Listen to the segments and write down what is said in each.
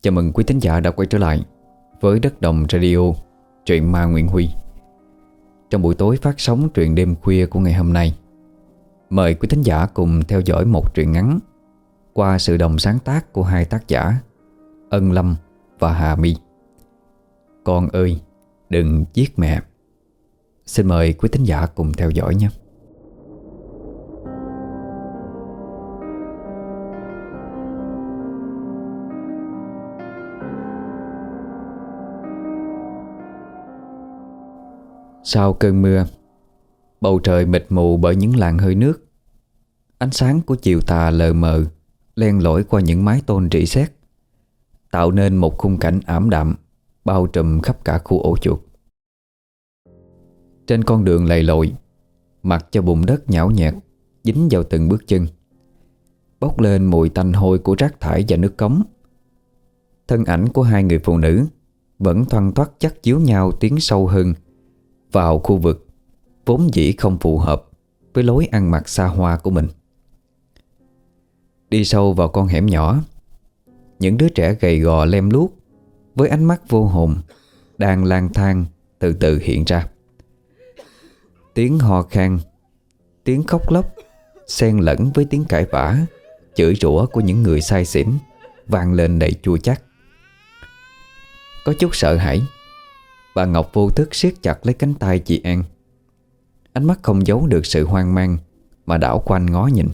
Chào mừng quý thính giả đã quay trở lại với Đất Đồng Radio, truyện ma Nguyễn Huy. Trong buổi tối phát sóng truyện đêm khuya của ngày hôm nay, mời quý thính giả cùng theo dõi một truyện ngắn qua sự đồng sáng tác của hai tác giả Ân Lâm và Hà My. Con ơi, đừng giết mẹ. Xin mời quý thính giả cùng theo dõi nhé. Sau cơn mưa, bầu trời mịt mù bởi những làn hơi nước. Ánh sáng của chiều tà lờ mờ len lỏi qua những mái tôn rỉ sét, tạo nên một khung cảnh ảm đạm bao trùm khắp cả khu ổ chuột. Trên con đường lầy lội, mặc cho bùn đất nhão nhẹt dính vào từng bước chân, bốc lên mùi tanh hôi của rác thải và nước cống. Thân ảnh của hai người phụ nữ vẫn thoăn thoắt dắt díu nhau tiến sâu hơn vào khu vực vốn dĩ không phù hợp với lối ăn mặc xa hoa của mình. Đi sâu vào con hẻm nhỏ, những đứa trẻ gầy gò lem luốc với ánh mắt vô hồn đang lang thang từ từ hiện ra. Tiếng ho khan, tiếng khóc lóc xen lẫn với tiếng cãi vã, chửi rủa của những người say xỉn vang lên đầy chua chát. Có chút sợ hãi, bà Ngọc vô thức siết chặt lấy cánh tay chị An. Ánh mắt không giấu được sự hoang mang mà đảo quanh ngó nhìn.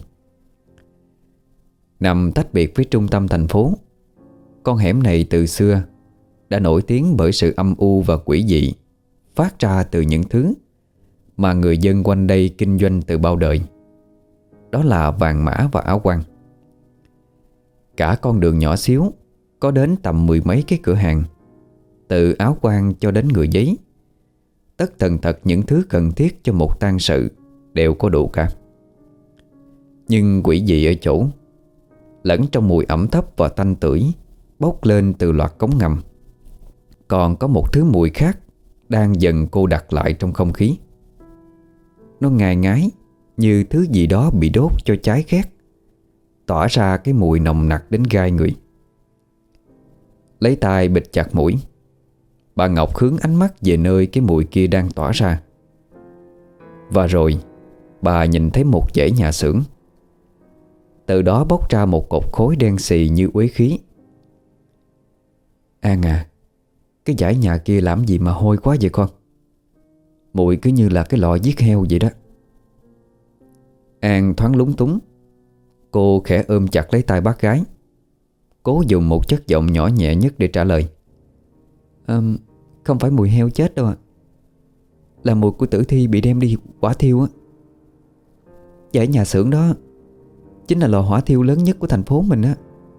Nằm tách biệt với trung tâm thành phố, con hẻm này từ xưa đã nổi tiếng bởi sự âm u và quỷ dị phát ra từ những thứ mà người dân quanh đây kinh doanh từ bao đời. Đó là vàng mã và áo quan. Cả con đường nhỏ xíu có đến tầm 10 mấy cái cửa hàng, từ áo quan cho đến người giấy. Tất tần tật những thứ cần thiết cho một tang sự đều có đủ cả. Nhưng quỷ dị ở chỗ, lẫn trong mùi ẩm thấp và tanh tưởi bốc lên từ loạt cống ngầm, còn có một thứ mùi khác đang dần cô đặc lại trong không khí. Nó ngài ngái như thứ gì đó bị đốt cho cháy khét, tỏa ra cái mùi nồng nặc đến gai người. Lấy tay bịt chặt mũi, bà Ngọc hướng ánh mắt về nơi cái mùi kia đang tỏa ra. Và rồi bà nhìn thấy một dãy nhà xưởng. Từ đó bốc ra một cột khối đen xì như uế khí. An à, cái dãy nhà kia làm gì mà hôi quá vậy con? Mùi cứ như là cái lò giết heo vậy đó. An thoáng lúng túng. Cô khẽ ôm chặt lấy tay bác gái, cố dùng một chất giọng nhỏ nhẹ nhất để trả lời. Không phải mùi heo chết đâu ạ. Là mùi của tử thi bị đem đi hỏa thiêu á. Dãy nhà xưởng đó chính là lò hỏa thiêu lớn nhất của thành phố mình á.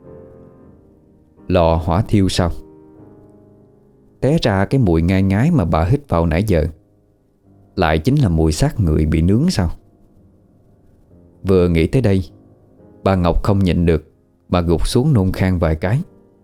Lò hỏa thiêu sao? Té ra cái mùi ngai ngái mà bà hít vào nãy giờ lại chính là mùi xác người bị nướng sao? Vừa nghĩ tới đây, bà Ngọc không nhịn được mà gục xuống nôn khan vài cái.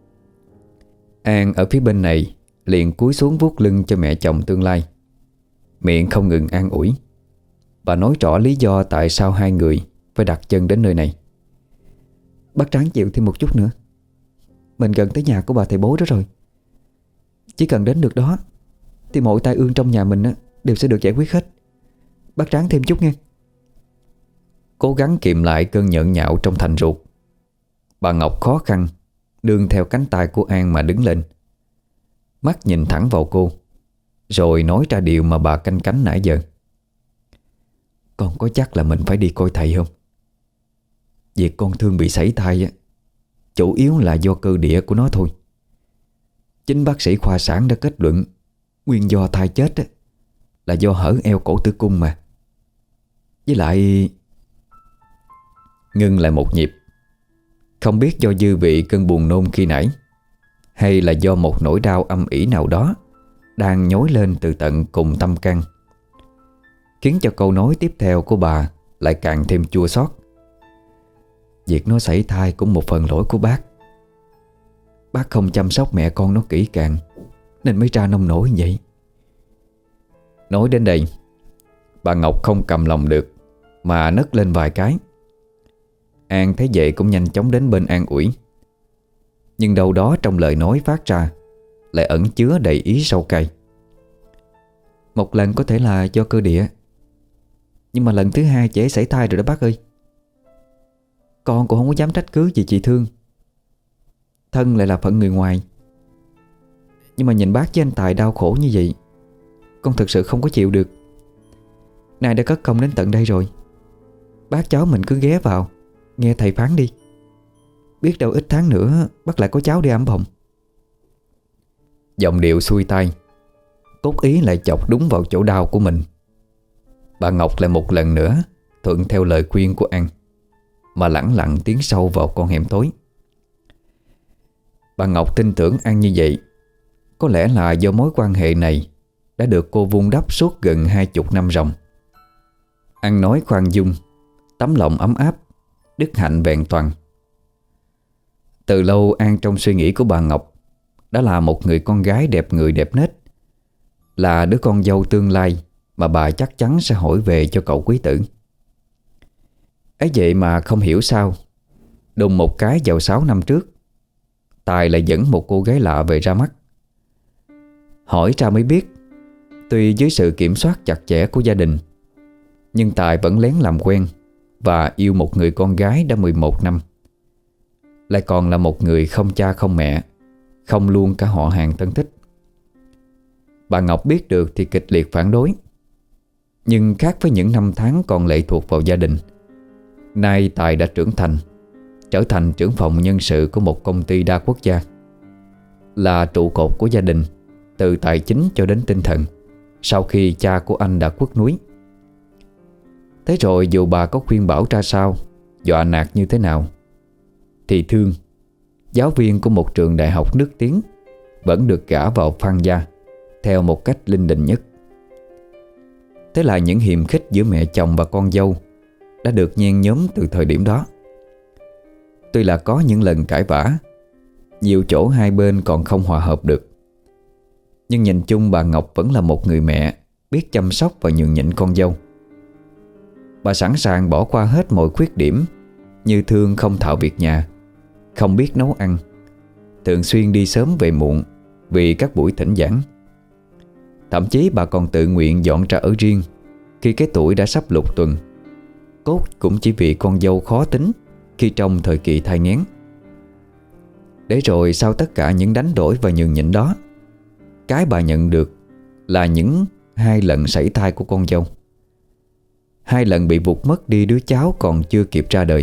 An ở phía bên này liền cúi xuống vuốt lưng cho mẹ chồng tương lai, miệng không ngừng an ủi. Bà nói rõ lý do tại sao hai người phải đặt chân đến nơi này. Bác Tráng chịu thêm một chút nữa, mình gần tới nhà của bà thầy bố đó rồi. Chỉ cần đến được đó thì mọi tai ương trong nhà mình đều sẽ được giải quyết hết. Bác Tráng thêm chút nghe. Cố gắng kiềm lại cơn nhợn nhạo trong thành ruột, bà Ngọc khó khăn nương theo cánh tay của An mà đứng lên, mắt nhìn thẳng vào cô, rồi nói ra điều mà bà canh cánh nãy giờ. Con có chắc là mình phải đi coi thầy không? Việc con Thương bị sảy thai á, chủ yếu là do cơ địa của nó thôi. Chính bác sĩ khoa sản đã kết luận nguyên do thai chết á, là do hở eo cổ tử cung mà. Với lại... Ngưng lại một nhịp, không biết do dư vị cơn buồn nôn khi nãy, hay là do một nỗi đau âm ỉ nào đó đang nhói lên từ tận cùng tâm can, khiến cho câu nói tiếp theo của bà lại càng thêm chua xót. Việc nó sảy thai cũng một phần lỗi của bác. Bác không chăm sóc mẹ con nó kỹ càng nên mới ra nông nổi như vậy. Nói đến đây, bà Ngọc không cầm lòng được mà nấc lên vài cái. An thấy vậy cũng nhanh chóng đến bên an ủi. Nhưng đâu đó trong lời nói phát ra lại ẩn chứa đầy ý sâu cay. Một lần có thể là do cơ địa, nhưng mà lần thứ hai chị ấy sảy thai rồi đó bác ơi. Con cũng không có dám trách cứ gì chị Thương, thân lại là phận người ngoài. Nhưng mà nhìn bác với anh Tài đau khổ như vậy, con thực sự không có chịu được. Nay đã cất công đến tận đây rồi, bác cháu mình cứ ghé vào nghe thầy phán đi. Biết đâu ít tháng nữa bác lại có cháu đi ẵm bồng. Giọng điệu xuôi tai, cốt ý lại chọc đúng vào chỗ đau của mình. Bà Ngọc lại một lần nữa thuận theo lời khuyên của An, mà lẳng lặng tiến sâu vào con hẻm tối. Bà Ngọc tin tưởng An như vậy có lẽ là do mối quan hệ này đã được cô vun đắp suốt gần 20 năm ròng. An nói khoan dung, tấm lòng ấm áp, đức hạnh vẹn toàn. Từ lâu An trong suy nghĩ của bà Ngọc đã là một người con gái đẹp người đẹp nết, là đứa con dâu tương lai mà bà chắc chắn sẽ hỏi về cho cậu quý tử. Ấy vậy mà không hiểu sao đùng một cái vào 6 năm trước, Tài lại dẫn một cô gái lạ về ra mắt. Hỏi ra mới biết, tuy dưới sự kiểm soát chặt chẽ của gia đình, nhưng Tài vẫn lén làm quen và yêu một người con gái đã 11 năm. Lại còn là một người không cha không mẹ, không luôn cả họ hàng thân thích. Bà Ngọc biết được thì kịch liệt phản đối. Nhưng khác với những năm tháng còn lệ thuộc vào gia đình, nay Tài đã trưởng thành, trở thành trưởng phòng nhân sự của một công ty đa quốc gia, là trụ cột của gia đình từ tài chính cho đến tinh thần sau khi cha của anh đã khuất núi. Thế rồi dù bà có khuyên bảo ra sao, dọa nạt như thế nào, thì Thương, giáo viên của một trường đại học nước tiếng, vẫn được gả vào Phan gia theo một cách linh đình nhất. Thế là những hiềm khích giữa mẹ chồng và con dâu đã được nhen nhóm từ thời điểm đó. Tuy là có những lần cãi vã, nhiều chỗ hai bên còn không hòa hợp được, nhưng nhìn chung bà Ngọc vẫn là một người mẹ biết chăm sóc và nhường nhịn con dâu. Bà sẵn sàng bỏ qua hết mọi khuyết điểm, như Thương không thạo việc nhà, không biết nấu ăn, thường xuyên đi sớm về muộn vì các buổi thỉnh giảng. Thậm chí bà còn tự nguyện dọn ra ở riêng khi cái tuổi đã sắp lục tuần, cốt cũng chỉ vì con dâu khó tính khi trong thời kỳ thai nghén. Để rồi sau tất cả những đánh đổi và nhường nhịn đó, cái bà nhận được là những 2 lần sảy thai của con dâu, 2 lần bị vụt mất đi đứa cháu còn chưa kịp ra đời.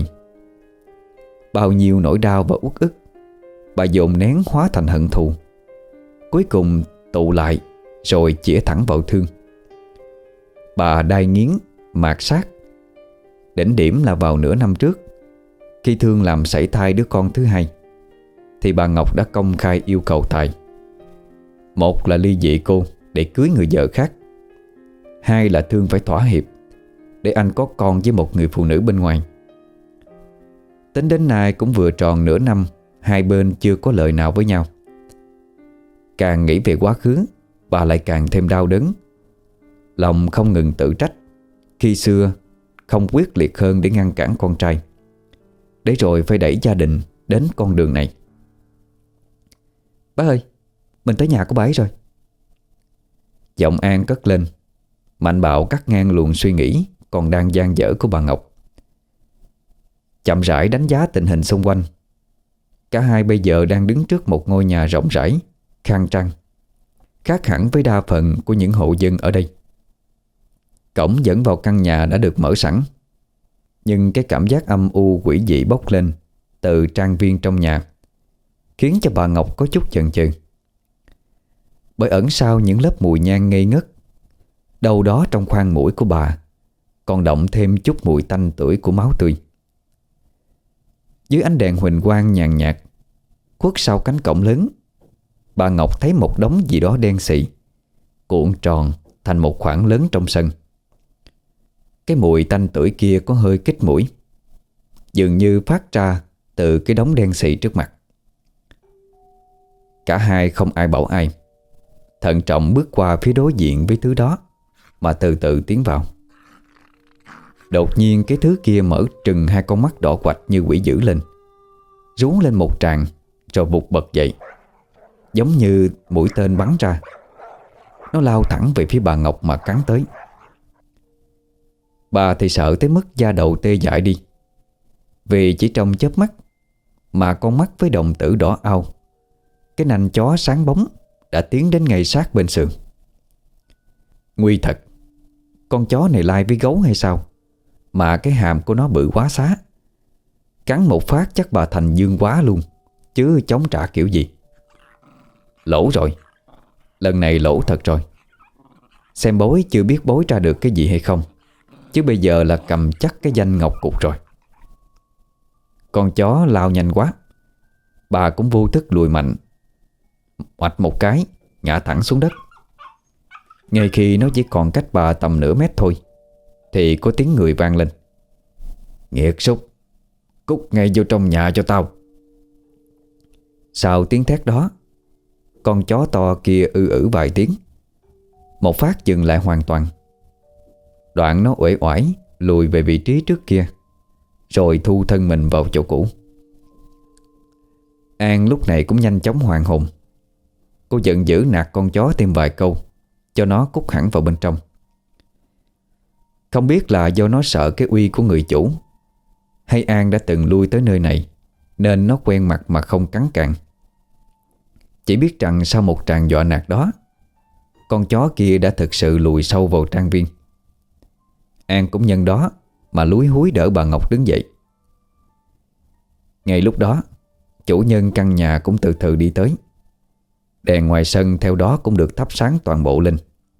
Bao nhiêu nỗi đau và uất ức bà dồn nén hóa thành hận thù, cuối cùng tụ lại rồi chĩa thẳng vào Thương. Bà đai nghiến, mạt sát. Đỉnh điểm là vào nửa năm trước, khi Thương làm sảy thai đứa con thứ 2, thì bà Ngọc đã công khai yêu cầu Tài. Một là ly dị cô để cưới người vợ khác, 2 là Thương phải thỏa hiệp để anh có con với một người phụ nữ bên ngoài. Tính đến nay cũng vừa tròn nửa năm hai bên chưa có lời nào với nhau. Càng nghĩ về quá khứ, bà lại càng thêm đau đớn, lòng không ngừng tự trách khi xưa không quyết liệt hơn để ngăn cản con trai, để rồi phải đẩy gia đình đến con đường này. Bác ơi, mình tới nhà của bà ấy rồi. Giọng An cất lên, mạnh bạo cắt ngang luồng suy nghĩ còn đang dang dở của bà Ngọc. Chậm rãi đánh giá tình hình xung quanh. Cả hai bây giờ đang đứng trước một ngôi nhà rộng rãi, khang trang, khác hẳn với đa phần của những hộ dân ở đây. Cổng dẫn vào căn nhà đã được mở sẵn, nhưng cái cảm giác âm u quỷ dị bốc lên từ trang viên trong nhà khiến cho bà Ngọc có chút chần chừ. Bởi ẩn sau những lớp mùi nhang ngây ngất, đâu đó trong khoang mũi của bà còn đọng thêm chút mùi tanh tưởi của máu tươi. Dưới ánh đèn huỳnh quang nhàn nhạt khuất sau cánh cổng lớn, bà Ngọc thấy một đống gì đó đen xị cuộn tròn thành một khoảng lớn trong sân. Cái mùi tanh tưởi kia có hơi kích mũi, dường như phát ra từ cái đống đen xị trước mặt. Cả hai không ai bảo ai, thận trọng bước qua phía đối diện với thứ đó mà từ từ tiến vào. Đột nhiên cái thứ kia mở trừng hai con mắt đỏ quạch như quỷ dữ lên, rú lên một tràng, rồi vụt bật dậy, giống như mũi tên bắn ra. Nó lao thẳng về phía bà Ngọc mà cắn tới. Bà thì sợ tới mức da đầu tê dại đi, vì chỉ trong chớp mắt mà con mắt với đồng tử đỏ ao, cái nanh chó sáng bóng đã tiến đến ngay sát bên sườn. Nguy thật, con chó này lai với gấu hay sao mà cái hàm của nó bự quá xá. Cắn một phát chắc bà thành dương quá luôn, chứ chống trả kiểu gì. Lỗ rồi, lần này lỗ thật rồi. Xem bối chưa biết bối ra được cái gì hay không, chứ bây giờ là cầm chắc cái danh ngọc cục rồi. Con chó lao nhanh quá, bà cũng vô thức lùi mạnh, oạch một cái ngã thẳng xuống đất. Ngay khi nó chỉ còn cách bà tầm nửa mét thôi thì có tiếng người vang lên: "Nghiệt súc, cút ngay vô trong nhà cho tao." Sau tiếng thét đó, con chó to kia vài tiếng, một phát dừng lại hoàn toàn. Đoạn nó uể oải lùi về vị trí trước kia, rồi thu thân mình vào chỗ cũ. An lúc này cũng nhanh chóng hoàn hồn. Cô giận dữ nạt con chó thêm vài câu cho nó cút hẳn vào bên trong. Không biết là do nó sợ cái uy của người chủ, hay An đã từng lui tới nơi này nên nó quen mặt mà không cắn cạn. Chỉ biết rằng sau một tràng dọa nạt đó, con chó kia đã thực sự lùi sâu vào trang viên. An cũng nhân đó mà lúi húi đỡ bà Ngọc đứng dậy. Ngay lúc đó, chủ nhân căn nhà cũng từ từ đi tới. Đèn ngoài sân theo đó cũng được thắp sáng toàn bộ lên.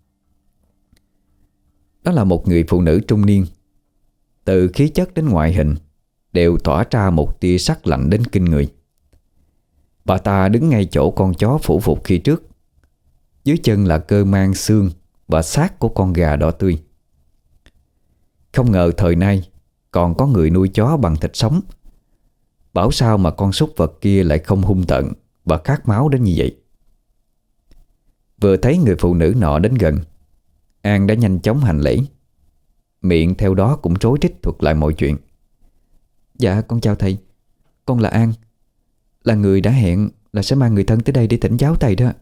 Đó là một người phụ nữ trung niên. Từ khí chất đến ngoại hình đều tỏa ra một tia sắc lạnh đến kinh người. Bà ta đứng ngay chỗ con chó phủ phục khi trước. Dưới chân là cơ mang xương và xác của con gà đỏ tươi. Không ngờ thời nay còn có người nuôi chó bằng thịt sống. Bảo sao mà con súc vật kia lại không hung tợn và khát máu đến như vậy. Vừa thấy người phụ nữ nọ đến gần, An đã nhanh chóng hành lễ, miệng theo đó cũng rối rít thuật lại mọi chuyện. "Dạ con chào thầy, con là An, là người đã hẹn là sẽ mang người thân tới đây để thỉnh giáo thầy đó."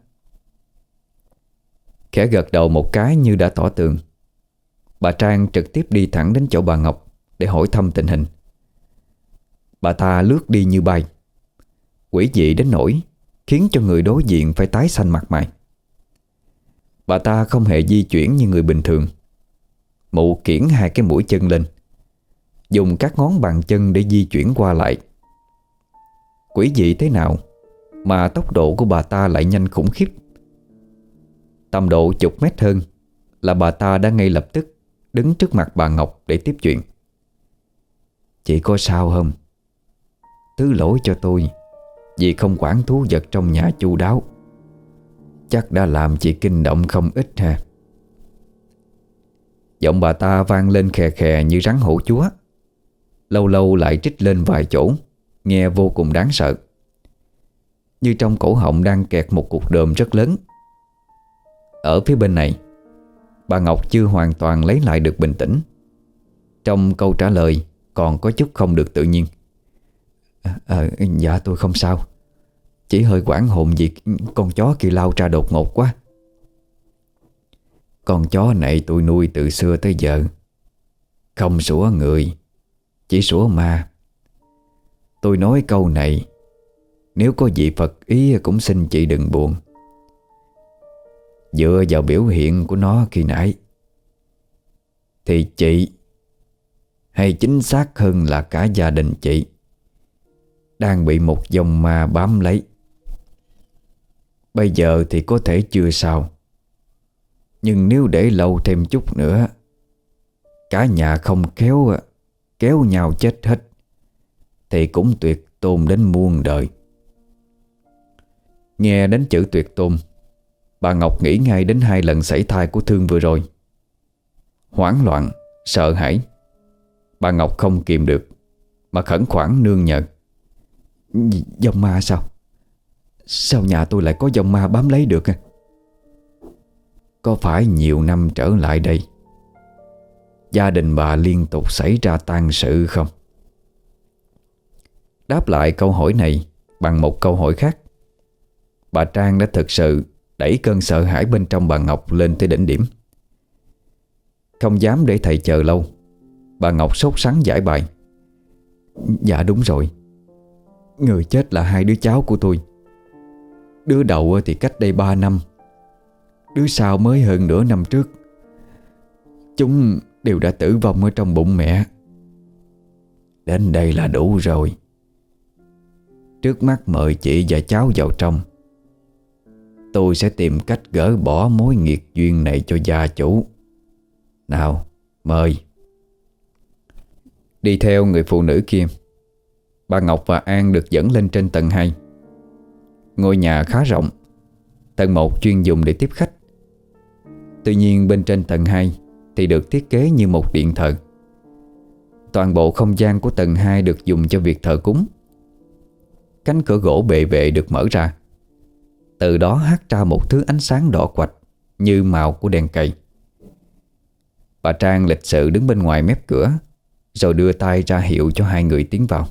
Khẽ gật đầu một cái như đã tỏ tường, bà Trang trực tiếp đi thẳng đến chỗ bà Ngọc để hỏi thăm tình hình. Bà ta lướt đi như bay, quỷ dị đến nỗi khiến cho người đối diện phải tái xanh mặt mày. Bà ta không hề di chuyển như người bình thường. Mụ kiễng hai cái mũi chân lên, dùng các ngón bàn chân để di chuyển qua lại. Quỷ dị thế nào mà tốc độ của bà ta lại nhanh khủng khiếp. Tầm độ chục mét hơn là bà ta đã ngay lập tức đứng trước mặt bà Ngọc để tiếp chuyện. "Chị có sao không? Thứ lỗi cho tôi vì không quản thú vật trong nhà chu đáo. Chắc đã làm chị kinh động không ít ha." Giọng bà ta vang lên khè khè như rắn hổ chúa, lâu lâu lại trích lên vài chỗ, nghe vô cùng đáng sợ. Như trong cổ họng đang kẹt một cục đờm rất lớn. Ở phía bên này, bà Ngọc chưa hoàn toàn lấy lại được bình tĩnh. Trong câu trả lời còn có chút không được tự nhiên. Dạ tôi không sao, chỉ hơi hoảng hồn vì con chó kia lao ra đột ngột quá." "Con chó này tôi nuôi từ xưa tới giờ, không sủa người, chỉ sủa ma. Tôi nói câu này, nếu có gì Phật ý cũng xin chị đừng buồn. Dựa vào biểu hiện của nó khi nãy thì chị, hay chính xác hơn là cả gia đình chị, đang bị một dòng ma bám lấy. Bây giờ thì có thể chưa sao, nhưng nếu để lâu thêm chút nữa, cả nhà không kéo nhau chết hết thì cũng tuyệt tôn đến muôn đời." Nghe đến chữ tuyệt tôn, bà Ngọc nghĩ ngay đến 2 lần sảy thai của Thương vừa rồi. Hoảng loạn, sợ hãi, bà Ngọc không kìm được mà khẩn khoản nương nhờ: "Dòng ma sao? Sao nhà tôi lại có dòng ma bám lấy được?" "Có phải nhiều năm trở lại đây gia đình bà liên tục xảy ra tang sự không?" Đáp lại câu hỏi này, bằng một câu hỏi khác. Bà Trang đã thực sự đẩy cơn sợ hãi bên trong bà Ngọc lên tới đỉnh điểm. Không dám để thầy chờ lâu, bà Ngọc sốt sắng giải bày. Dạ đúng rồi, người chết là hai đứa cháu của tôi. Đứa đầu thì cách đây 3 năm, đứa sau mới hơn nửa năm trước. Chúng đều đã tử vong ở trong bụng mẹ. Đến đây là đủ rồi. Trước mắt mời chị và cháu vào trong. Tôi sẽ tìm cách gỡ bỏ mối nghiệt duyên này cho gia chủ. Nào, mời. Đi theo người phụ nữ kia, bà Ngọc và An được dẫn lên trên tầng 2. Ngôi nhà khá rộng, tầng 1 chuyên dùng để tiếp khách. Tuy nhiên bên trên tầng 2 thì được thiết kế như một điện thờ. Toàn bộ không gian của tầng 2 được dùng cho việc thờ cúng. Cánh cửa gỗ bệ vệ được mở ra, từ đó hắt ra một thứ ánh sáng đỏ quạch như màu của đèn cầy. Bà Trang lịch sự đứng bên ngoài mép cửa, rồi đưa tay ra hiệu cho hai người tiến vào.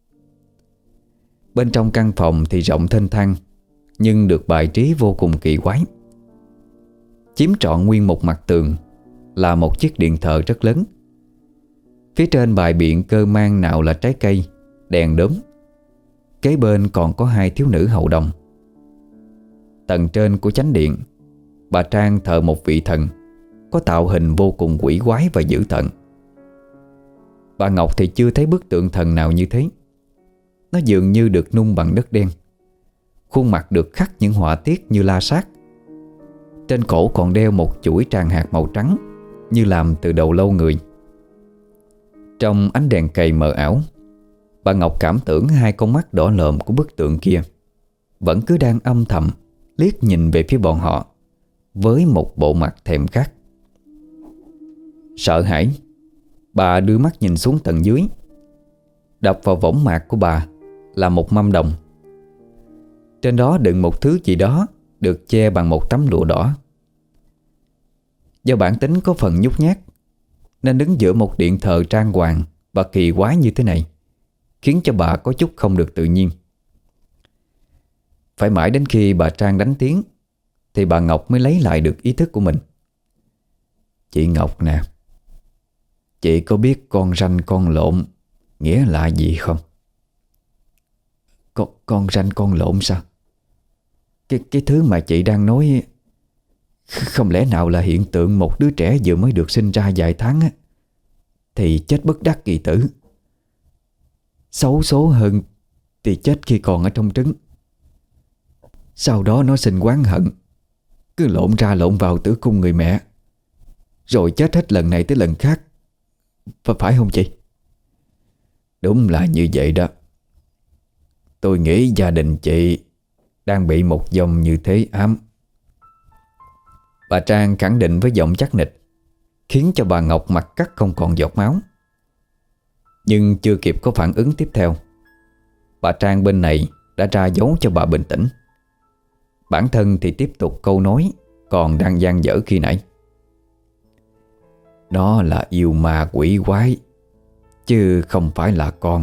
Bên trong căn phòng thì rộng thênh thang, nhưng được bài trí vô cùng kỳ quái. Chiếm trọn nguyên một mặt tường là một chiếc điện thờ rất lớn. Phía trên bày biện cơ man nào là trái cây, đèn đốm. Kế bên còn có hai thiếu nữ hầu đồng. Tầng trên của chánh điện, bà Trang thờ một vị thần có tạo hình vô cùng quỷ quái và dữ tợn. Bà Ngọc thì chưa thấy bức tượng thần nào như thế. Nó dường như được nung bằng đất đen. Khuôn mặt được khắc những họa tiết như la sát. Trên cổ còn đeo một chuỗi tràng hạt màu trắng, như làm từ đầu lâu người. Trong ánh đèn cầy mờ ảo, bà Ngọc cảm tưởng hai con mắt đỏ lòm của bức tượng kia vẫn cứ đang âm thầm liếc nhìn về phía bọn họ với một bộ mặt thèm khát. Sợ hãi, bà đưa mắt nhìn xuống tầng dưới. Đập vào võng mạc của bà là một mâm đồng. Trên đó đựng một thứ gì đó được che bằng một tấm lụa đỏ. Do bản tính có phần nhút nhát, nên đứng giữa một điện thờ trang hoàng và kỳ quái như thế này khiến cho bà có chút không được tự nhiên. Phải mãi đến khi bà Trang đánh tiếng thì bà Ngọc mới lấy lại được ý thức của mình. Chị Ngọc nè, chị có biết con ranh con lộn nghĩa là gì không? Con ranh con lộn sao? Cái thứ mà chị đang nói không lẽ nào là hiện tượng một đứa trẻ vừa mới được sinh ra vài tháng á, thì chết bất đắc kỳ tử. Xấu số hơn thì chết khi còn ở trong trứng. Sau đó nó sinh oán hận, cứ lộn ra lộn vào tử cung người mẹ, rồi chết hết lần này tới lần khác. Phải không chị? Đúng là như vậy đó. Tôi nghĩ gia đình chị đang bị một dòng như thế ám. Bà Trang khẳng định với giọng chắc nịch, khiến cho bà Ngọc mặt cắt không còn giọt máu. Nhưng chưa kịp có phản ứng tiếp theo, bà Trang bên này đã ra dấu cho bà bình tĩnh. Bản thân thì tiếp tục câu nói còn đang dang dở khi nãy. Nó là yêu ma quỷ quái, chứ không phải là con.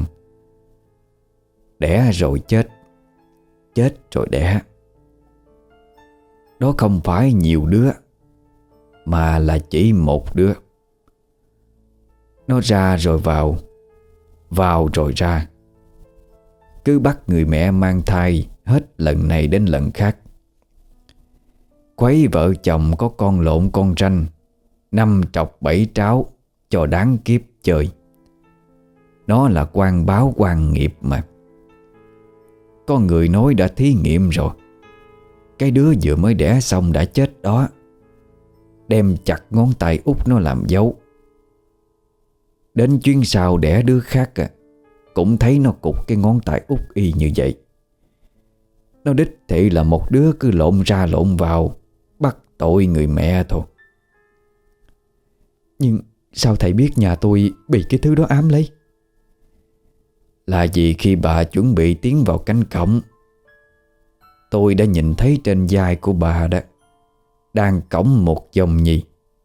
Đẻ rồi chết, chết rồi đẻ. Đó không phải nhiều đứa, mà là chỉ một đứa. Nó ra rồi vào, vào rồi ra, cứ bắt người mẹ mang thai hết lần này đến lần khác. Quấy vợ chồng có con lộn con ranh, 5 trọc 7 tráo cho đáng kiếp chơi. Nó là quan báo quan nghiệp mà. Có người nói đã thí nghiệm rồi. Cái đứa vừa mới đẻ xong đã chết đó, đem chặt ngón tay út nó làm dấu. Đến chuyến sau đẻ đứa khác cũng thấy nó cục cái ngón tay út y như vậy. Nó đích thị là một đứa cứ lộn ra lộn vào, bắt tội người mẹ thôi. Nhưng sao thầy biết nhà tôi bị cái thứ đó ám lấy? Là vì khi bà chuẩn bị tiến vào cánh cổng, tôi đã nhìn thấy trên vai của bà đó đang cõng một dòng nhi.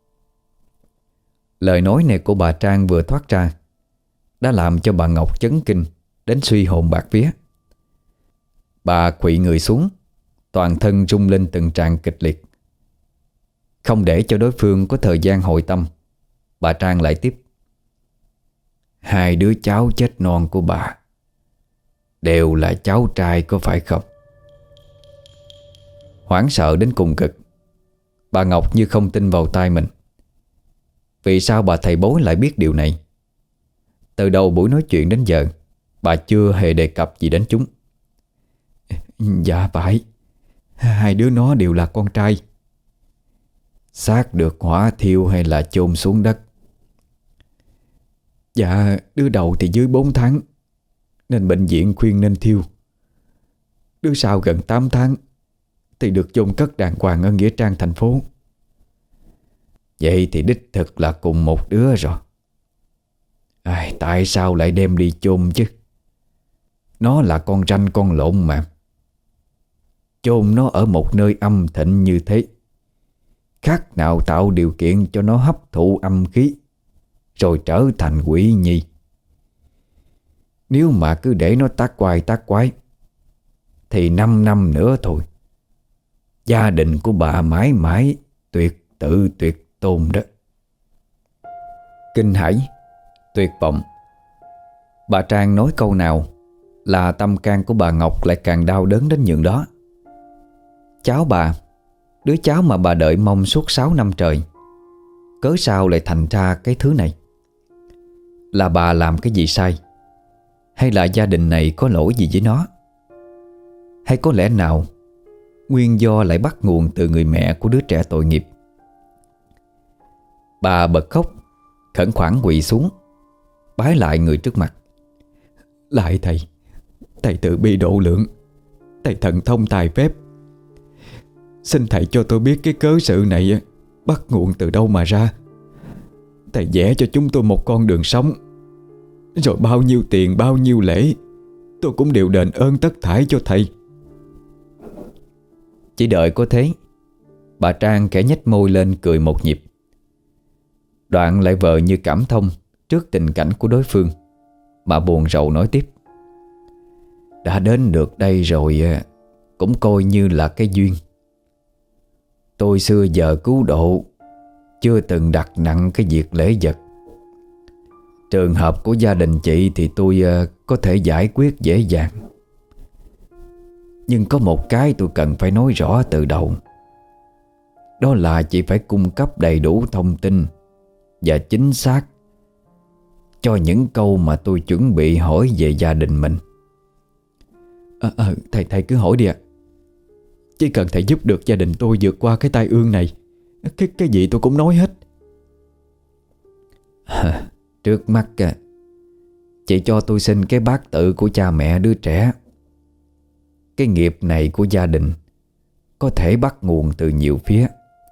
Lời nói này của bà Trang vừa thoát ra đã làm cho bà Ngọc chấn kinh đến suy hồn bạt vía. Bà khuỵu người xuống, toàn thân rung lên từng tràng kịch liệt. Không để cho đối phương có thời gian hồi tâm, bà Trang lại tiếp: "Hai đứa cháu chết non của bà đều là cháu trai có phải không?" Hoảng sợ đến cùng cực, bà Ngọc như không tin vào tai mình. Vì sao bà thầy bói lại biết điều này? Từ đầu buổi nói chuyện đến giờ, bà chưa hề đề cập gì đến chúng. Dạ phải, hai đứa nó đều là con trai. Xác được hỏa thiêu hay là chôn xuống đất? Dạ, đứa đầu thì dưới 4 tháng nên bệnh viện khuyên nên thiêu. Đứa sau gần 8 tháng thì được chôn cất đàng hoàng ở nghĩa trang thành phố. Vậy thì đích thực là cùng một đứa rồi. Tại sao lại đem đi chôn chứ? Nó là con ranh con lộn mà. Chôn nó ở một nơi âm thịnh như thế, khác nào tạo điều kiện cho nó hấp thụ âm khí rồi trở thành quỷ nhi. Nếu mà cứ để nó tác quái thì 5 năm nữa thôi, gia đình của bà mãi mãi tuyệt tự tuyệt tôn đó. Kinh hãi, tuyệt vọng, bà Trang nói câu nào là tâm can của bà Ngọc lại càng đau đớn đến nhường đó. Cháu bà, đứa cháu mà bà đợi mong suốt 6 năm trời, cớ sao lại thành ra cái thứ này? Là bà làm cái gì sai? Hay là gia đình này có lỗi gì với nó? Hay có lẽ nào nguyên do lại bắt nguồn từ người mẹ của đứa trẻ tội nghiệp? Bà bật khóc, khẩn khoản quỳ xuống, bái lại người trước mặt. Lại thầy, thầy tự bi độ lượng, thầy thần thông tài phép. Xin thầy cho tôi biết cái cớ sự này bắt nguồn từ đâu mà ra. Thầy vẽ cho chúng tôi một con đường sống, rồi bao nhiêu tiền bao nhiêu lễ tôi cũng đều đền ơn tất thảy cho thầy. Chỉ đợi có thế, bà Trang khẽ nhếch môi lên cười một nhịp. Đoạn lại vờ như cảm thông trước tình cảnh của đối phương, mà buồn rầu nói tiếp: "Đã đến được đây rồi, cũng coi như là cái duyên. Tôi xưa giờ cứu độ chưa từng đặt nặng cái việc lễ vật. Trường hợp của gia đình chị thì tôi có thể giải quyết dễ dàng. Nhưng có một cái tôi cần phải nói rõ từ đầu. Đó là chị phải cung cấp đầy đủ thông tin và chính xác cho những câu mà tôi chuẩn bị hỏi về gia đình mình." Thầy cứ hỏi đi ạ. Chỉ cần thầy giúp được gia đình tôi vượt qua cái tai ương này, cái gì tôi cũng nói hết. Trước mắt chị cho tôi xin cái bát tự của cha mẹ đứa trẻ. Cái nghiệp này của gia đình có thể bắt nguồn từ nhiều phía.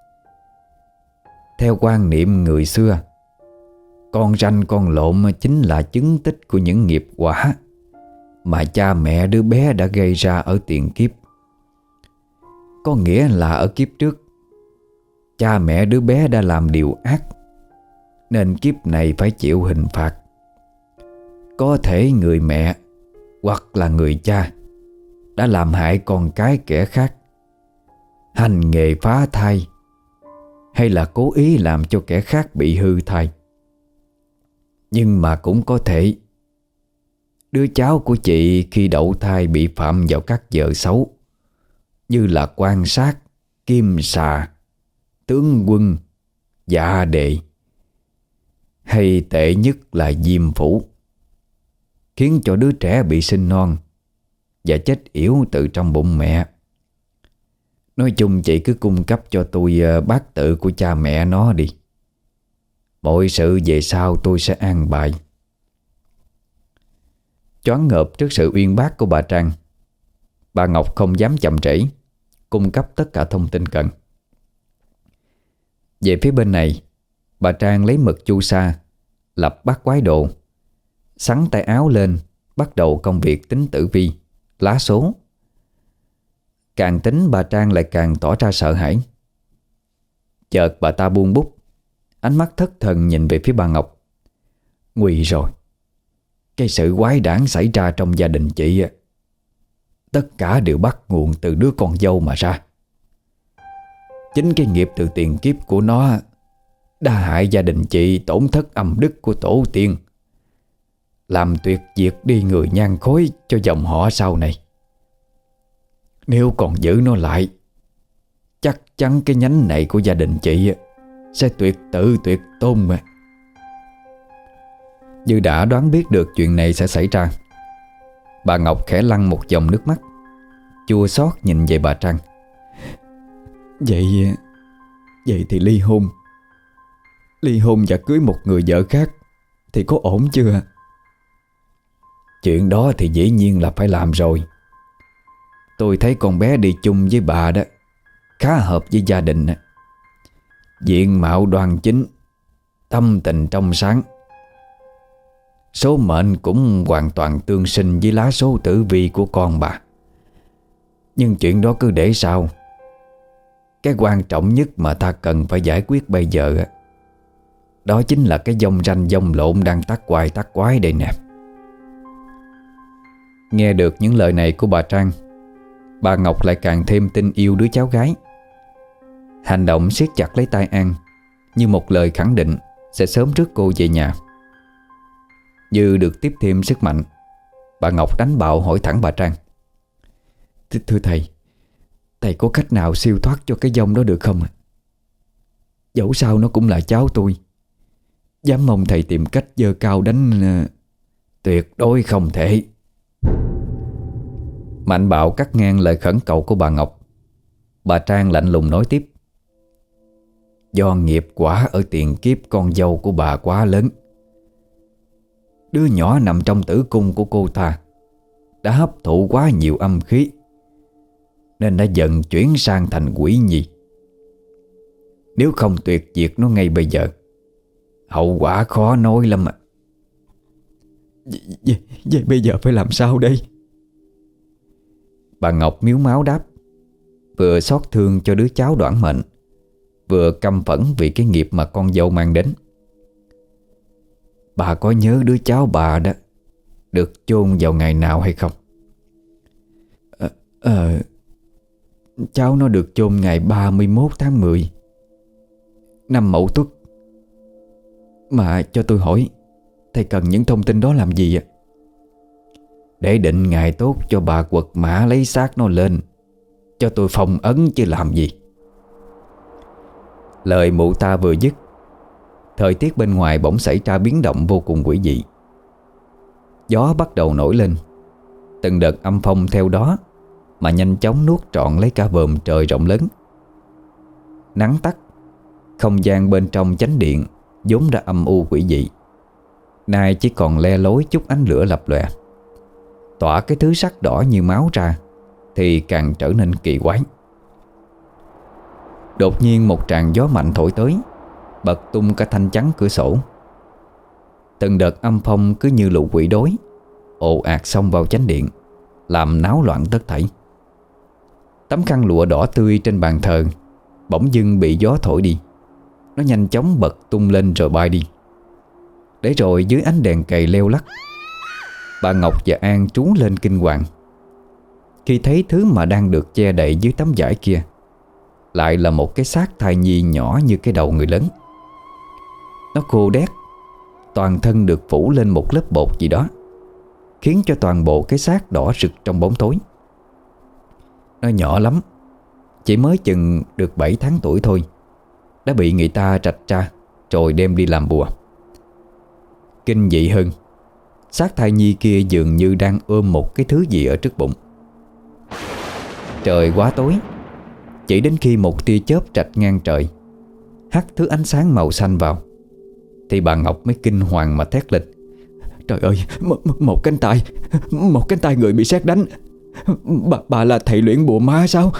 Theo quan niệm người xưa, con ranh con lộn chính là chứng tích của những nghiệp quả mà cha mẹ đứa bé đã gây ra ở tiền kiếp. Có nghĩa là ở kiếp trước, cha mẹ đứa bé đã làm điều ác, nên kiếp này phải chịu hình phạt. Có thể người mẹ hoặc là người cha đã làm hại con cái kẻ khác, hành nghề phá thai, hay là cố ý làm cho kẻ khác bị hư thai. Nhưng mà cũng có thể đứa cháu của chị khi đậu thai bị phạm vào các vợ xấu, như là quan sát, kim xà, tướng quân, dạ đệ, hay tệ nhất là diêm phủ, khiến cho đứa trẻ bị sinh non và chết yểu từ trong bụng mẹ. Nói chung chị cứ cung cấp cho tôi bát tự của cha mẹ nó đi. Mọi sự về sau tôi sẽ an bài. Choáng ngợp trước sự uyên bác của bà Trang, bà Ngọc không dám chậm trễ, cung cấp tất cả thông tin cần. Về phía bên này, bà Trang lấy mực chu sa, lập bát quái đồ, xắn tay áo lên, bắt đầu công việc tính tử vi, lá số. Càng tính bà Trang lại càng tỏ ra sợ hãi. Chợt bà ta buông bút, ánh mắt thất thần nhìn về phía bà Ngọc. Nguy rồi, cái sự quái đản xảy ra trong gia đình chị tất cả đều bắt nguồn từ đứa con dâu mà ra. Chính cái nghiệp từ tiền kiếp của nó đã hại gia đình chị tổn thất âm đức của tổ tiên, làm tuyệt diệt đi người nhan khối cho dòng họ sau này. Nếu còn giữ nó lại, chắc chắn cái nhánh này của gia đình chị sẽ tuyệt tử tuyệt tôn mà. Như đã đoán biết được chuyện này sẽ xảy ra, bà Ngọc khẽ lăn một dòng nước mắt, chua xót nhìn về bà Trăng. Vậy thì ly hôn. Ly hôn và cưới một người vợ khác thì có ổn chưa? Chuyện đó thì dĩ nhiên là phải làm rồi. Tôi thấy con bé đi chung với bà đó khá hợp với gia đình. Diện mạo đoan chính, tâm tình trong sáng, số mệnh cũng hoàn toàn tương sinh với lá số tử vi của con bà. Nhưng chuyện đó cứ để sau. Cái quan trọng nhất mà ta cần phải giải quyết bây giờ đó chính là cái dông ranh dông lộn đang tắc hoài tắc quái đây nè. Nghe được những lời này của bà Trang, bà Ngọc lại càng thêm tin yêu đứa cháu gái. Hành động siết chặt lấy tay An như một lời khẳng định sẽ sớm rước cô về nhà. Như được tiếp thêm sức mạnh, bà Ngọc đánh bạo hỏi thẳng bà Trang. Thưa thầy, thầy có cách nào siêu thoát cho cái dông đó được không? Dẫu sao nó cũng là cháu tôi. Dám mong thầy tìm cách giơ cao đánh... Tuyệt đối không thể. Mạnh bạo cắt ngang lời khẩn cầu của bà Ngọc. Bà Trang lạnh lùng nói tiếp. Do nghiệp quả ở tiền kiếp con dâu của bà quá lớn. Đứa nhỏ nằm trong tử cung của cô ta đã hấp thụ quá nhiều âm khí, nên đã dần chuyển sang thành quỷ nhi. Nếu không tuyệt diệt nó ngay bây giờ, hậu quả khó nói lắm ạ. Vậy bây giờ phải làm sao đây? Bà Ngọc miếu máu đáp, vừa xót thương cho đứa cháu đoản mệnh, vừa căm phẫn vì cái nghiệp mà con dâu mang đến. Bà có nhớ đứa cháu bà đó được chôn vào ngày nào hay không? Cháu nó được chôn ngày 31 tháng 10 năm Mậu Tuất. Mà cho tôi hỏi, thầy cần những thông tin đó làm gì ạ? Để định ngày tốt cho bà quật mã lấy xác nó lên, cho tôi phong ấn chứ làm gì. Lời mụ ta vừa dứt, thời tiết bên ngoài bỗng xảy ra biến động vô cùng quỷ dị. Gió bắt đầu nổi lên, từng đợt âm phong theo đó mà nhanh chóng nuốt trọn lấy cả vòm trời rộng lớn. Nắng tắt, không gian bên trong chánh điện vốn đã âm u quỷ dị, nay chỉ còn le lối chút ánh lửa lập lòe, tỏa cái thứ sắc đỏ như máu ra thì càng trở nên kỳ quái. Đột nhiên một tràn gió mạnh thổi tới, bật tung cả thanh chắn cửa sổ. Từng đợt âm phong cứ như lũ quỷ đối ồ ạt xông vào chánh điện, làm náo loạn tất thảy. Tấm khăn lụa đỏ tươi trên bàn thờ bỗng dưng bị gió thổi đi. Nó nhanh chóng bật tung lên rồi bay đi. Để rồi dưới ánh đèn cầy leo lắc, bà Ngọc và An trú lên kinh hoàng khi thấy thứ mà đang được che đậy dưới tấm vải kia lại là một cái xác thai nhi nhỏ như cái đầu người lớn. Nó khô đét, toàn thân được phủ lên một lớp bột gì đó, khiến cho toàn bộ cái xác đỏ rực trong bóng tối. Nó nhỏ lắm, chỉ mới chừng được 7 tháng tuổi thôi, đã bị người ta rạch ra rồi đem đi làm bùa. Kinh dị hơn, xác thai nhi kia dường như đang ôm một cái thứ gì ở trước bụng. Trời quá tối, chỉ đến khi một tia chớp rạch ngang trời hắt thứ ánh sáng màu xanh vào thì bà Ngọc mới kinh hoàng mà thét lên. Trời ơi, một cánh tay người bị sét đánh. Bà là thầy luyện bùa ma sao?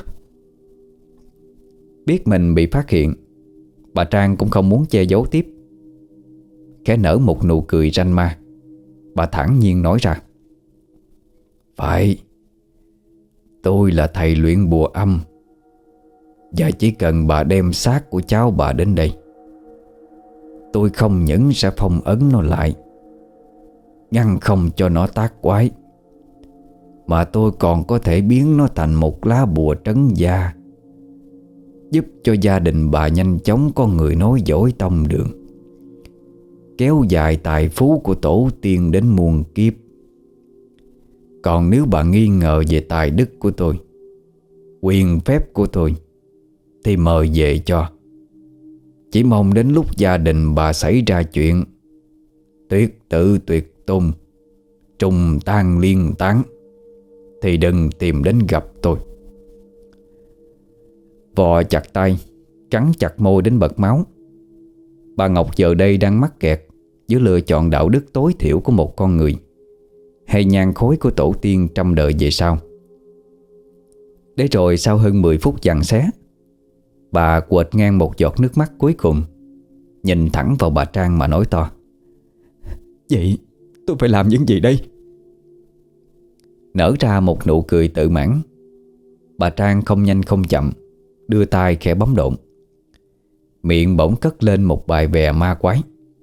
Biết mình bị phát hiện, bà Trang cũng không muốn che giấu tiếp. Khẽ nở một nụ cười ranh ma, bà thản nhiên nói ra. Phải, tôi là thầy luyện bùa âm, và chỉ cần bà đem xác của cháu bà đến đây, tôi không những sẽ phong ấn nó lại, ngăn không cho nó tác quái, mà tôi còn có thể biến nó thành một lá bùa trấn gia, giúp cho gia đình bà nhanh chóng có người nối dõi tông đường, kéo dài tài phú của tổ tiên đến muôn kiếp. Còn nếu bà nghi ngờ về tài đức của tôi, quyền phép của tôi, thì mời về cho. Chỉ mong đến lúc gia đình bà xảy ra chuyện tuyệt tự tuyệt tôn, trùng tan liên tán, thì đừng tìm đến gặp tôi. Vò chặt tay, cắn chặt môi đến bật máu. Bà Ngọc giờ đây đang mắc kẹt giữa lựa chọn đạo đức tối thiểu của một con người hay nhang khối của tổ tiên trăm đời về sau. Để rồi sau hơn 10 phút giằng xé, bà quệt ngang một giọt nước mắt cuối cùng, nhìn thẳng vào bà Trang mà nói to: Vậy tôi phải làm những gì đây? Nở ra một nụ cười tự mãn, bà Trang không nhanh không chậm đưa tay khẽ bấm độn. Miệng bỗng cất lên một bài vè ma quái: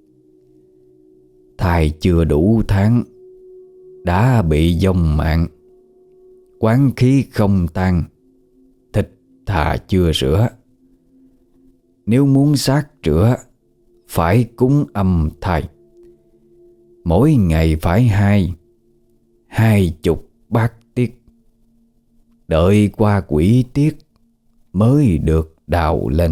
thai chưa đủ tháng, đã bị vong mạng, quán khí không tan, thịt thà chưa rửa. Nếu muốn xác rửa, phải cúng âm thai. Mỗi ngày phải 20 bát tiết. Đợi qua quỷ tiết mới được đào lên.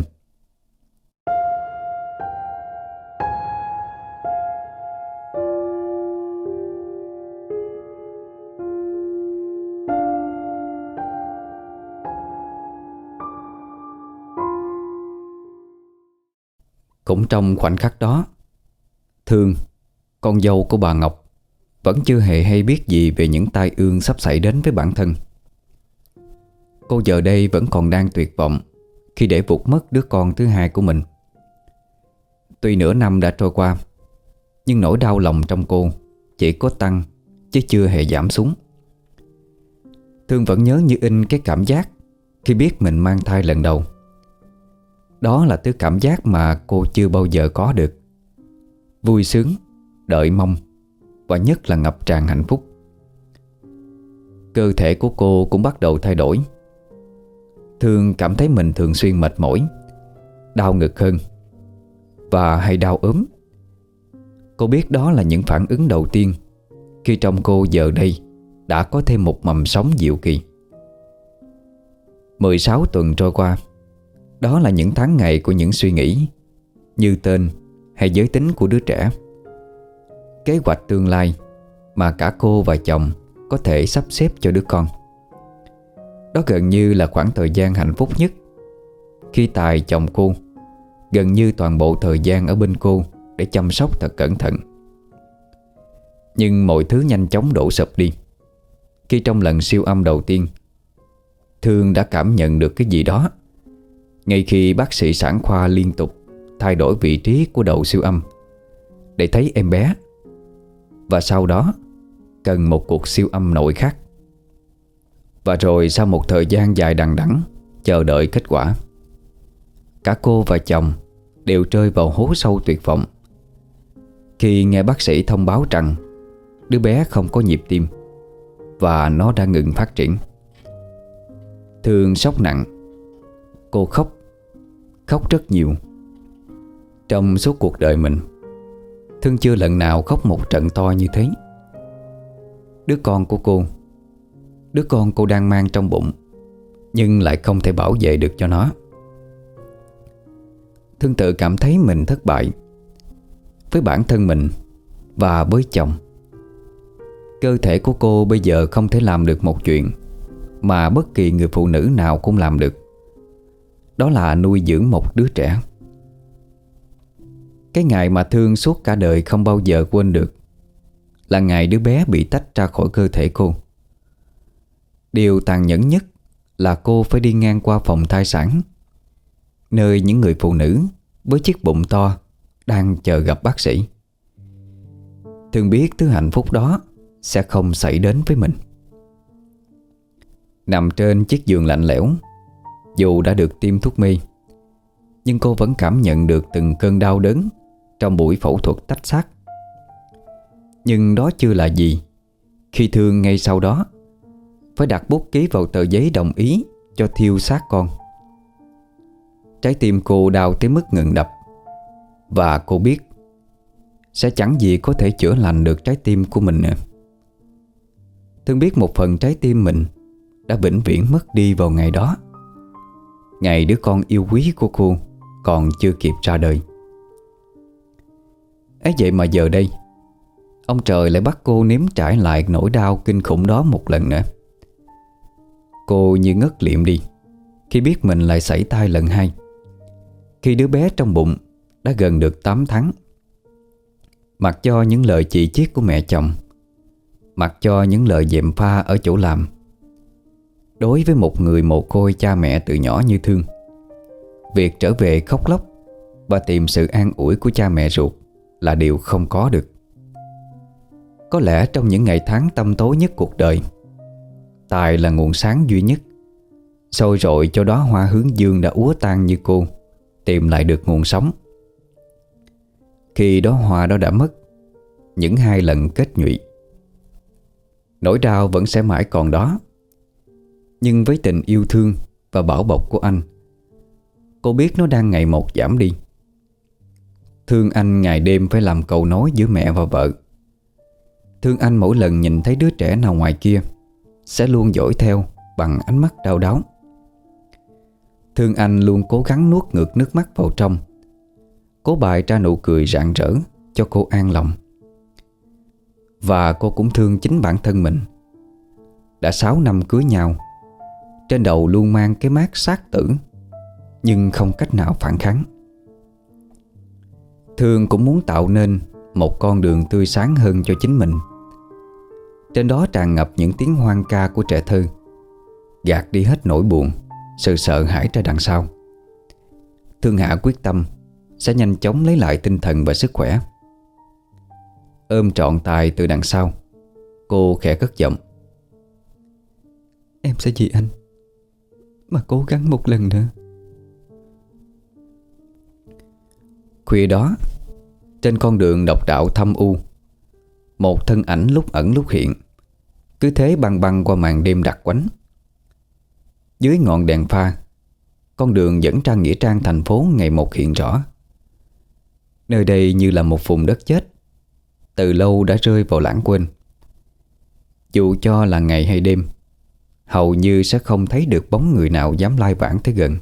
Cũng trong khoảnh khắc đó, Thương, con dâu của bà Ngọc, vẫn chưa hề hay biết gì về những tai ương sắp xảy đến với bản thân. Cô giờ đây vẫn còn đang tuyệt vọng khi để vụt mất đứa con thứ hai của mình. Tuy nửa năm đã trôi qua, nhưng nỗi đau lòng trong cô chỉ có tăng chứ chưa hề giảm xuống. Thương vẫn nhớ như in cái cảm giác khi biết mình mang thai lần đầu. Đó là thứ cảm giác mà cô chưa bao giờ có được: vui sướng, đợi mong và nhất là ngập tràn hạnh phúc. Cơ thể của cô cũng bắt đầu thay đổi. Thương cảm thấy mình thường xuyên mệt mỏi, đau ngực hơn và hay đau ốm. Cô biết đó là những phản ứng đầu tiên khi trong cô giờ đây đã có thêm một mầm sống diệu kỳ. 16 tuần trôi qua. Đó là những tháng ngày của những suy nghĩ như tên hay giới tính của đứa trẻ, kế hoạch tương lai mà cả cô và chồng có thể sắp xếp cho đứa con. Đó gần như là khoảng thời gian hạnh phúc nhất, khi Tài, chồng cô, gần như toàn bộ thời gian ở bên cô để chăm sóc thật cẩn thận. Nhưng mọi thứ nhanh chóng đổ sập đi khi trong lần siêu âm đầu tiên, Thương đã cảm nhận được cái gì đó ngay khi bác sĩ sản khoa liên tục thay đổi vị trí của đầu siêu âm để thấy em bé, và sau đó cần một cuộc siêu âm nội khác. Và rồi sau một thời gian dài đằng đẵng chờ đợi kết quả, cả cô và chồng đều rơi vào hố sâu tuyệt vọng khi nghe bác sĩ thông báo rằng đứa bé không có nhịp tim và nó đã ngừng phát triển. Thương sốc nặng. Cô khóc rất nhiều. Trong suốt cuộc đời mình, Thương chưa lần nào khóc một trận to như thế. Đứa con của cô, đứa con cô đang mang trong bụng, nhưng lại không thể bảo vệ được cho nó. Thương tự cảm thấy mình thất bại với bản thân mình và với chồng. Cơ thể của cô bây giờ không thể làm được một chuyện mà bất kỳ người phụ nữ nào cũng làm được. Đó là nuôi dưỡng một đứa trẻ. Cái ngày mà Thương suốt cả đời không bao giờ quên được là ngày đứa bé bị tách ra khỏi cơ thể cô. Điều tàn nhẫn nhất là cô phải đi ngang qua phòng thai sản, nơi những người phụ nữ với chiếc bụng to đang chờ gặp bác sĩ. Thương biết thứ hạnh phúc đó sẽ không xảy đến với mình. Nằm trên chiếc giường lạnh lẽo, dù đã được tiêm thuốc mê, nhưng cô vẫn cảm nhận được từng cơn đau đớn trong buổi phẫu thuật tách xác. Nhưng đó chưa là gì khi Thương ngay sau đó phải đặt bút ký vào tờ giấy đồng ý cho thiêu xác con. Trái tim cô đau tới mức ngừng đập, và cô biết sẽ chẳng gì có thể chữa lành được trái tim của mình nữa. Thương biết một phần trái tim mình đã vĩnh viễn mất đi vào ngày đó, ngày đứa con yêu quý của cô còn chưa kịp ra đời. Ấy vậy mà giờ đây, ông trời lại bắt cô nếm trải lại nỗi đau kinh khủng đó một lần nữa. Cô như ngất liệm đi khi biết mình lại sảy thai lần hai, khi đứa bé trong bụng đã gần được 8 tháng. Mặc cho những lời chỉ chiết của mẹ chồng, mặc cho những lời gièm pha ở chỗ làm, đối với một người mồ côi cha mẹ từ nhỏ như Thương, việc trở về khóc lóc và tìm sự an ủi của cha mẹ ruột là điều không có được. Có lẽ trong những ngày tháng tăm tối nhất cuộc đời, Tài là nguồn sáng duy nhất soi rọi cho đóa hoa hướng dương đã úa tan như cô tìm lại được nguồn sống. Khi đóa hoa đó đã mất, những hai lần kết nhụy, nỗi đau vẫn sẽ mãi còn đó. Nhưng với tình yêu thương và bảo bọc của anh, cô biết nó đang ngày một giảm đi. Thương anh ngày đêm phải làm cầu nối giữa mẹ và vợ. Thương anh mỗi lần nhìn thấy đứa trẻ nào ngoài kia sẽ luôn dõi theo bằng ánh mắt đau đáu. Thương anh luôn cố gắng nuốt ngược nước mắt vào trong, cố bày ra nụ cười rạng rỡ cho cô an lòng. Và cô cũng thương chính bản thân mình. Đã 6 năm cưới nhau, trên đầu luôn mang cái mác xác tử, nhưng không cách nào phản kháng. Thương cũng muốn tạo nên một con đường tươi sáng hơn cho chính mình. Trên đó tràn ngập những tiếng hoang ca của trẻ thơ, gạt đi hết nỗi buồn, sự sợ hãi ra đằng sau. Thương Hạ quyết tâm sẽ nhanh chóng lấy lại tinh thần và sức khỏe. Ôm trọn Tài từ đằng sau, cô khẽ cất giọng: "Em sẽ vì anh mà cố gắng một lần nữa." Khuya đó, trên con đường độc đạo thâm u, một thân ảnh lúc ẩn lúc hiện, cứ thế băng băng qua màn đêm đặc quánh. Dưới ngọn đèn pha, con đường dẫn ra nghĩa trang thành phố ngày một hiện rõ. Nơi đây như là một vùng đất chết, từ lâu đã rơi vào lãng quên. Dù cho là ngày hay đêm, hầu như sẽ không thấy được bóng người nào dám lai vãng tới gần.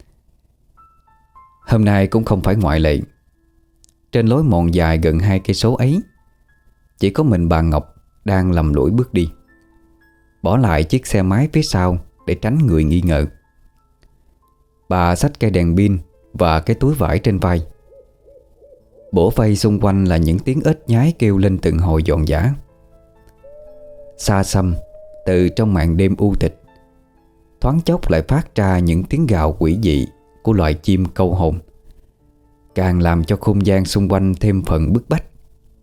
Hôm nay cũng không phải ngoại lệ. Trên lối mòn dài gần 2 cây số ấy, chỉ có mình bà Ngọc đang lầm lũi bước đi, bỏ lại chiếc xe máy phía sau để tránh người nghi ngờ. Bà xách cây đèn pin và cái túi vải trên vai. Bủa vây xung quanh là những tiếng ếch nhái kêu lên từng hồi giòn giã. Xa xăm, từ trong màn đêm u tịch, thoáng chốc lại phát ra những tiếng gào quỷ dị của loài chim câu hồn, càng làm cho không gian xung quanh thêm phần bức bách.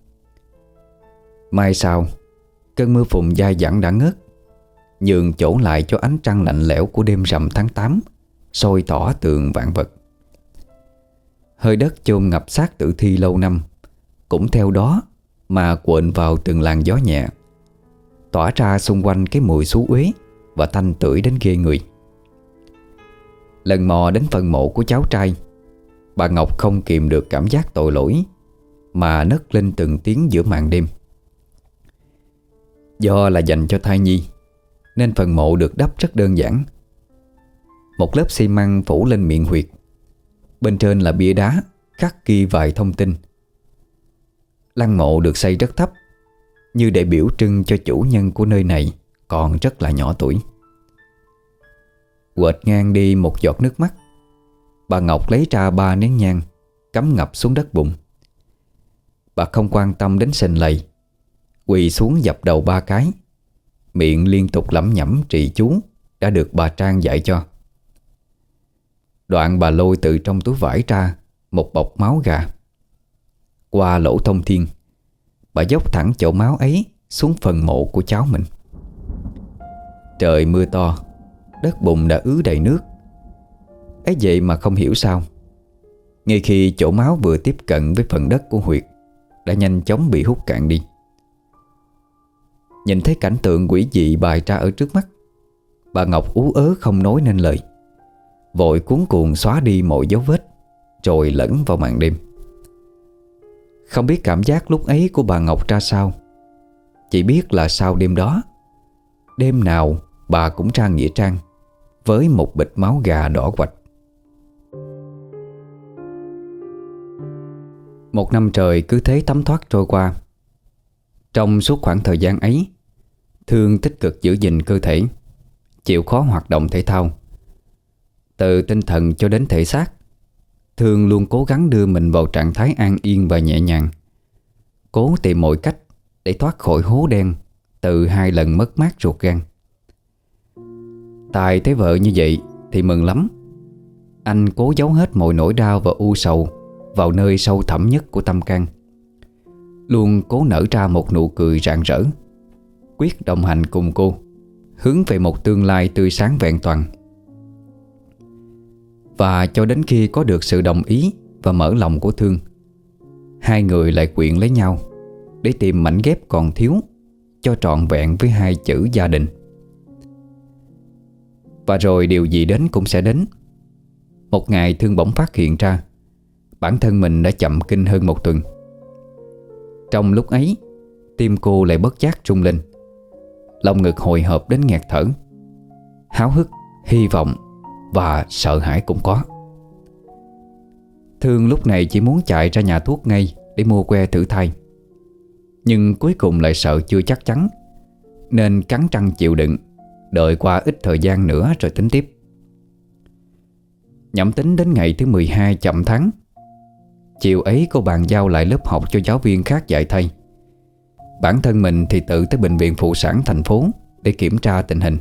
Mai sau, cơn mưa phùn dai dẳng đã ngớt, nhường chỗ lại cho ánh trăng lạnh lẽo của đêm rằm tháng 8 soi tỏ tường vạn vật. Hơi đất chôn ngập xác tử thi lâu năm cũng theo đó mà cuộn vào từng làn gió nhẹ, tỏa ra xung quanh cái mùi xú uế và tanh tưởi đến ghê người. Lần mò đến phần mộ của cháu trai, bà Ngọc không kìm được cảm giác tội lỗi mà nấc lên từng tiếng giữa màn đêm. Do là dành cho thai nhi nên phần mộ được đắp rất đơn giản. Một lớp xi măng phủ lên miệng huyệt, bên trên là bia đá khắc ghi vài thông tin. Lăng mộ được xây rất thấp, như để biểu trưng cho chủ nhân của nơi này còn rất là nhỏ tuổi. Quệt ngang đi một giọt nước mắt, bà Ngọc lấy ra 3 nén nhang cắm ngập xuống đất bùn. Bà không quan tâm đến sình lầy, quỳ xuống dập đầu 3 cái, miệng liên tục lẩm nhẩm trì chú đã được bà Trang dạy cho. Đoạn bà lôi từ trong túi vải ra một bọc máu gà. Qua lỗ thông thiên, bà dốc thẳng chậu máu ấy xuống phần mộ của cháu mình. Trời mưa to, đất bùn đã ứ đầy nước. Ấy vậy mà không hiểu sao, ngay khi chỗ máu vừa tiếp cận với phần đất của huyệt đã nhanh chóng bị hút cạn đi. Nhìn thấy cảnh tượng quỷ dị bày ra ở trước mắt, bà Ngọc ú ớ không nói nên lời, vội cuống cuồng xóa đi mọi dấu vết, rồi lẫn vào màn đêm. Không biết cảm giác lúc ấy của bà Ngọc ra sao, chỉ biết là sau đêm đó, đêm nào bà cũng ra nghĩa trang với một bịch máu gà đỏ quạch. Một năm trời cứ thế thấm thoát trôi qua. Trong suốt khoảng thời gian ấy, Thương tích cực giữ gìn cơ thể, chịu khó hoạt động thể thao. Từ tinh thần cho đến thể xác, Thương luôn cố gắng đưa mình vào trạng thái an yên và nhẹ nhàng, cố tìm mọi cách để thoát khỏi hố đen từ 2 lần mất mát ruột gan. Tài thấy vợ như vậy thì mừng lắm. Anh cố giấu hết mọi nỗi đau và u sầu vào nơi sâu thẳm nhất của tâm can, luôn cố nở ra một nụ cười rạng rỡ, quyết đồng hành cùng cô, hướng về một tương lai tươi sáng vẹn toàn. Và cho đến khi có được sự đồng ý và mở lòng của Thương, hai người lại quyện lấy nhau để tìm mảnh ghép còn thiếu cho trọn vẹn với 2 chữ gia đình. Và rồi điều gì đến cũng sẽ đến. Một ngày Thương bỗng phát hiện ra bản thân mình đã chậm kinh hơn 1 tuần. Trong lúc ấy, tim cô lại bất giác rung lên, lòng ngực hồi hộp đến nghẹt thở. Háo hức, hy vọng và sợ hãi cũng có. Thương lúc này chỉ muốn chạy ra nhà thuốc ngay để mua que thử thai, nhưng cuối cùng lại sợ chưa chắc chắn, nên cắn răng chịu đựng, đợi qua ít thời gian nữa rồi tính tiếp. Nhẩm tính đến ngày thứ 12 chậm tháng, chiều ấy cô bàn giao lại lớp học cho giáo viên khác dạy thay. Bản thân mình thì tự tới bệnh viện phụ sản thành phố để kiểm tra tình hình.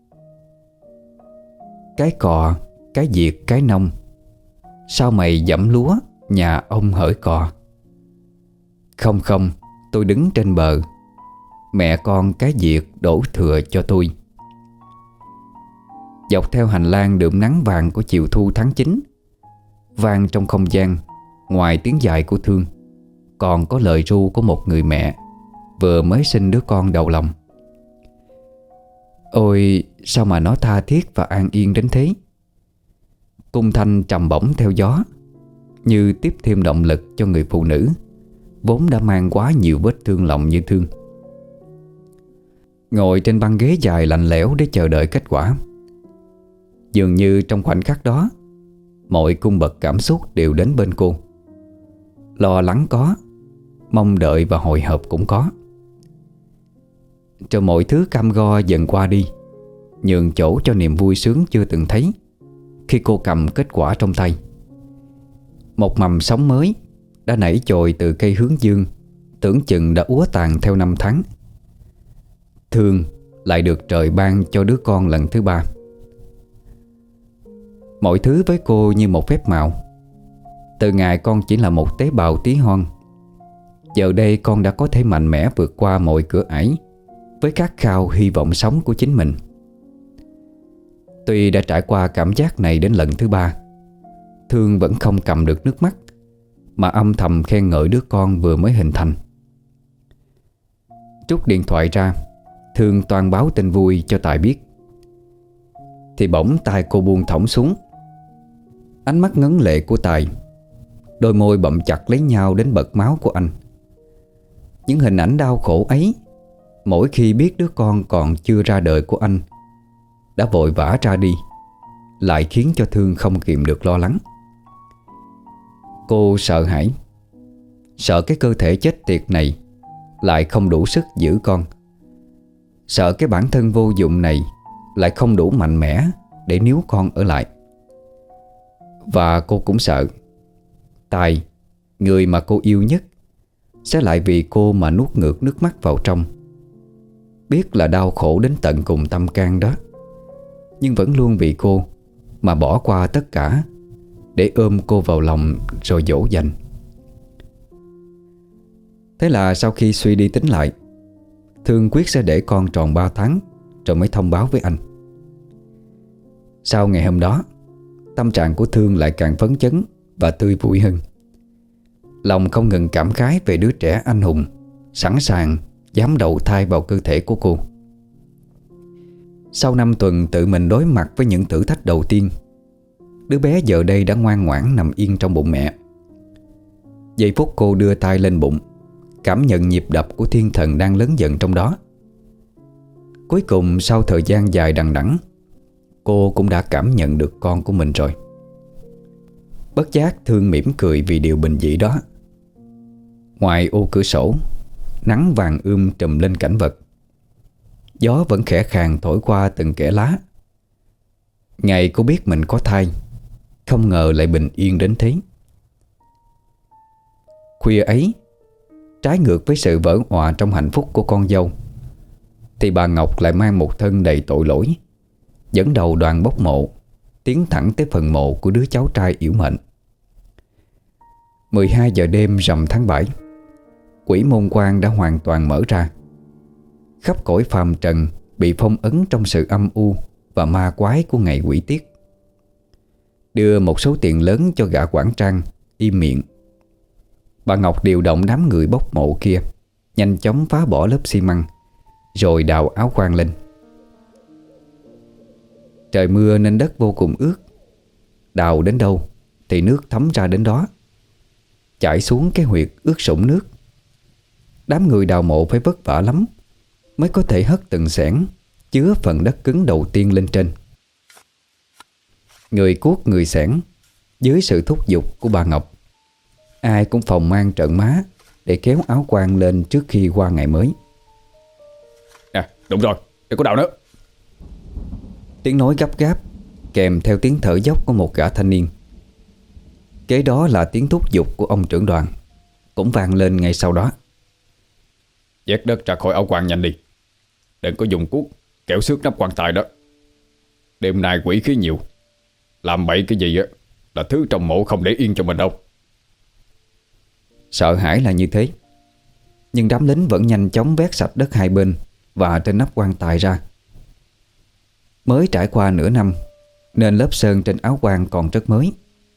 Cái cò, cái diệt, cái nông, sao mày dẫm lúa, nhà ông hỡi cò. Không không, tôi đứng trên bờ, mẹ con cái diệt đổ thừa cho tôi. Dọc theo hành lang đượm nắng vàng của chiều thu tháng 9, vang trong không gian, ngoài tiếng dài của Thương, còn có lời ru của một người mẹ vừa mới sinh đứa con đầu lòng. Ôi, sao mà nó tha thiết và an yên đến thế. Cung thanh trầm bổng theo gió, như tiếp thêm động lực cho người phụ nữ vốn đã mang quá nhiều vết thương lòng như Thương. Ngồi trên băng ghế dài lạnh lẽo để chờ đợi kết quả, dường như trong khoảnh khắc đó, mọi cung bậc cảm xúc đều đến bên cô. Lo lắng có, mong đợi và hồi hộp cũng có. Rồi mọi thứ cam go dần qua đi, nhường chỗ cho niềm vui sướng chưa từng thấy khi cô cầm kết quả trong tay. Một mầm sống mới đã nảy chồi từ cây hướng dương, tưởng chừng đã úa tàn theo năm tháng. Thương lại được trời ban cho đứa con lần thứ 3. Mọi thứ với cô như một phép màu. Từ ngày con chỉ là một tế bào tí hon, giờ đây con đã có thể mạnh mẽ vượt qua mọi cửa ải với khát khao hy vọng sống của chính mình. Tuy đã trải qua cảm giác này đến lần thứ 3, Thương vẫn không cầm được nước mắt, mà âm thầm khen ngợi đứa con vừa mới hình thành. Trút điện thoại ra, Thương toan báo tin vui cho Tài biết, thì bỗng tai cô buông thõng xuống. Ánh mắt ngấn lệ của Tài, đôi môi bậm chặt lấy nhau đến bật máu của anh. Những hình ảnh đau khổ ấy, mỗi khi biết đứa con còn chưa ra đời của anh đã vội vã ra đi, lại khiến cho Thương không kìm được lo lắng. Cô sợ hãi, sợ cái cơ thể chết tiệt này lại không đủ sức giữ con, sợ cái bản thân vô dụng này lại không đủ mạnh mẽ để níu con ở lại. Và cô cũng sợ Tài, người mà cô yêu nhất, sẽ lại vì cô mà nuốt ngược nước mắt vào trong. Biết là đau khổ đến tận cùng tâm can đó, nhưng vẫn luôn vì cô mà bỏ qua tất cả để ôm cô vào lòng rồi dỗ dành. Thế là sau khi suy đi tính lại, Thương quyết sẽ để con tròn 3 tháng rồi mới thông báo với anh. Sau ngày hôm đó, tâm trạng của Thương lại càng phấn chấn và tươi vui hơn. Lòng không ngừng cảm khái về đứa trẻ anh hùng, sẵn sàng dám đầu thai vào cơ thể của cô. Sau 5 tuần tự mình đối mặt với những thử thách đầu tiên, đứa bé giờ đây đã ngoan ngoãn nằm yên trong bụng mẹ. Giây phút cô đưa tay lên bụng, cảm nhận nhịp đập của thiên thần đang lớn dần trong đó. Cuối cùng sau thời gian dài đằng đẵng, cô cũng đã cảm nhận được con của mình rồi. Bất giác Thương mỉm cười vì điều bình dị đó. Ngoài ô cửa sổ, nắng vàng trùm lên cảnh vật. Gió vẫn khẽ khàng thổi qua từng kẽ lá. Ngày cô biết mình có thai, không ngờ lại bình yên đến thế. Khuya ấy, trái ngược với sự vỡ òa trong hạnh phúc của con dâu, thì bà Ngọc lại mang một thân đầy tội lỗi, dẫn đầu đoàn bốc mộ, tiến thẳng tới phần mộ của đứa cháu trai yểu mệnh. 12 giờ đêm rằm tháng 7, quỷ môn quan đã hoàn toàn mở ra. Khắp cõi phàm trần bị phong ấn trong sự âm u và ma quái của ngày quỷ tiết. Đưa một số tiền lớn cho gã quản trang im miệng, bà Ngọc điều động đám người bốc mộ kia nhanh chóng phá bỏ lớp xi măng, rồi đào áo quan lên. Trời mưa nên đất vô cùng ướt. Đào đến đâu thì nước thấm ra đến đó, chảy xuống cái huyệt ướt sũng nước. Đám người đào mộ phải vất vả lắm mới có thể hất từng xẻng chứa phần đất cứng đầu tiên lên trên. Người cuốc người xẻng, dưới sự thúc giục của bà Ngọc, ai cũng phòng mang trợn má để kéo áo quan lên trước khi qua ngày mới. Nè, đúng rồi, đừng có đào nữa. Tiếng nói gấp gáp kèm theo tiếng thở dốc của một gã thanh niên. Kế đó là tiếng thúc giục của ông trưởng đoàn, cũng vang lên ngay sau đó. Vét đất ra khỏi áo quan nhanh đi. Đừng có dùng cuốc kéo xước nắp quan tài đó. Đêm nay quỷ khí nhiều, làm bậy cái gì á là thứ trong mộ không để yên cho mình đâu. Sợ hãi là như thế, nhưng đám lính vẫn nhanh chóng vét sạch đất hai bên và trên nắp quan tài ra. Mới trải qua nửa năm nên lớp sơn trên áo quan còn rất mới.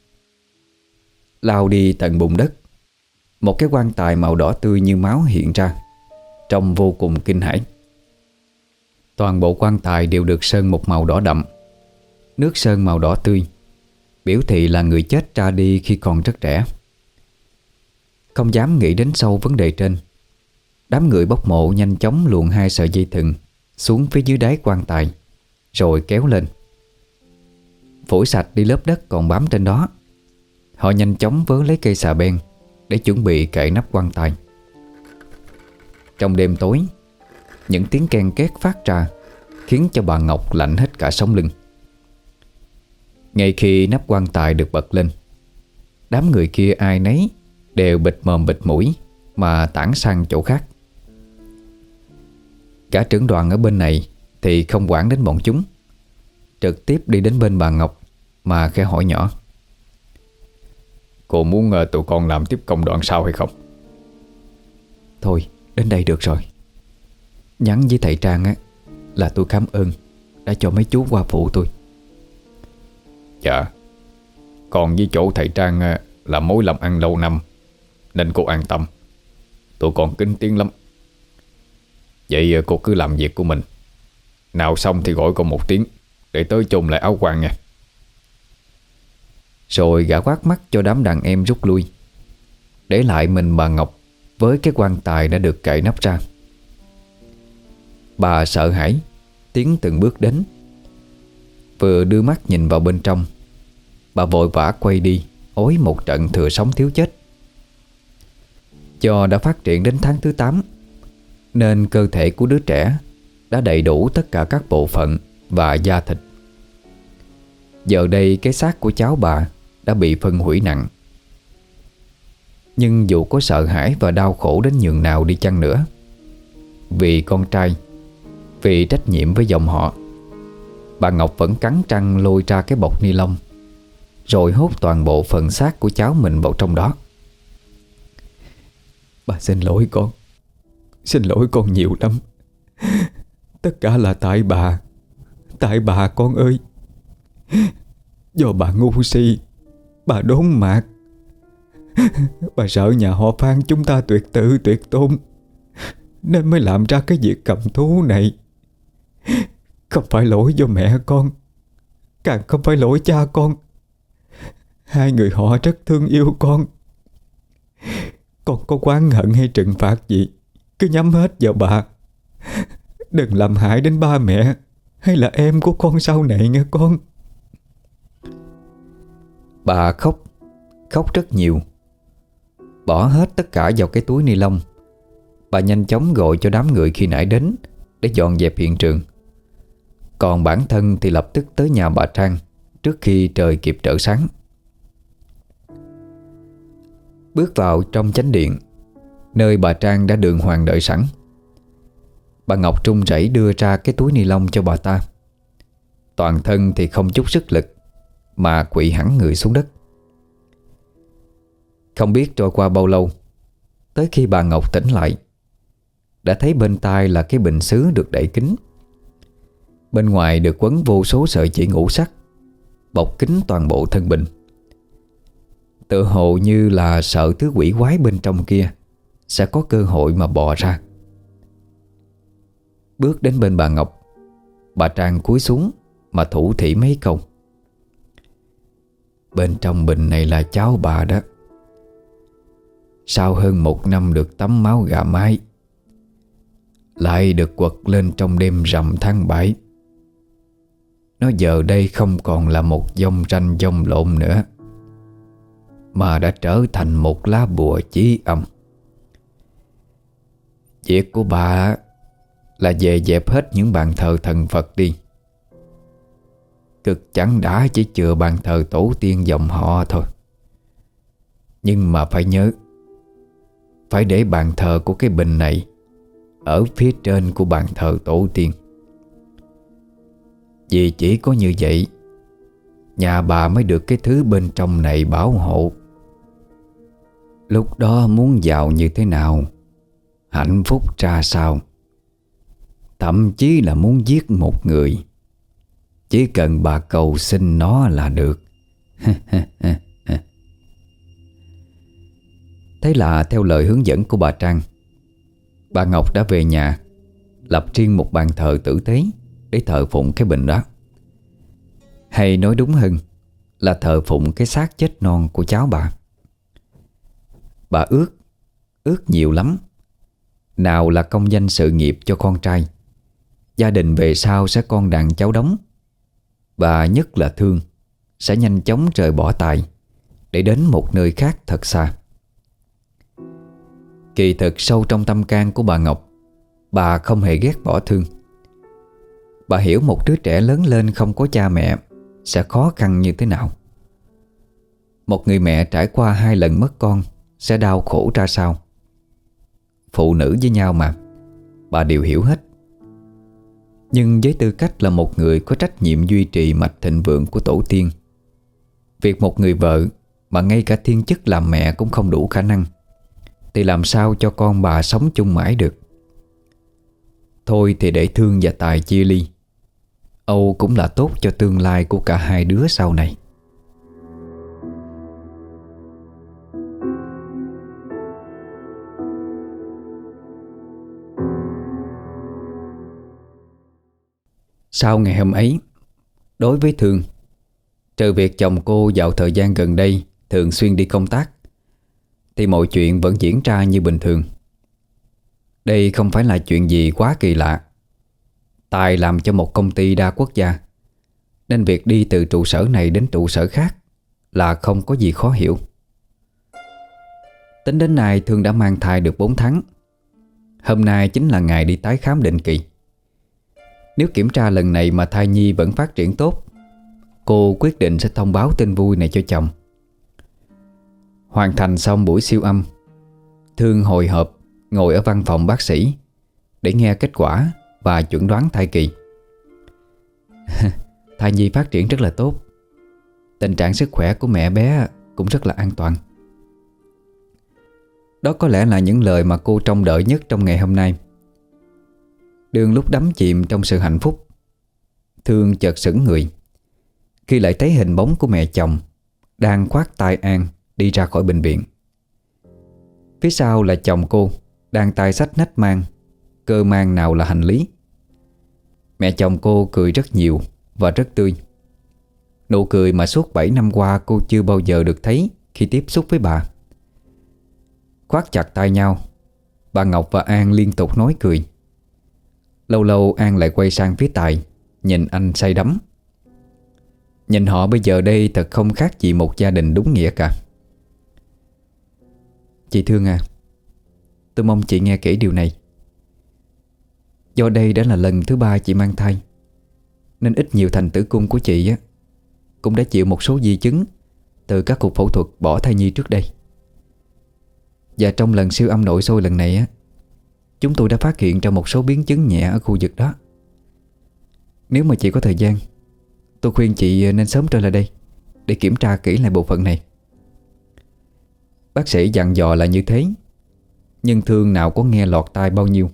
Lao đi tận bùn đất, một cái quan tài màu đỏ tươi như máu hiện ra, trông vô cùng kinh hãi. Toàn bộ quan tài đều được sơn một màu đỏ đậm, nước sơn màu đỏ tươi, biểu thị là người chết ra đi khi còn rất trẻ. Không dám nghĩ đến sâu vấn đề trên, đám người bốc mộ nhanh chóng luồn hai sợi dây thừng xuống phía dưới đáy quan tài, rồi kéo lên. Phủi sạch đi lớp đất còn bám trên đó, họ nhanh chóng vớ lấy cây xà beng để chuẩn bị cậy nắp quan tài. Trong đêm tối, những tiếng ken két phát ra khiến cho bà Ngọc lạnh hết cả sống lưng. Ngay khi nắp quan tài được bật lên, đám người kia ai nấy đều bịt mồm bịt mũi mà tản sang chỗ khác. Cả trưởng đoàn ở bên này thì không quản đến bọn chúng, trực tiếp đi đến bên bà Ngọc mà khẽ hỏi nhỏ: Cô muốn tụi con làm tiếp công đoạn sau hay không? Thôi, đến đây được rồi. Nhắn với thầy Trang á là tôi cảm ơn đã cho mấy chú qua phụ tôi. Dạ, còn với chỗ thầy Trang là mối làm ăn lâu năm, nên cô an tâm. Tụi con kính tiếng lắm. Vậy cô cứ làm việc của mình, nào xong thì gọi con một tiếng để tới chôn lại áo quan nha. Rồi gã quát mắt cho đám đàn em rút lui, để lại mình bà Ngọc với cái quan tài đã được cậy nắp ra. Bà sợ hãi tiến từng bước đến. Vừa đưa mắt nhìn vào bên trong, bà vội vã quay đi, ối một trận thừa sống thiếu chết. Do đã phát triển đến tháng thứ 8, nên cơ thể của đứa trẻ đã đầy đủ tất cả các bộ phận và da thịt. Giờ đây cái xác của cháu bà đã bị phân hủy nặng. Nhưng dù có sợ hãi và đau khổ đến nhường nào đi chăng nữa, vì con trai, vì trách nhiệm với dòng họ, bà Ngọc vẫn cắn răng lôi ra cái bọc ni lông, rồi hốt toàn bộ phần xác của cháu mình vào trong đó. Bà xin lỗi con. Xin lỗi con nhiều lắm. Tất cả là tại bà. Tại bà con ơi. Do bà ngu si, bà đốn mạc. Bà sợ nhà họ Phan chúng ta tuyệt tự tuyệt tôn, nên mới làm ra cái việc cầm thú này. Không phải lỗi do mẹ con, càng không phải lỗi cha con. Hai người họ rất thương yêu con. Con có oán hận hay trừng phạt gì cứ nhắm hết vào bà. Đừng làm hại đến ba mẹ hay là em của con sau này nghe con. Bà khóc, khóc rất nhiều. Bỏ hết tất cả vào cái túi ni lông. Bà nhanh chóng gọi cho đám người khi nãy đến để dọn dẹp hiện trường. Còn bản thân thì lập tức tới nhà bà Trang trước khi trời kịp trở sáng. Bước vào trong chánh điện, nơi bà Trang đã đường hoàng đợi sẵn. Bà Ngọc trung rẩy đưa ra cái túi ni lông cho bà ta. Toàn thân thì không chút sức lực mà quỵ hẳn người xuống đất. Không biết trôi qua bao lâu, tới khi bà Ngọc tỉnh lại, đã thấy bên tai là cái bình sứ được đậy kín. Bên ngoài được quấn vô số sợi chỉ ngũ sắc, bọc kín toàn bộ thân bình. Tựa hồ như là sợ thứ quỷ quái bên trong kia sẽ có cơ hội mà bò ra. Bước đến bên bà Ngọc, bà Trang cúi xuống mà thủ thỉ mấy câu. Bên trong bình này là cháu bà đó. Sau hơn 1 năm được tắm máu gà mái, lại được quật lên trong đêm rằm tháng 7, nó giờ đây không còn là một vong ranh vong lộn nữa, mà đã trở thành một lá bùa chí âm. Việc của bà là về dẹp hết những bàn thờ thần Phật đi. Cực chẳng đã chỉ chừa bàn thờ tổ tiên dòng họ thôi. Nhưng mà phải nhớ, phải để bàn thờ của cái bình này ở phía trên của bàn thờ tổ tiên. Vì chỉ có như vậy, nhà bà mới được cái thứ bên trong này bảo hộ. Lúc đó muốn giàu như thế nào, hạnh phúc ra sao, thậm chí là muốn giết một người, chỉ cần bà cầu xin nó là được. Thế là theo lời hướng dẫn của bà Trang, bà Ngọc đã về nhà lập riêng một bàn thờ tử tế để thờ phụng cái bình đó. Hay nói đúng hơn là thờ phụng cái xác chết non của cháu bà. Bà ước nhiều lắm. Nào là công danh sự nghiệp cho con trai, gia đình về sau sẽ con đàn cháu đống, và nhất là Thương sẽ nhanh chóng rời bỏ Tài để đến một nơi khác thật xa. Kỳ thực sâu trong tâm can của bà Ngọc, bà không hề ghét bỏ Thương. Bà hiểu một đứa trẻ lớn lên không có cha mẹ sẽ khó khăn như thế nào. Một người mẹ trải qua 2 lần mất con sẽ đau khổ ra sao. Phụ nữ với nhau mà, bà đều hiểu hết. Nhưng với tư cách là một người có trách nhiệm duy trì mạch thịnh vượng của tổ tiên, việc một người vợ mà ngay cả thiên chức làm mẹ cũng không đủ khả năng, thì làm sao cho con bà sống chung mãi được. Thôi thì để Thương và Tài chia ly, Âu cũng là tốt cho tương lai của cả hai đứa sau này. Sau ngày hôm ấy, đối với Thương, trừ việc chồng cô dạo thời gian gần đây thường xuyên đi công tác, thì mọi chuyện vẫn diễn ra như bình thường. Đây không phải là chuyện gì quá kỳ lạ. Tài làm cho một công ty đa quốc gia, nên việc đi từ trụ sở này đến trụ sở khác là không có gì khó hiểu. Tính đến nay Thương đã mang thai được 4 tháng. Hôm nay chính là ngày đi tái khám định kỳ. Nếu kiểm tra lần này mà thai nhi vẫn phát triển tốt, cô quyết định sẽ thông báo tin vui này cho chồng. Hoàn thành xong buổi siêu âm, Thương hồi hộp ngồi ở văn phòng bác sĩ để nghe kết quả và chẩn đoán thai kỳ. Thai nhi phát triển rất là tốt. Tình trạng sức khỏe của mẹ bé cũng rất là an toàn. Đó có lẽ là những lời mà cô trông đợi nhất trong ngày hôm nay. Đương lúc đắm chìm trong sự hạnh phúc, Thương chợt sững người khi lại thấy hình bóng của mẹ chồng đang khoác tay An đi ra khỏi bệnh viện. Phía sau là chồng cô đang tay xách nách mang, cơ mang nào là hành lý. Mẹ chồng cô cười rất nhiều và rất tươi. Nụ cười mà suốt 7 năm qua cô chưa bao giờ được thấy khi tiếp xúc với bà. Khoác chặt tay nhau, bà Ngọc và An liên tục nói cười. Lâu lâu An lại quay sang phía Tài, nhìn anh say đắm. Nhìn họ bây giờ đây thật không khác gì một gia đình đúng nghĩa cả. Chị Thương à, tôi mong chị nghe kỹ điều này. Do đây đã là lần thứ 3 chị mang thai, nên ít nhiều thành tử cung của chị cũng đã chịu một số di chứng từ các cuộc phẫu thuật bỏ thai nhi trước đây. Và trong lần siêu âm nội soi lần này chúng tôi đã phát hiện ra một số biến chứng nhẹ ở khu vực đó. Nếu mà chị có thời gian, tôi khuyên chị nên sớm trở lại đây để kiểm tra kỹ lại bộ phận này. Bác sĩ dặn dò là như thế, nhưng Thương nào có nghe lọt tai bao nhiêu.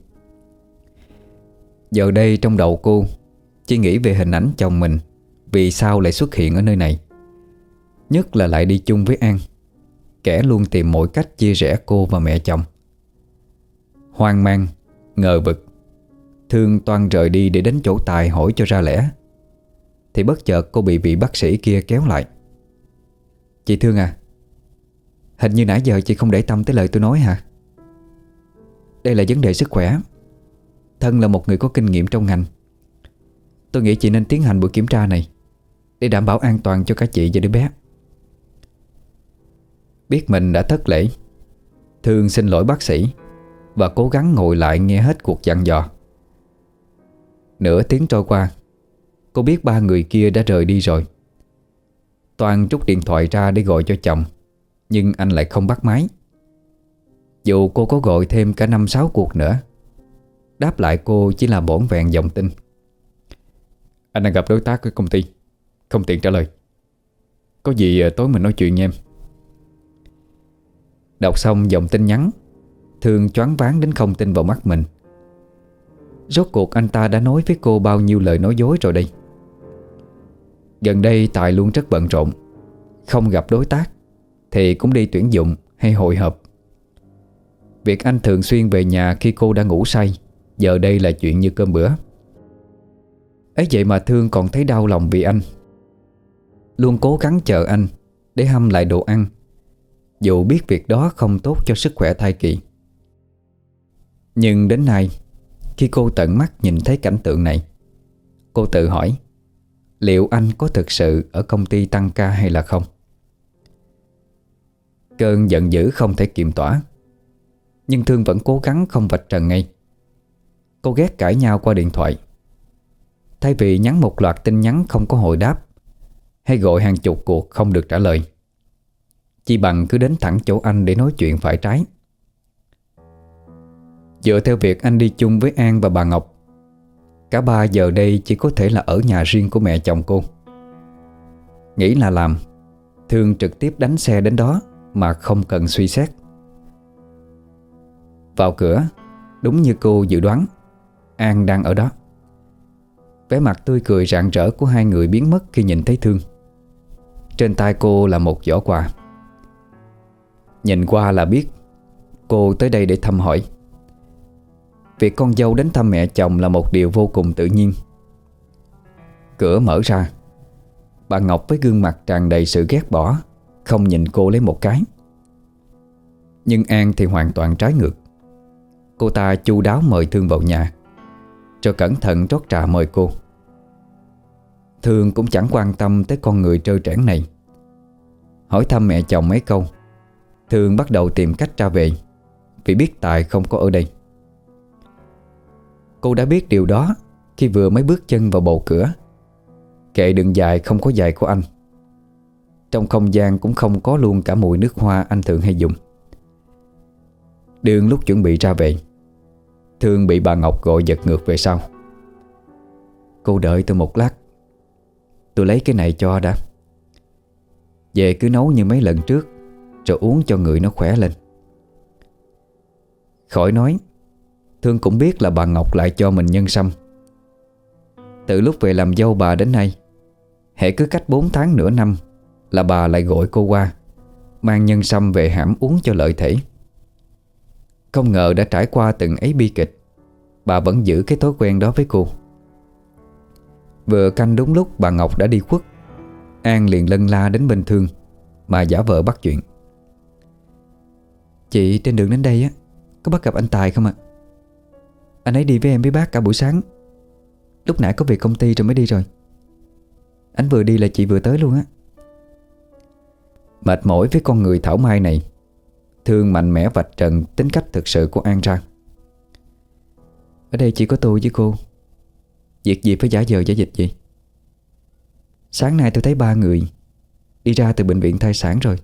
Giờ đây trong đầu cô chỉ nghĩ về hình ảnh chồng mình vì sao lại xuất hiện ở nơi này, nhất là lại đi chung với An, kẻ luôn tìm mọi cách chia rẽ cô và mẹ chồng. Hoang mang, ngờ vực, Thương toan rời đi để đến chỗ Tài hỏi cho ra lẽ, thì bất chợt cô bị vị bác sĩ kia kéo lại. Chị Thương à, hình như nãy giờ chị không để tâm tới lời tôi nói hả? Đây là vấn đề sức khỏe. Thân là một người có kinh nghiệm trong ngành, tôi nghĩ chị nên tiến hành buổi kiểm tra này để đảm bảo an toàn cho cả chị và đứa bé. Biết mình đã thất lễ, Thương xin lỗi bác sĩ và cố gắng ngồi lại nghe hết cuộc dặn dò. Nửa tiếng trôi qua, cô biết ba người kia đã rời đi rồi. Toàn rút điện thoại ra để gọi cho chồng, nhưng anh lại không bắt máy. Dù cô có gọi thêm cả 5-6 cuộc nữa, đáp lại cô chỉ là bỏn vẹn giọng tin: Anh đang gặp đối tác ở công ty, không tiện trả lời. Có gì tối mình nói chuyện nha em. Đọc xong dòng tin nhắn, Thương choáng váng đến không tin vào mắt mình. Rốt cuộc anh ta đã nói với cô bao nhiêu lời nói dối rồi đây? Gần đây Tài luôn rất bận rộn, không gặp đối tác thì cũng đi tuyển dụng hay hội họp. Việc anh thường xuyên về nhà khi cô đã ngủ say giờ đây là chuyện như cơm bữa. Ấy vậy mà Thương còn thấy đau lòng vì anh, luôn cố gắng chờ anh để hâm lại đồ ăn, dù biết việc đó không tốt cho sức khỏe thai kỳ. Nhưng đến nay, khi cô tận mắt nhìn thấy cảnh tượng này, cô tự hỏi liệu anh có thực sự ở công ty tăng ca hay là không. Cơn giận dữ không thể kiềm tỏa, nhưng Thương vẫn cố gắng không vạch trần ngay. Cô ghét cãi nhau qua điện thoại. Thay vì nhắn một loạt tin nhắn không có hồi đáp, hay gọi hàng chục cuộc không được trả lời, chỉ bằng cứ đến thẳng chỗ anh để nói chuyện phải trái. Dựa theo việc anh đi chung với An và bà Ngọc, cả ba giờ đây chỉ có thể là ở nhà riêng của mẹ chồng cô. Nghĩ là làm, Thương trực tiếp đánh xe đến đó mà không cần suy xét. Vào cửa, đúng như cô dự đoán, An đang ở đó. Vẻ mặt tươi cười rạng rỡ của hai người biến mất khi nhìn thấy Thương. Trên tay cô là một giỏ quà. Nhìn qua là biết cô tới đây để thăm hỏi. Việc con dâu đến thăm mẹ chồng là một điều vô cùng tự nhiên. Cửa mở ra, bà Ngọc với gương mặt tràn đầy sự ghét bỏ không nhìn cô lấy một cái. Nhưng An thì hoàn toàn trái ngược. Cô ta chu đáo mời Thương vào nhà, rồi cẩn thận rót trà mời cô. Thương cũng chẳng quan tâm tới con người trơ trẽn này. Hỏi thăm mẹ chồng mấy câu, Thương bắt đầu tìm cách ra về, vì biết Tài không có ở đây. Cô đã biết điều đó khi vừa mới bước chân vào bầu cửa. Kệ đường dài không có giày của anh. Trong không gian cũng không có luôn cả mùi nước hoa anh thường hay dùng. Đường lúc chuẩn bị ra về, Thương bị bà Ngọc gọi giật ngược về sau. Cô đợi tôi một lát, tôi lấy cái này cho đã. Về cứ nấu như mấy lần trước, rồi uống cho người nó khỏe lên. Khỏi nói, Thương cũng biết là bà Ngọc lại cho mình nhân sâm. Từ lúc về làm dâu bà đến nay, hễ cứ cách 4 tháng nửa năm là bà lại gọi cô qua, mang nhân sâm về hãm uống cho lợi thể. Không ngờ đã trải qua từng ấy bi kịch, bà vẫn giữ cái thói quen đó với cô. Vừa canh đúng lúc bà Ngọc đã đi khuất, An liền lân la đến bên Thương mà giả vờ bắt chuyện. Chị trên đường đến đây á, có bắt gặp anh Tài không ạ? Anh ấy đi với em với bác cả buổi sáng. Lúc nãy có việc công ty rồi mới đi rồi. Anh vừa đi là chị vừa tới luôn á. Mệt mỏi với con người thảo mai này, Thương mạnh mẽ vạch trần tính cách thực sự của An ra. Ở đây chỉ có tôi với cô. Việc gì phải giả vờ giả dịch gì? Sáng nay tôi thấy 3 người đi ra từ bệnh viện thai sản rồi.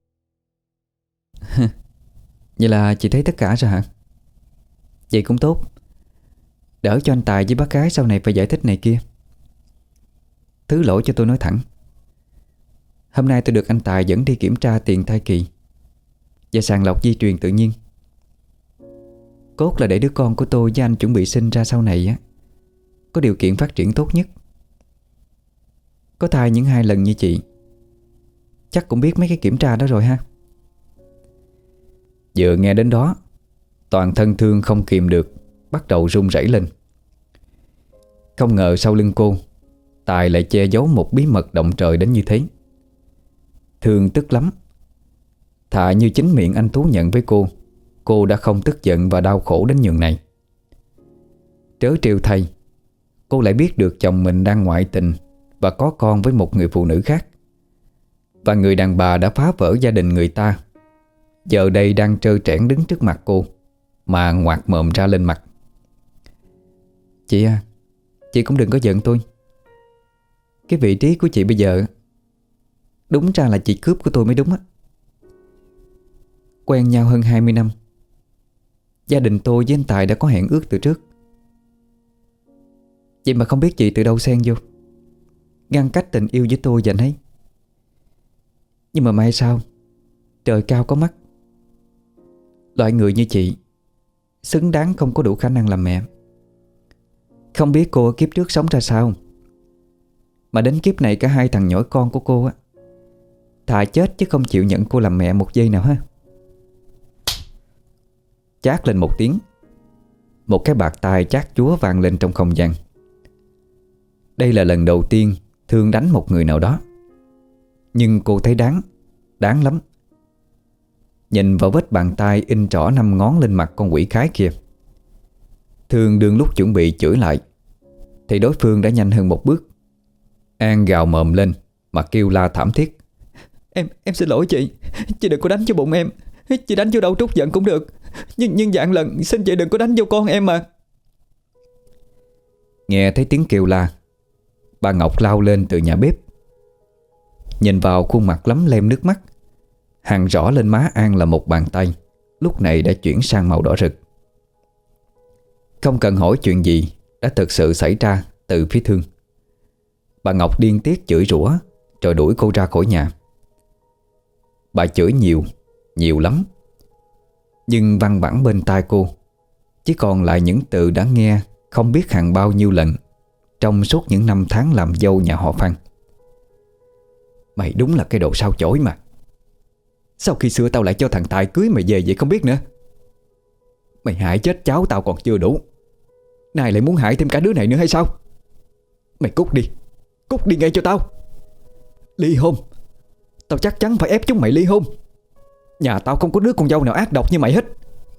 Vậy là chị thấy tất cả rồi hả? Vậy cũng tốt, đỡ cho anh Tài với bác gái sau này phải giải thích này kia. Thứ lỗi cho tôi nói thẳng. Hôm nay tôi được anh Tài dẫn đi kiểm tra tiền thai kỳ và sàng lọc di truyền tự nhiên. Cốt là để đứa con của tôi với anh chuẩn bị sinh ra sau này á có điều kiện phát triển tốt nhất. Có thai những 2 lần như chị, chắc cũng biết mấy cái kiểm tra đó rồi ha. Vừa nghe đến đó, toàn thân Thương không kìm được bắt đầu run rẩy lên. Không ngờ sau lưng cô, Tài lại che giấu một bí mật động trời đến như thế. Thương tức lắm. Thà như chính miệng anh thú nhận với cô đã không tức giận và đau khổ đến nhường này. Trớ trêu thay, cô lại biết được chồng mình đang ngoại tình và có con với một người phụ nữ khác. Và người đàn bà đã phá vỡ gia đình người ta giờ đây đang trơ trẽn đứng trước mặt cô mà ngoạc mồm ra lên mặt. Chị à, chị cũng đừng có giận tôi. Cái vị trí của chị bây giờ đúng ra là chị cướp của tôi mới đúng á. Quen nhau hơn 20 năm, gia đình tôi với anh Tài đã có hẹn ước từ trước. Vậy mà không biết chị từ đâu xen vô, ngăn cách tình yêu với tôi và anh ấy. Nhưng mà may sao, trời cao có mắt. Loại người như chị xứng đáng không có đủ khả năng làm mẹ. Không biết cô ở kiếp trước sống ra sao, mà đến kiếp này cả 2 thằng nhõi con của cô á, thà chết chứ không chịu nhận cô làm mẹ một giây nào ha. Chát lên một tiếng, một cái bạt tai chát chúa vang lên trong không gian. Đây là lần đầu tiên Thương đánh một người nào đó, nhưng cô thấy đáng lắm. Nhìn vào vết bàn tay in trỏ 5 ngón lên mặt con quỷ khái kia, Thương đương lúc chuẩn bị chửi lại thì đối phương đã nhanh hơn một bước. An gào mồm lên mà kêu la thảm thiết. Em xin lỗi chị đừng có đánh cho bụng em. Chị đánh vô đâu trút giận cũng được, nhưng vạn lần xin chị đừng có đánh vô con em mà. Nghe thấy tiếng kêu la, bà Ngọc lao lên từ nhà bếp. Nhìn vào khuôn mặt lấm lem nước mắt, hằn rõ lên má An là một bàn tay lúc này đã chuyển sang màu đỏ rực. Không cần hỏi chuyện gì đã thực sự xảy ra từ phía Thương. Bà Ngọc điên tiết chửi rủa rồi đuổi cô ra khỏi nhà. Bà chửi nhiều lắm, nhưng văng vẳng bên tai cô chỉ còn lại những từ đã nghe không biết hàng bao nhiêu lần trong suốt những năm tháng làm dâu nhà họ Phan. Mày đúng là cái đồ sao chổi mà. Sao khi xưa tao lại cho thằng Tài cưới mày về vậy không biết nữa. Mày hại chết cháu tao còn chưa đủ, nay lại muốn hại thêm cả đứa này nữa hay sao? Mày cút đi ngay cho tao. Ly hôn, tao chắc chắn phải ép chúng mày ly hôn. Nhà tao không có đứa con dâu nào ác độc như mày hết.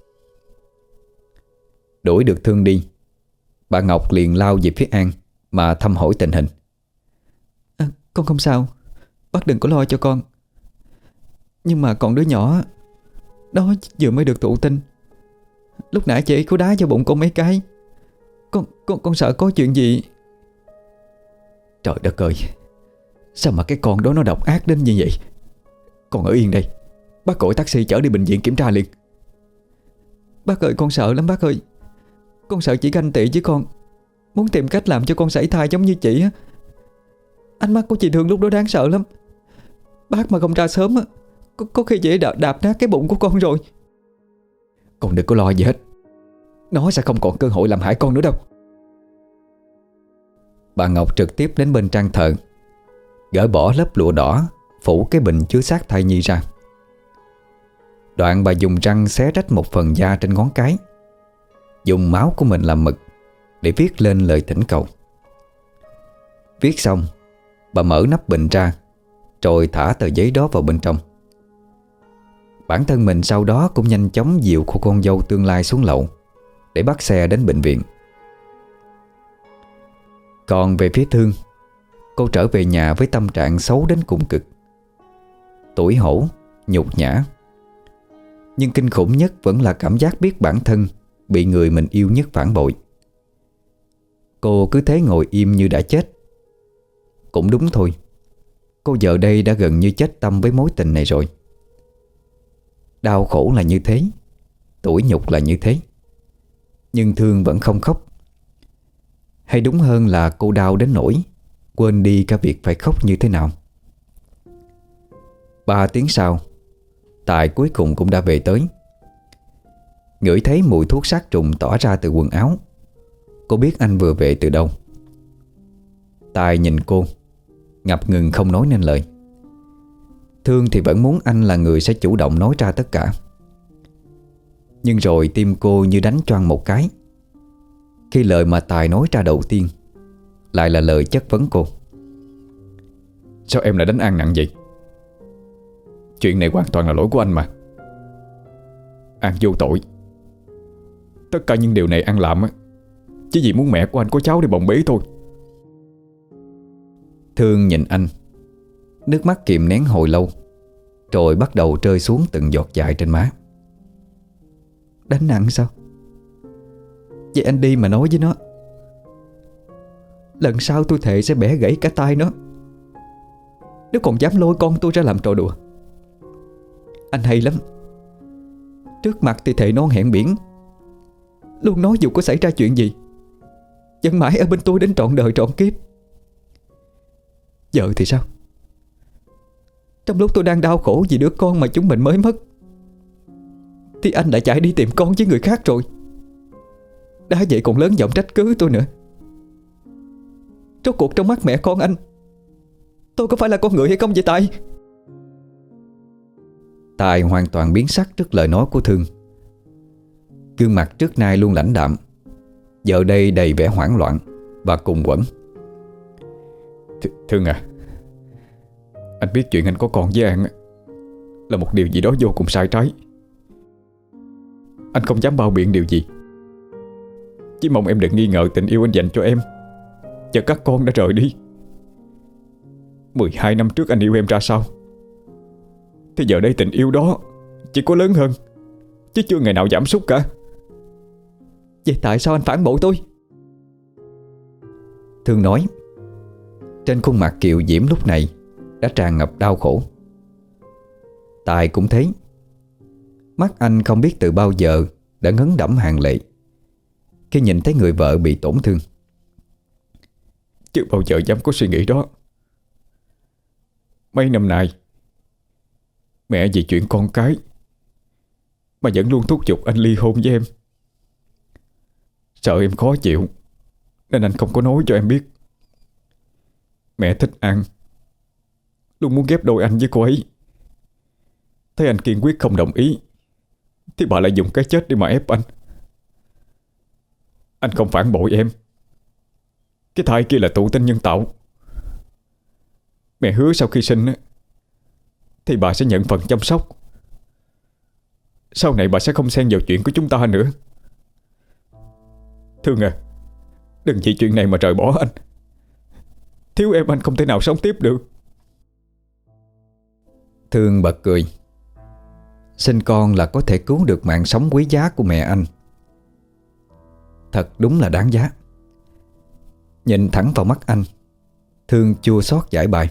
Đuổi được Thương đi, bà Ngọc liền lao về phía An mà thăm hỏi tình hình. Con không sao, bác đừng có lo cho con. Nhưng mà còn đứa nhỏ đó vừa mới được thụ tinh, lúc nãy chị ấy có đá cho bụng con mấy cái. Con sợ có chuyện gì. Trời đất ơi, sao mà cái con đó nó độc ác đến như vậy. Con ở yên đây, bác gọi taxi chở đi bệnh viện kiểm tra liền. Bác ơi, con sợ lắm bác ơi. Con sợ chị ganh tị với con, muốn tìm cách làm cho con sảy thai giống như chị á. Ánh mắt của chị Thương lúc đó đáng sợ lắm. Bác mà không ra sớm á, có khi chị đạp nát cái bụng của con rồi. Con đừng có lo gì hết, nó sẽ không còn cơ hội làm hại con nữa đâu. Bà Ngọc trực tiếp đến bên trang thờ, gỡ bỏ lớp lụa đỏ phủ cái bình chứa xác thai nhi ra. Đoạn bà dùng răng xé rách một phần da trên ngón cái, dùng máu của mình làm mực để viết lên lời thỉnh cầu. Viết xong, bà mở nắp bình ra, rồi thả tờ giấy đó vào bên trong. Bản thân mình sau đó cũng nhanh chóng dìu cô con dâu tương lai xuống lầu để bắt xe đến bệnh viện. Còn về phía Thương, cô trở về nhà với tâm trạng xấu đến cùng cực. Tủi hổ, nhục nhã. Nhưng kinh khủng nhất vẫn là cảm giác biết bản thân bị người mình yêu nhất phản bội. Cô cứ thế ngồi im như đã chết. Cũng đúng thôi, cô giờ đây đã gần như chết tâm với mối tình này rồi. Đau khổ là như thế, tủi nhục là như thế, nhưng Thương vẫn không khóc. Hay đúng hơn là cô đau đến nỗi quên đi cả việc phải khóc như thế nào. 3 tiếng sau, Tài cuối cùng cũng đã về tới. Ngửi thấy mùi thuốc sát trùng tỏa ra từ quần áo, cô biết anh vừa về từ đâu. Tài nhìn cô, ngập ngừng không nói nên lời. Thương thì vẫn muốn anh là người sẽ chủ động nói ra tất cả. Nhưng rồi tim cô như đánh choang một cái khi lời mà Tài nói ra đầu tiên lại là lời chất vấn cô. Sao em lại đánh An nặng vậy? Chuyện này hoàn toàn là lỗi của anh mà. An vô tội. Tất cả những điều này An làm chỉ vì muốn mẹ của anh có cháu để bồng bế thôi. Thương nhìn anh, nước mắt kìm nén hồi lâu, rồi bắt đầu rơi xuống từng giọt dài trên má. Đánh nặng sao? Vậy anh đi mà nói với nó. Lần sau tôi thề sẽ bẻ gãy cả tay nó nếu còn dám lôi con tôi ra làm trò đùa. Anh hay lắm. Trước mặt thì thề non hẹn biển, luôn nói dù có xảy ra chuyện gì vẫn mãi ở bên tôi đến trọn đời trọn kiếp. Giờ thì sao? Trong lúc tôi đang đau khổ vì đứa con mà chúng mình mới mất thì anh đã chạy đi tìm con với người khác rồi. Đã vậy còn lớn giọng trách cứ tôi nữa. Rốt cuộc trong mắt mẹ con anh, tôi có phải là con người hay không vậy Tài? Tài hoàn toàn biến sắc trước lời nói của Thương. Gương mặt trước nay luôn lãnh đạm giờ đây đầy vẻ hoảng loạn và cùng quẫn. Thương à, anh biết chuyện anh có con với An là một điều gì đó vô cùng sai trái. Anh không dám bao biện điều gì, chỉ mong em đừng nghi ngờ tình yêu anh dành cho em và các con đã rời đi. 12 năm trước anh yêu em ra sao, thì giờ đây tình yêu đó chỉ có lớn hơn, chứ chưa ngày nào giảm sút cả. Vậy tại sao anh phản bội tôi? Thương nói. Trên khuôn mặt kiều diễm lúc này đã tràn ngập đau khổ. Tài cũng thế. Mắt anh không biết từ bao giờ đã ngấn đẫm hàng lệ khi nhìn thấy người vợ bị tổn thương. Chưa bao giờ dám có suy nghĩ đó. Mấy năm nay mẹ vì chuyện con cái mà vẫn luôn thúc giục anh ly hôn với em. Sợ em khó chịu nên anh không có nói cho em biết. Mẹ thích An, luôn muốn ghép đôi anh với cô ấy. Thấy anh kiên quyết không đồng ý thì bà lại dùng cái chết để mà ép anh. Anh không phản bội em. Cái thai kia là thụ tinh nhân tạo. Mẹ hứa sau khi sinh thì bà sẽ nhận phần chăm sóc. Sau này bà sẽ không xen vào chuyện của chúng ta nữa. Thương à, đừng vì chuyện này mà rời bỏ anh. Thiếu em anh không thể nào sống tiếp được. Thương bật cười. Sinh con là có thể cứu được mạng sống quý giá của mẹ anh. Thật đúng là đáng giá. Nhìn thẳng vào mắt anh, Thương chua xót giải bài.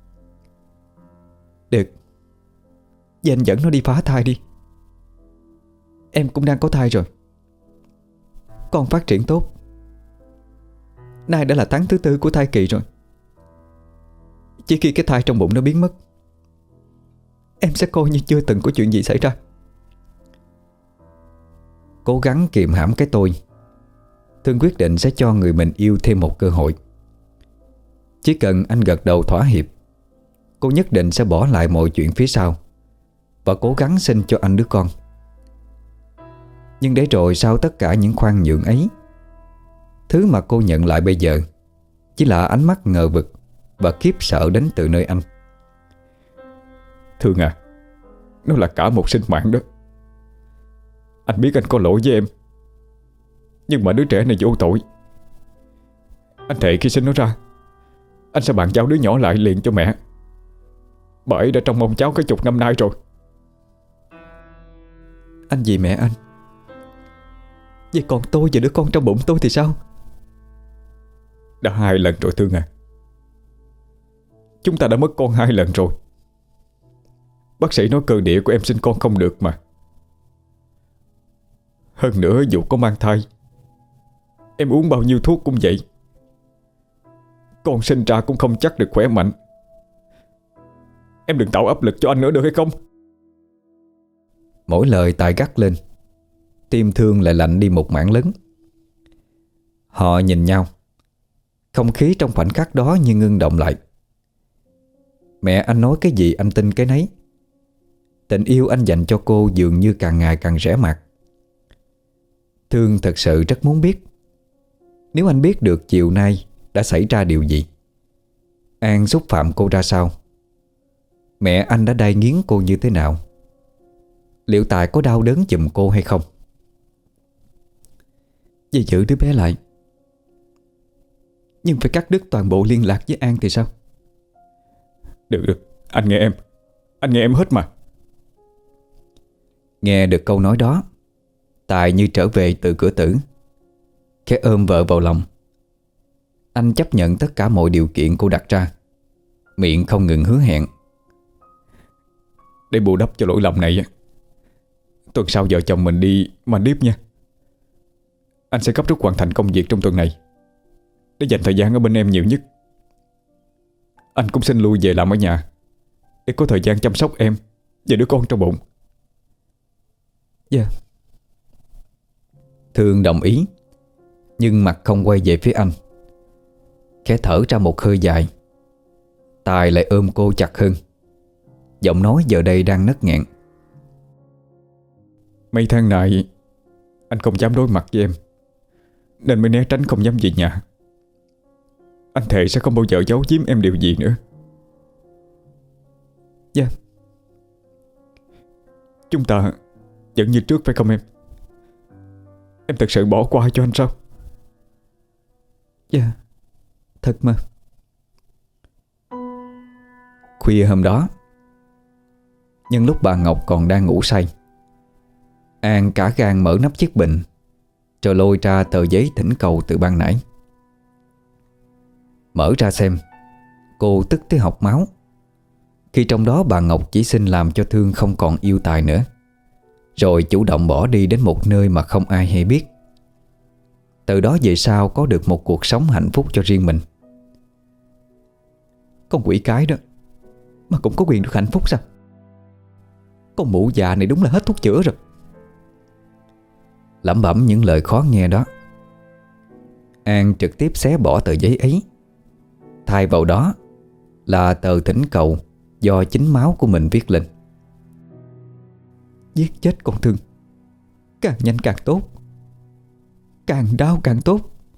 Được, vậy anh dẫn nó đi phá thai đi. Em cũng đang có thai rồi. Con phát triển tốt. Nay đã là tháng thứ 4 của thai kỳ rồi. Chỉ khi cái thai trong bụng nó biến mất, em sẽ coi như chưa từng có chuyện gì xảy ra. Cố gắng kiềm hãm cái tôi, Thương quyết định sẽ cho người mình yêu thêm một cơ hội. Chỉ cần anh gật đầu thỏa hiệp, cô nhất định sẽ bỏ lại mọi chuyện phía sau và cố gắng sinh cho anh đứa con. Nhưng để rồi sau tất cả những khoan nhượng ấy, thứ mà cô nhận lại bây giờ chỉ là ánh mắt ngờ vực và khiếp sợ đến từ nơi anh. Thương à, nó là cả một sinh mạng đó. Anh biết anh có lỗi với em, nhưng mà đứa trẻ này vô tội. Anh thề khi sinh nó ra, anh sẽ bàn giao đứa nhỏ lại liền cho mẹ. Bà ấy đã trông mong cháu cả chục năm nay rồi. Anh vì mẹ anh. Vậy còn tôi và đứa con trong bụng tôi thì sao? Đã 2 lần rồi Thương à. Chúng ta đã mất con 2 lần rồi. Bác sĩ nói cơ địa của em sinh con không được mà. Hơn nữa dù có mang thai, em uống bao nhiêu thuốc cũng vậy, con sinh ra cũng không chắc được khỏe mạnh. Em đừng tạo áp lực cho anh nữa được hay không? Mỗi lời Tài gắt lên, tim Thương lại lạnh đi một mảng lớn. Họ nhìn nhau. Không khí trong khoảnh khắc đó như ngưng động lại. Mẹ anh nói cái gì anh tin cái nấy. Tình yêu anh dành cho cô dường như càng ngày càng rẻ mạt. Thương thật sự rất muốn biết, nếu anh biết được chiều nay đã xảy ra điều gì, An xúc phạm cô ra sao, mẹ anh đã đay nghiến cô như thế nào, liệu Tài có đau đớn giùm cô hay không. Vì giữ đứa bé lại, nhưng phải cắt đứt toàn bộ liên lạc với An thì sao? Được, anh nghe em. Anh nghe em hết mà. Nghe được câu nói đó, Tài như trở về từ cửa tử, khẽ ôm vợ vào lòng. Anh chấp nhận tất cả mọi điều kiện cô đặt ra, miệng không ngừng hứa hẹn. Để bù đắp cho lỗi lầm này, tuần sau vợ chồng mình đi Maldives nha. Anh sẽ gấp rút hoàn thành công việc trong tuần này để dành thời gian ở bên em nhiều nhất. Anh cũng xin lui về làm ở nhà để có thời gian chăm sóc em và đứa con trong bụng. Dạ. Thương đồng ý, nhưng mặt không quay về phía anh. Khẽ thở ra một hơi dài, Tài lại ôm cô chặt hơn. Giọng nói giờ đây đang nấc nghẹn. Mấy tháng này anh không dám đối mặt với em, nên mới né tránh không dám về nhà. Anh thề sẽ không bao giờ giấu giếm em điều gì nữa. Dạ. Chúng ta vẫn như trước phải không em? Em thật sự bỏ qua cho anh sao? Dạ, thật mà. Khuya hôm đó, nhân lúc bà Ngọc còn đang ngủ say, An cả gan mở nắp chiếc bình, rồi lôi ra tờ giấy thỉnh cầu từ ban nãy. Mở ra xem, cô tức tới học máu, khi trong đó bà Ngọc chỉ xin làm cho Thương không còn yêu Tài nữa, rồi chủ động bỏ đi đến một nơi mà không ai hay biết. Từ đó về sau có được một cuộc sống hạnh phúc cho riêng mình. Con quỷ cái đó mà cũng có quyền được hạnh phúc sao? Con mụ già này đúng là hết thuốc chữa rồi. Lẩm bẩm những lời khó nghe đó, An trực tiếp xé bỏ tờ giấy ấy. Thay vào đó là tờ thỉnh cầu do chính máu của mình viết lên. Giết chết con Thương, càng nhanh càng tốt, càng đau càng tốt.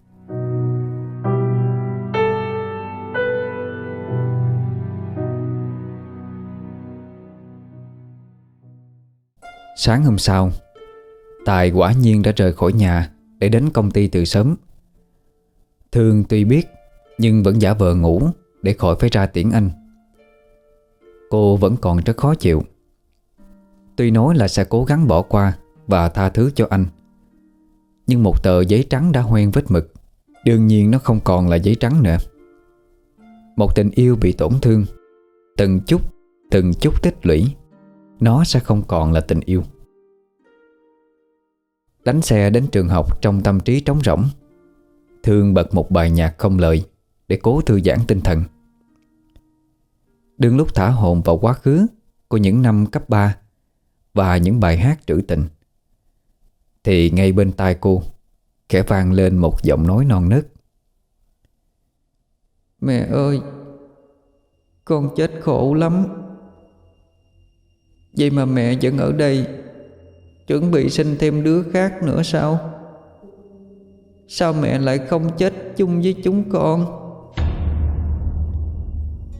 Sáng hôm sau, Tài quả nhiên đã rời khỏi nhà để đến công ty từ sớm. Thương tuy biết nhưng vẫn giả vờ ngủ để khỏi phải ra tiễn anh. Cô vẫn còn rất khó chịu. Tuy nói là sẽ cố gắng bỏ qua và tha thứ cho anh, nhưng một tờ giấy trắng đã hoen vết mực, đương nhiên nó không còn là giấy trắng nữa. Một tình yêu bị tổn thương, từng chút tích lũy, nó sẽ không còn là tình yêu. Đánh xe đến trường học trong tâm trí trống rỗng, Thương bật một bài nhạc không lời để cố thư giãn tinh thần. Đương lúc thả hồn vào quá khứ của những năm cấp 3 và những bài hát trữ tình, thì ngay bên tai cô khẽ vang lên một giọng nói non nớt. Mẹ ơi, con chết khổ lắm. Vậy mà mẹ vẫn ở đây, chuẩn bị sinh thêm đứa khác nữa sao? Sao mẹ lại không chết chung với chúng con?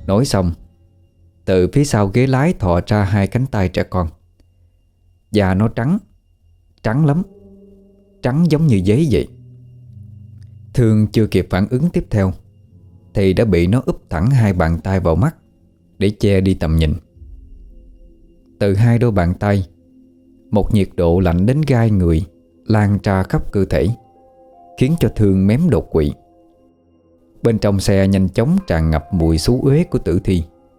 Nói xong, từ phía sau ghế lái thò ra hai cánh tay trẻ con. Da nó trắng, trắng lắm, trắng giống như giấy vậy. Thương chưa kịp phản ứng tiếp theo thì đã bị nó úp thẳng hai bàn tay vào mắt để che đi tầm nhìn. Từ hai đôi bàn tay, một nhiệt độ lạnh đến gai người lan ra khắp cơ thể, khiến cho Thương mém đột quỵ. Bên trong xe nhanh chóng tràn ngập mùi xú uế của tử thi.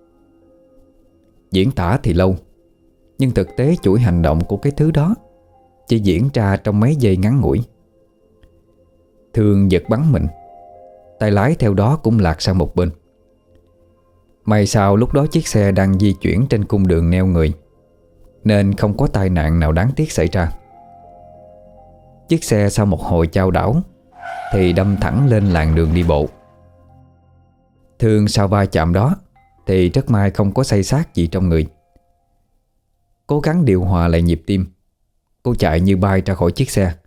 Diễn tả thì lâu, nhưng thực tế chuỗi hành động của cái thứ đó chỉ diễn ra trong mấy giây ngắn ngủi. Thương giật bắn mình, tay lái theo đó cũng lạc sang một bên. May sao lúc đó chiếc xe đang di chuyển trên cung đường neo người, nên không có tai nạn nào đáng tiếc xảy ra. Chiếc xe sau một hồi chao đảo thì đâm thẳng lên làn đường đi bộ. Thương sau va chạm đó thì rất may không có xây xát gì trong người. Cố gắng điều hòa lại nhịp tim, cô chạy như bay ra khỏi chiếc xe.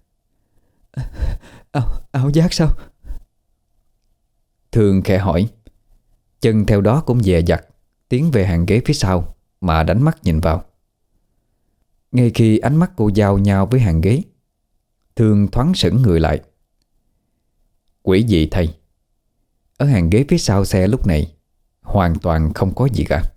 Ảo giác sao? Thương khẽ hỏi. Chân theo đó cũng dè dặt tiến về hàng ghế phía sau mà đánh mắt nhìn vào. Ngay khi ánh mắt cô giao nhau với hàng ghế, Thương thoáng sững người lại. Quỷ dị thay, ở hàng ghế phía sau xe lúc này hoàn toàn không có gì cả.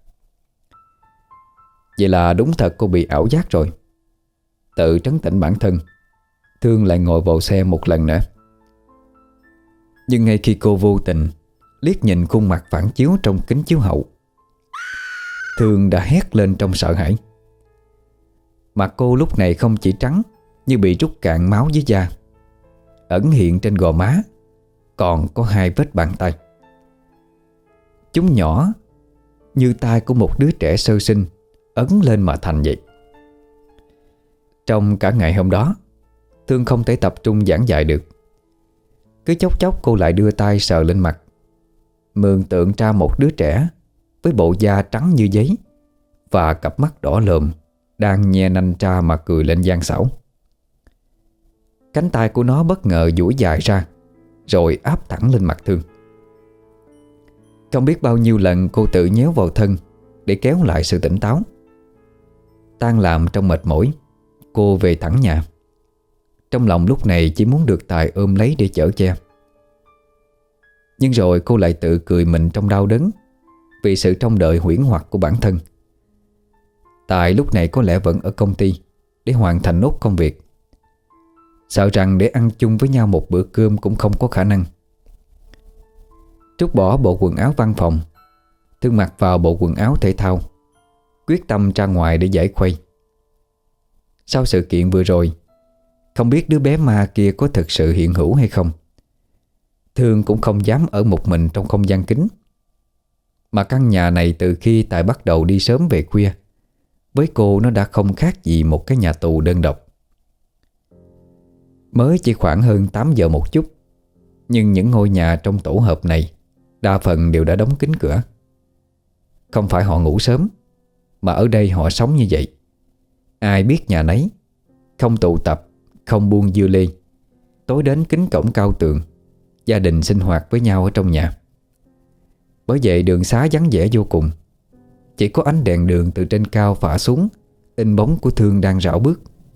Vậy là đúng thật cô bị ảo giác rồi. Tự trấn tĩnh bản thân, Thương lại ngồi vào xe một lần nữa. Nhưng ngay khi cô vô tình liếc nhìn khuôn mặt phản chiếu trong kính chiếu hậu, Thương đã hét lên trong sợ hãi. Mặt cô lúc này không chỉ trắng như bị rút cạn máu dưới da, ẩn hiện trên gò má còn có hai vết bàn tay. Chúng nhỏ như tay của một đứa trẻ sơ sinh ấn lên mà thành vậy. Trong cả ngày hôm đó, Thương không thể tập trung giảng dạy được. Cứ chốc chốc cô lại đưa tay sờ lên mặt, mường tượng ra một đứa trẻ với bộ da trắng như giấy và cặp mắt đỏ lồm đang nhe nanh ra mà cười lên gian xảo. Cánh tay của nó bất ngờ duỗi dài ra rồi áp thẳng lên mặt Thương. Không biết bao nhiêu lần cô tự nhéo vào thân để kéo lại sự tỉnh táo. Tan làm trong mệt mỏi, cô về thẳng nhà. Trong lòng lúc này chỉ muốn được Tài ôm lấy để chở che. Nhưng rồi cô lại tự cười mình trong đau đớn vì sự trông đợi huyễn hoặc của bản thân. Tài lúc này có lẽ vẫn ở công ty để hoàn thành nốt công việc. Sợ rằng để ăn chung với nhau một bữa cơm cũng không có khả năng. Trút bỏ bộ quần áo văn phòng, Thương mặc vào bộ quần áo thể thao, quyết tâm ra ngoài để giải khuây. Sau sự kiện vừa rồi, không biết đứa bé ma kia có thực sự hiện hữu hay không, Thương cũng không dám ở một mình trong không gian kín. Mà căn nhà này từ khi Tài bắt đầu đi sớm về khuya, với cô nó đã không khác gì một cái nhà tù đơn độc. Mới chỉ khoảng hơn 8 giờ một chút, nhưng những ngôi nhà trong tổ hợp này đa phần đều đã đóng kín cửa. Không phải họ ngủ sớm, mà ở đây họ sống như vậy. Ai biết nhà nấy, không tụ tập, không buông dưa lê. Tối đến kính cổng cao tường, gia đình sinh hoạt với nhau ở trong nhà. Bởi vậy đường xá vắng vẻ vô cùng. Chỉ có ánh đèn đường từ trên cao phả xuống, in bóng của Thương đang rảo bước.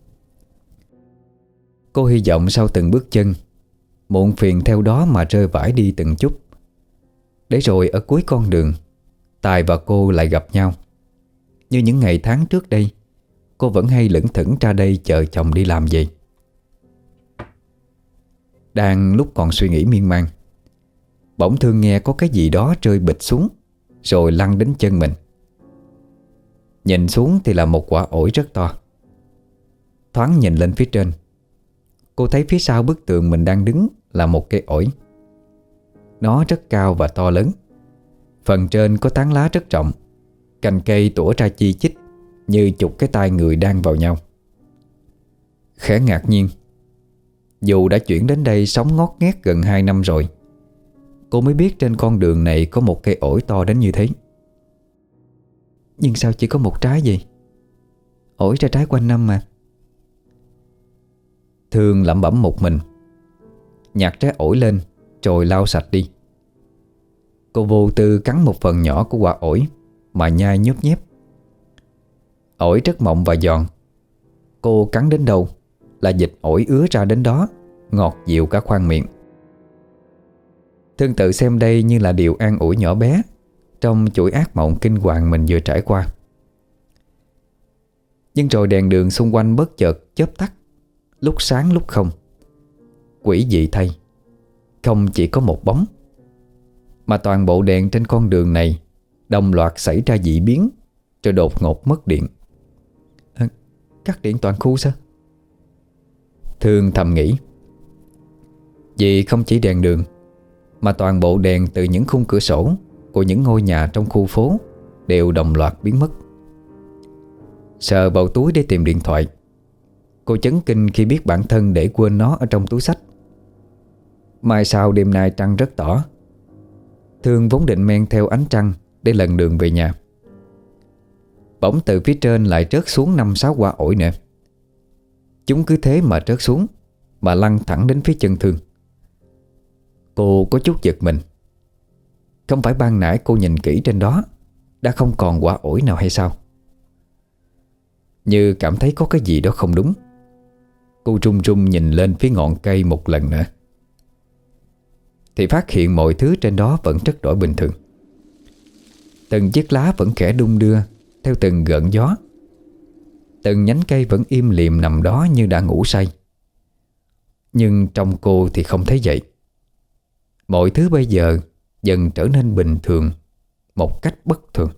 Cô hy vọng sau từng bước chân, muộn phiền theo đó mà rơi vãi đi từng chút. Để rồi ở cuối con đường, Tài và cô lại gặp nhau. Như những ngày tháng trước đây, cô vẫn hay lững thững ra đây chờ chồng đi làm về. Đang lúc còn suy nghĩ miên man, bỗng Thương nghe có cái gì đó rơi bịch xuống, rồi lăn đến chân mình. Nhìn xuống thì là một quả ổi rất to. Thoáng nhìn lên phía trên, cô thấy phía sau bức tường mình đang đứng là một cây ổi. Nó rất cao và to lớn. Phần trên có tán lá rất rộng, cành cây tủa ra chi chít như chục cái tay người đang vào nhau. Khẽ ngạc nhiên, dù đã chuyển đến đây sống ngót nghét gần 2 năm rồi, cô mới biết trên con đường này có một cây ổi to đến như thế. Nhưng sao chỉ có một trái vậy? Ổi ra trái quanh năm mà. Thương lẩm bẩm một mình, nhặt trái ổi lên rồi lau sạch đi. Cô vô tư cắn một phần nhỏ của quả ổi mà nhai nhớp nhép. Ổi rất mọng và giòn. Cô cắn đến đâu là dịch ổi ứa ra đến đó, ngọt dịu cả khoang miệng. Thương tự xem đây như là điều an ủi nhỏ bé trong chuỗi ác mộng kinh hoàng mình vừa trải qua. Nhưng rồi đèn đường xung quanh bất chợt chớp tắt, lúc sáng lúc không. Quỷ dị thay, không chỉ có một bóng, mà toàn bộ đèn trên con đường này đồng loạt xảy ra dị biến, rồi đột ngột mất điện. Cắt điện toàn khu sao? Thương thầm nghĩ. Vì không chỉ đèn đường, mà toàn bộ đèn từ những khung cửa sổ của những ngôi nhà trong khu phố đều đồng loạt biến mất. Sờ vào túi để tìm điện thoại, cô chấn kinh khi biết bản thân để quên nó ở trong túi xách. Mai sau đêm nay trăng rất tỏ. Thương vốn định men theo ánh trăng để lần đường về nhà. Bỗng từ phía trên lại rớt xuống 5-6 quả ổi nữa. Chúng cứ thế mà rớt xuống, mà lăn thẳng đến phía chân Thương. Cô có chút giật mình. Không phải ban nãy cô nhìn kỹ trên đó đã không còn quả ổi nào hay sao? Như cảm thấy có cái gì đó không đúng, cô run run nhìn lên phía ngọn cây một lần nữa, thì phát hiện mọi thứ trên đó vẫn rất đổi bình thường. Từng chiếc lá vẫn khẽ đung đưa theo từng gợn gió. Từng nhánh cây vẫn im lìm nằm đó như đã ngủ say. Nhưng trong cô thì không thấy vậy. Mọi thứ bây giờ dần trở nên bình thường một cách bất thường.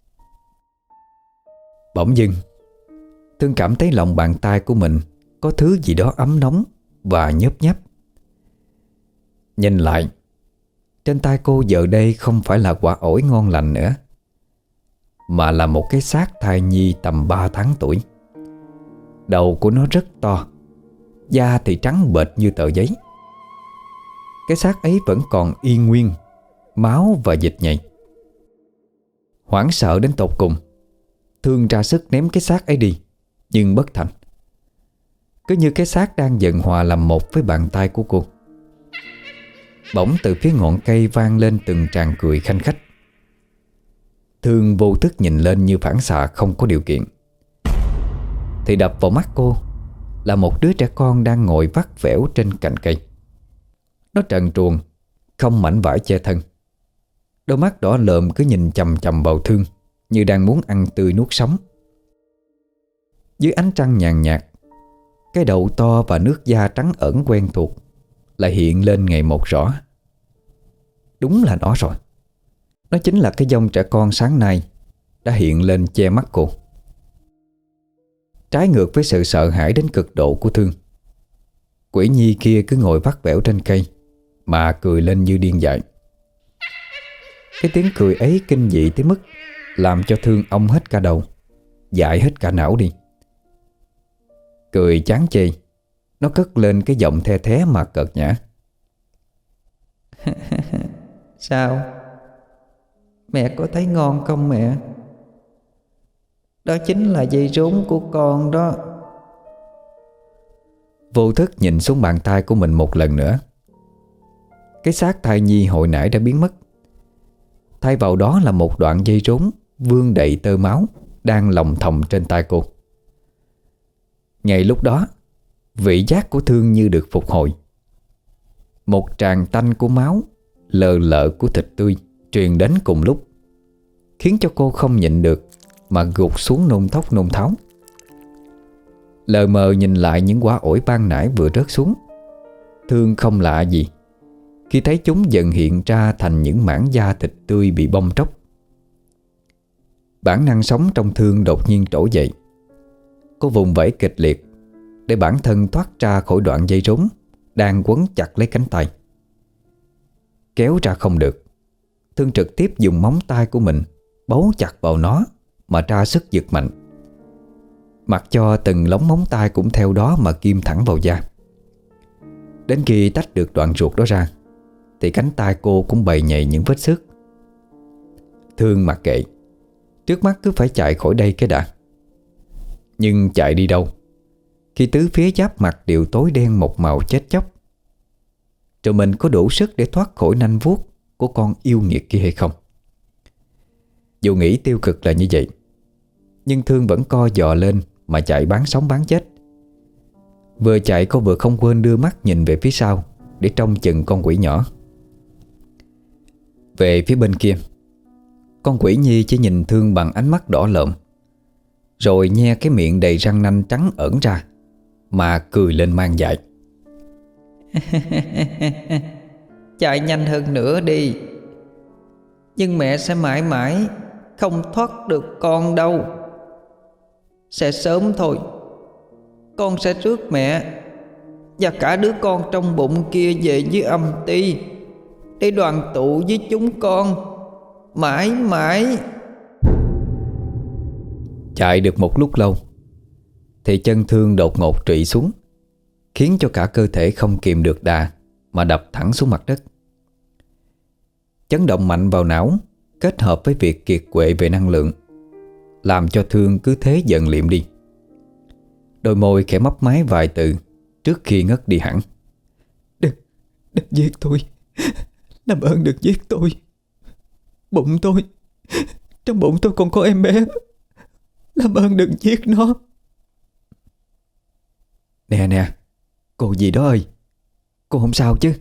Bỗng dưng Thương cảm thấy lòng bàn tay của mình có thứ gì đó ấm nóng và nhớp nháp. Nhìn lại, trên tay cô giờ đây không phải là quả ổi ngon lành nữa, mà là một cái xác thai nhi tầm 3 tháng tuổi. Đầu của nó rất to, da thì trắng bệch như tờ giấy. Cái xác ấy vẫn còn y nguyên, máu và dịch nhầy. Hoảng sợ đến tột cùng, Thương ra sức ném cái xác ấy đi, nhưng bất thành. Cứ như cái xác đang dần hòa làm một với bàn tay của cô. Bỗng từ phía ngọn cây vang lên từng tràng cười khanh khách. Thương vô thức nhìn lên như phản xạ không có điều kiện, thì đập vào mắt cô là một đứa trẻ con đang ngồi vắt vẻo trên cành cây. Nó trần truồng, không mảnh vải che thân. Đôi mắt đỏ lợm cứ nhìn chằm chằm vào Thương, như đang muốn ăn tươi nuốt sống. Dưới ánh trăng nhàn nhạt, cái đầu to và nước da trắng ẩn quen thuộc lại hiện lên ngày một rõ. Đúng là nó rồi. Nó chính là cái dòng trẻ con sáng nay đã hiện lên che mắt cô. Trái ngược với sự sợ hãi đến cực độ của Thương, quỷ nhi kia cứ ngồi vắt vẻo trên cây mà cười lên như điên dại. Cái tiếng cười ấy kinh dị tới mức làm cho Thương ong hết cả đầu, dại hết cả não đi. Cười chán chê, nó cất lên cái giọng the thé mà cợt nhã. Sao? Mẹ có thấy ngon không mẹ? Đó chính là dây rốn của con đó. Vô thức nhìn xuống bàn tay của mình một lần nữa. Cái xác thai nhi hồi nãy đã biến mất. Thay vào đó là một đoạn dây rốn vương đầy tơ máu đang lồng thòng trên tay cô. Ngay lúc đó, vị giác của Thương như được phục hồi. Một tràng tanh của máu, lờ lợ của thịt tươi truyền đến cùng lúc, khiến cho cô không nhịn được mà gục xuống nôn thốc nôn tháo. Lờ mờ nhìn lại những quả ổi ban nãy vừa rớt xuống, Thương không lạ gì khi thấy chúng dần hiện ra thành những mảng da thịt tươi bị bong tróc. Bản năng sống trong Thương đột nhiên trỗi dậy. Cô vùng vẫy kịch liệt để bản thân thoát ra khỏi đoạn dây rốn đang quấn chặt lấy cánh tay. Kéo ra không được, Thương trực tiếp dùng móng tay của mình bấu chặt vào nó mà ra sức giật mạnh, mặc cho từng lóng móng tay cũng theo đó mà ghim thẳng vào da. Đến khi tách được đoạn ruột đó ra thì cánh tay cô cũng bầy nhầy những vết xước. Thương mặc kệ, trước mắt cứ phải chạy khỏi đây cái đã. Nhưng chạy đi đâu khi tứ phía giáp mặt đều tối đen một màu chết chóc? Rồi mình có đủ sức để thoát khỏi nanh vuốt của con yêu nghiệt kia hay không. Dù nghĩ tiêu cực là như vậy, nhưng Thương vẫn co giò lên mà chạy bán sống bán chết. Vừa chạy cô vừa không quên đưa mắt nhìn về phía sau để trông chừng con quỷ nhỏ. Về phía bên kia, con quỷ nhi chỉ nhìn Thương bằng ánh mắt đỏ lợm, rồi nhe cái miệng đầy răng nanh trắng ẩn ra mà cười lên man dại. Chạy nhanh hơn nữa đi, nhưng mẹ sẽ mãi mãi không thoát được con đâu. Sẽ sớm thôi, con sẽ rước mẹ và cả đứa con trong bụng kia về với âm ty để đoàn tụ với chúng con mãi mãi. Chạy được một lúc lâu thì chân Thương đột ngột trụy xuống, khiến cho cả cơ thể không kìm được đà mà đập thẳng xuống mặt đất. Chấn động mạnh vào não kết hợp với việc kiệt quệ về năng lượng làm cho Thương cứ thế dần liệm đi. Đôi môi khẽ mấp máy vài từ trước khi ngất đi hẳn. Đừng giết tôi, làm ơn đừng giết tôi. Bụng tôi, trong bụng tôi còn có em bé, làm ơn đừng giết nó. Nè, cô gì đó ơi, cô không sao chứ?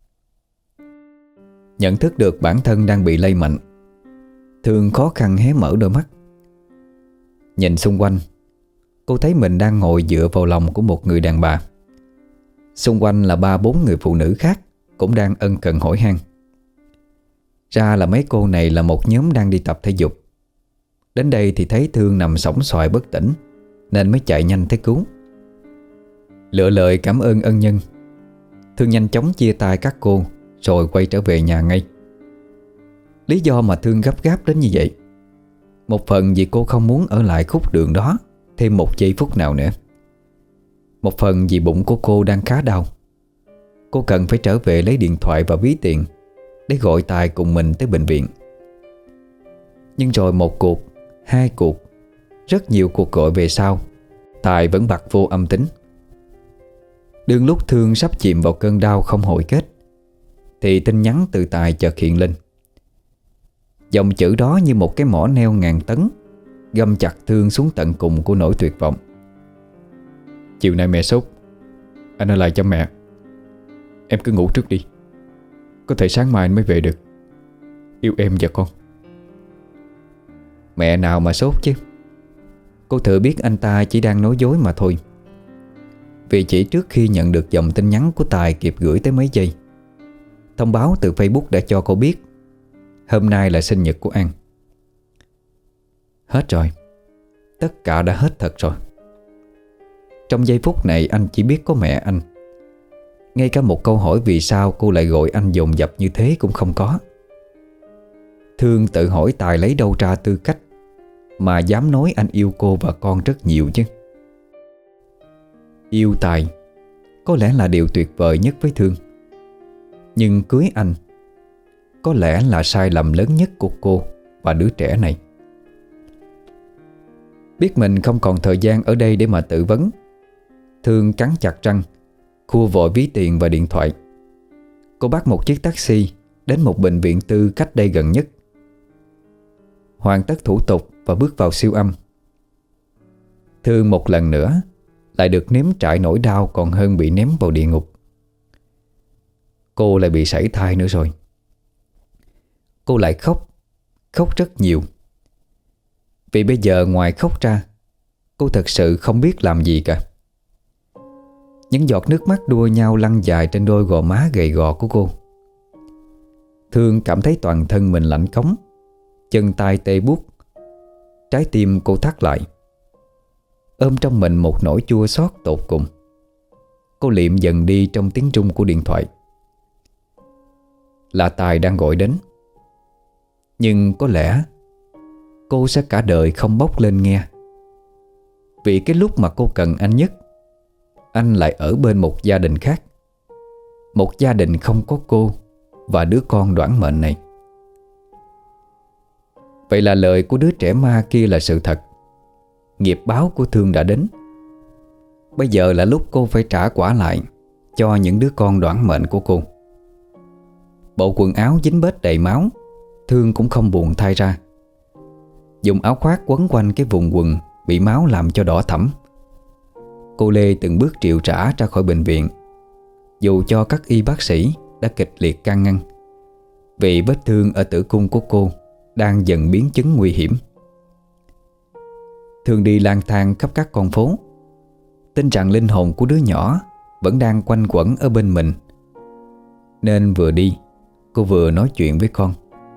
Nhận thức được bản thân đang bị lây mạnh, Thương khó khăn hé mở đôi mắt. Nhìn xung quanh, cô thấy mình đang ngồi dựa vào lòng của một người đàn bà. Xung quanh là 3-4 người phụ nữ khác cũng đang ân cần hỏi han. Ra là mấy cô này là một nhóm đang đi tập thể dục. Đến đây thì thấy Thương nằm sõng soài bất tỉnh nên mới chạy nhanh tới cứu. Lựa lời cảm ơn ân nhân, Thương nhanh chóng chia tay các cô rồi quay trở về nhà ngay. Lý do mà Thương gấp gáp đến như vậy, một phần vì cô không muốn ở lại khúc đường đó thêm một giây phút nào nữa. Một phần vì bụng của cô đang khá đau. Cô cần phải trở về lấy điện thoại và ví tiền để gọi Tài cùng mình tới bệnh viện. Nhưng rồi một cuộc, 2 cuộc, rất nhiều cuộc gọi về sau, Tài vẫn bặt vô âm tính. Đương lúc Thương sắp chìm vào cơn đau không hồi kết thì tin nhắn từ Tài chợt hiện lên. Dòng chữ đó như một cái mỏ neo ngàn tấn găm chặt Thương xuống tận cùng của nỗi tuyệt vọng. Chiều nay mẹ sốt, anh ở lại chăm mẹ. Em cứ ngủ trước đi, có thể sáng mai anh mới về được. Yêu em và con. Mẹ nào mà sốt chứ. Cô thừa biết anh ta chỉ đang nói dối mà thôi. Vì chỉ trước khi nhận được dòng tin nhắn của Tài kịp gửi tới mấy giây, thông báo từ Facebook đã cho cô biết hôm nay là sinh nhật của An. Hết rồi, tất cả đã hết thật rồi. Trong giây phút này anh chỉ biết có mẹ anh. Ngay cả một câu hỏi vì sao cô lại gọi anh dồn dập như thế cũng không có. Thương tự hỏi Tài lấy đâu ra tư cách mà dám nói anh yêu cô và con rất nhiều chứ. Yêu Tài có lẽ là điều tuyệt vời nhất với Thương, nhưng cưới anh có lẽ là sai lầm lớn nhất của cô và đứa trẻ này. Biết mình không còn thời gian ở đây để mà tự vấn, Thương cắn chặt răng, khua vội ví tiền và điện thoại. Cô bắt một chiếc taxi đến một bệnh viện tư cách đây gần nhất. Hoàn tất thủ tục và bước vào siêu âm. Thương một lần nữa lại được nếm trải nỗi đau còn hơn bị ném vào địa ngục. Cô lại bị sảy thai nữa rồi. Cô lại khóc, khóc rất nhiều. Vì bây giờ ngoài khóc ra, cô thật sự không biết làm gì cả. Những giọt nước mắt đua nhau lăn dài trên đôi gò má gầy gò của cô. Thương cảm thấy toàn thân mình lạnh cống, chân tay tê buốt, trái tim cô thắt lại, ôm trong mình một nỗi chua xót tột cùng. Cô liệm dần đi trong tiếng rung của điện thoại. Là Tài đang gọi đến. Nhưng có lẽ cô sẽ cả đời không bốc lên nghe. Vì cái lúc mà cô cần anh nhất, anh lại ở bên một gia đình khác. Một gia đình không có cô và đứa con đoản mệnh này. Vậy là lời của đứa trẻ ma kia là sự thật. Nghiệp báo của Thương đã đến. Bây giờ là lúc cô phải trả quả lại cho những đứa con đoản mệnh của cô. Bộ quần áo dính bết đầy máu, Thương cũng không buồn thay ra. Dùng áo khoác quấn quanh cái vùng quần bị máu làm cho đỏ thẫm. Cô Lê từng bước triệu trả ra khỏi bệnh viện, dù cho các y bác sĩ đã kịch liệt can ngăn, vì vết thương ở tử cung của cô đang dần biến chứng nguy hiểm. Thương đi lang thang khắp các con phố, tin rằng linh hồn của đứa nhỏ vẫn đang quanh quẩn ở bên mình, nên vừa đi cô vừa nói chuyện với con.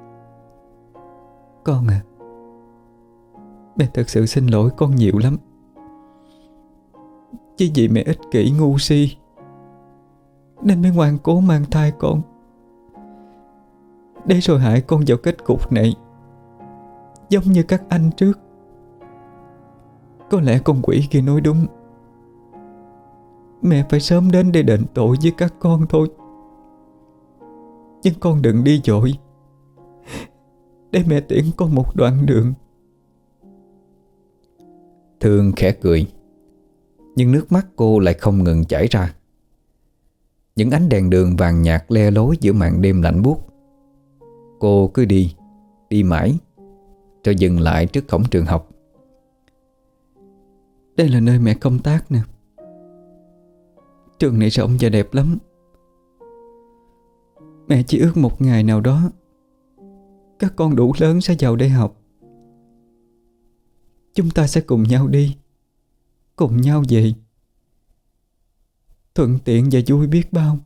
Con à, mẹ thật sự xin lỗi con nhiều lắm. Chỉ vì mẹ ích kỷ ngu si nên mới ngoan cố mang thai con, để rồi hại con vào kết cục này, giống như các anh trước. Có lẽ con quỷ kia nói đúng, mẹ phải sớm đến để đền tội với các con thôi. Nhưng con đừng đi vội, để mẹ tiễn con một đoạn đường. Thương khẽ cười, nhưng nước mắt cô lại không ngừng chảy ra. Những ánh đèn đường vàng nhạt le lối giữa màn đêm lạnh buốt. Cô cứ đi, đi mãi, rồi dừng lại trước cổng trường học. Đây là nơi mẹ công tác nè. Trường này rộng và đẹp lắm. Mẹ chỉ ước một ngày nào đó các con đủ lớn sẽ vào đây học. Chúng ta sẽ cùng nhau đi, cùng nhau về, thuận tiện và vui biết bao.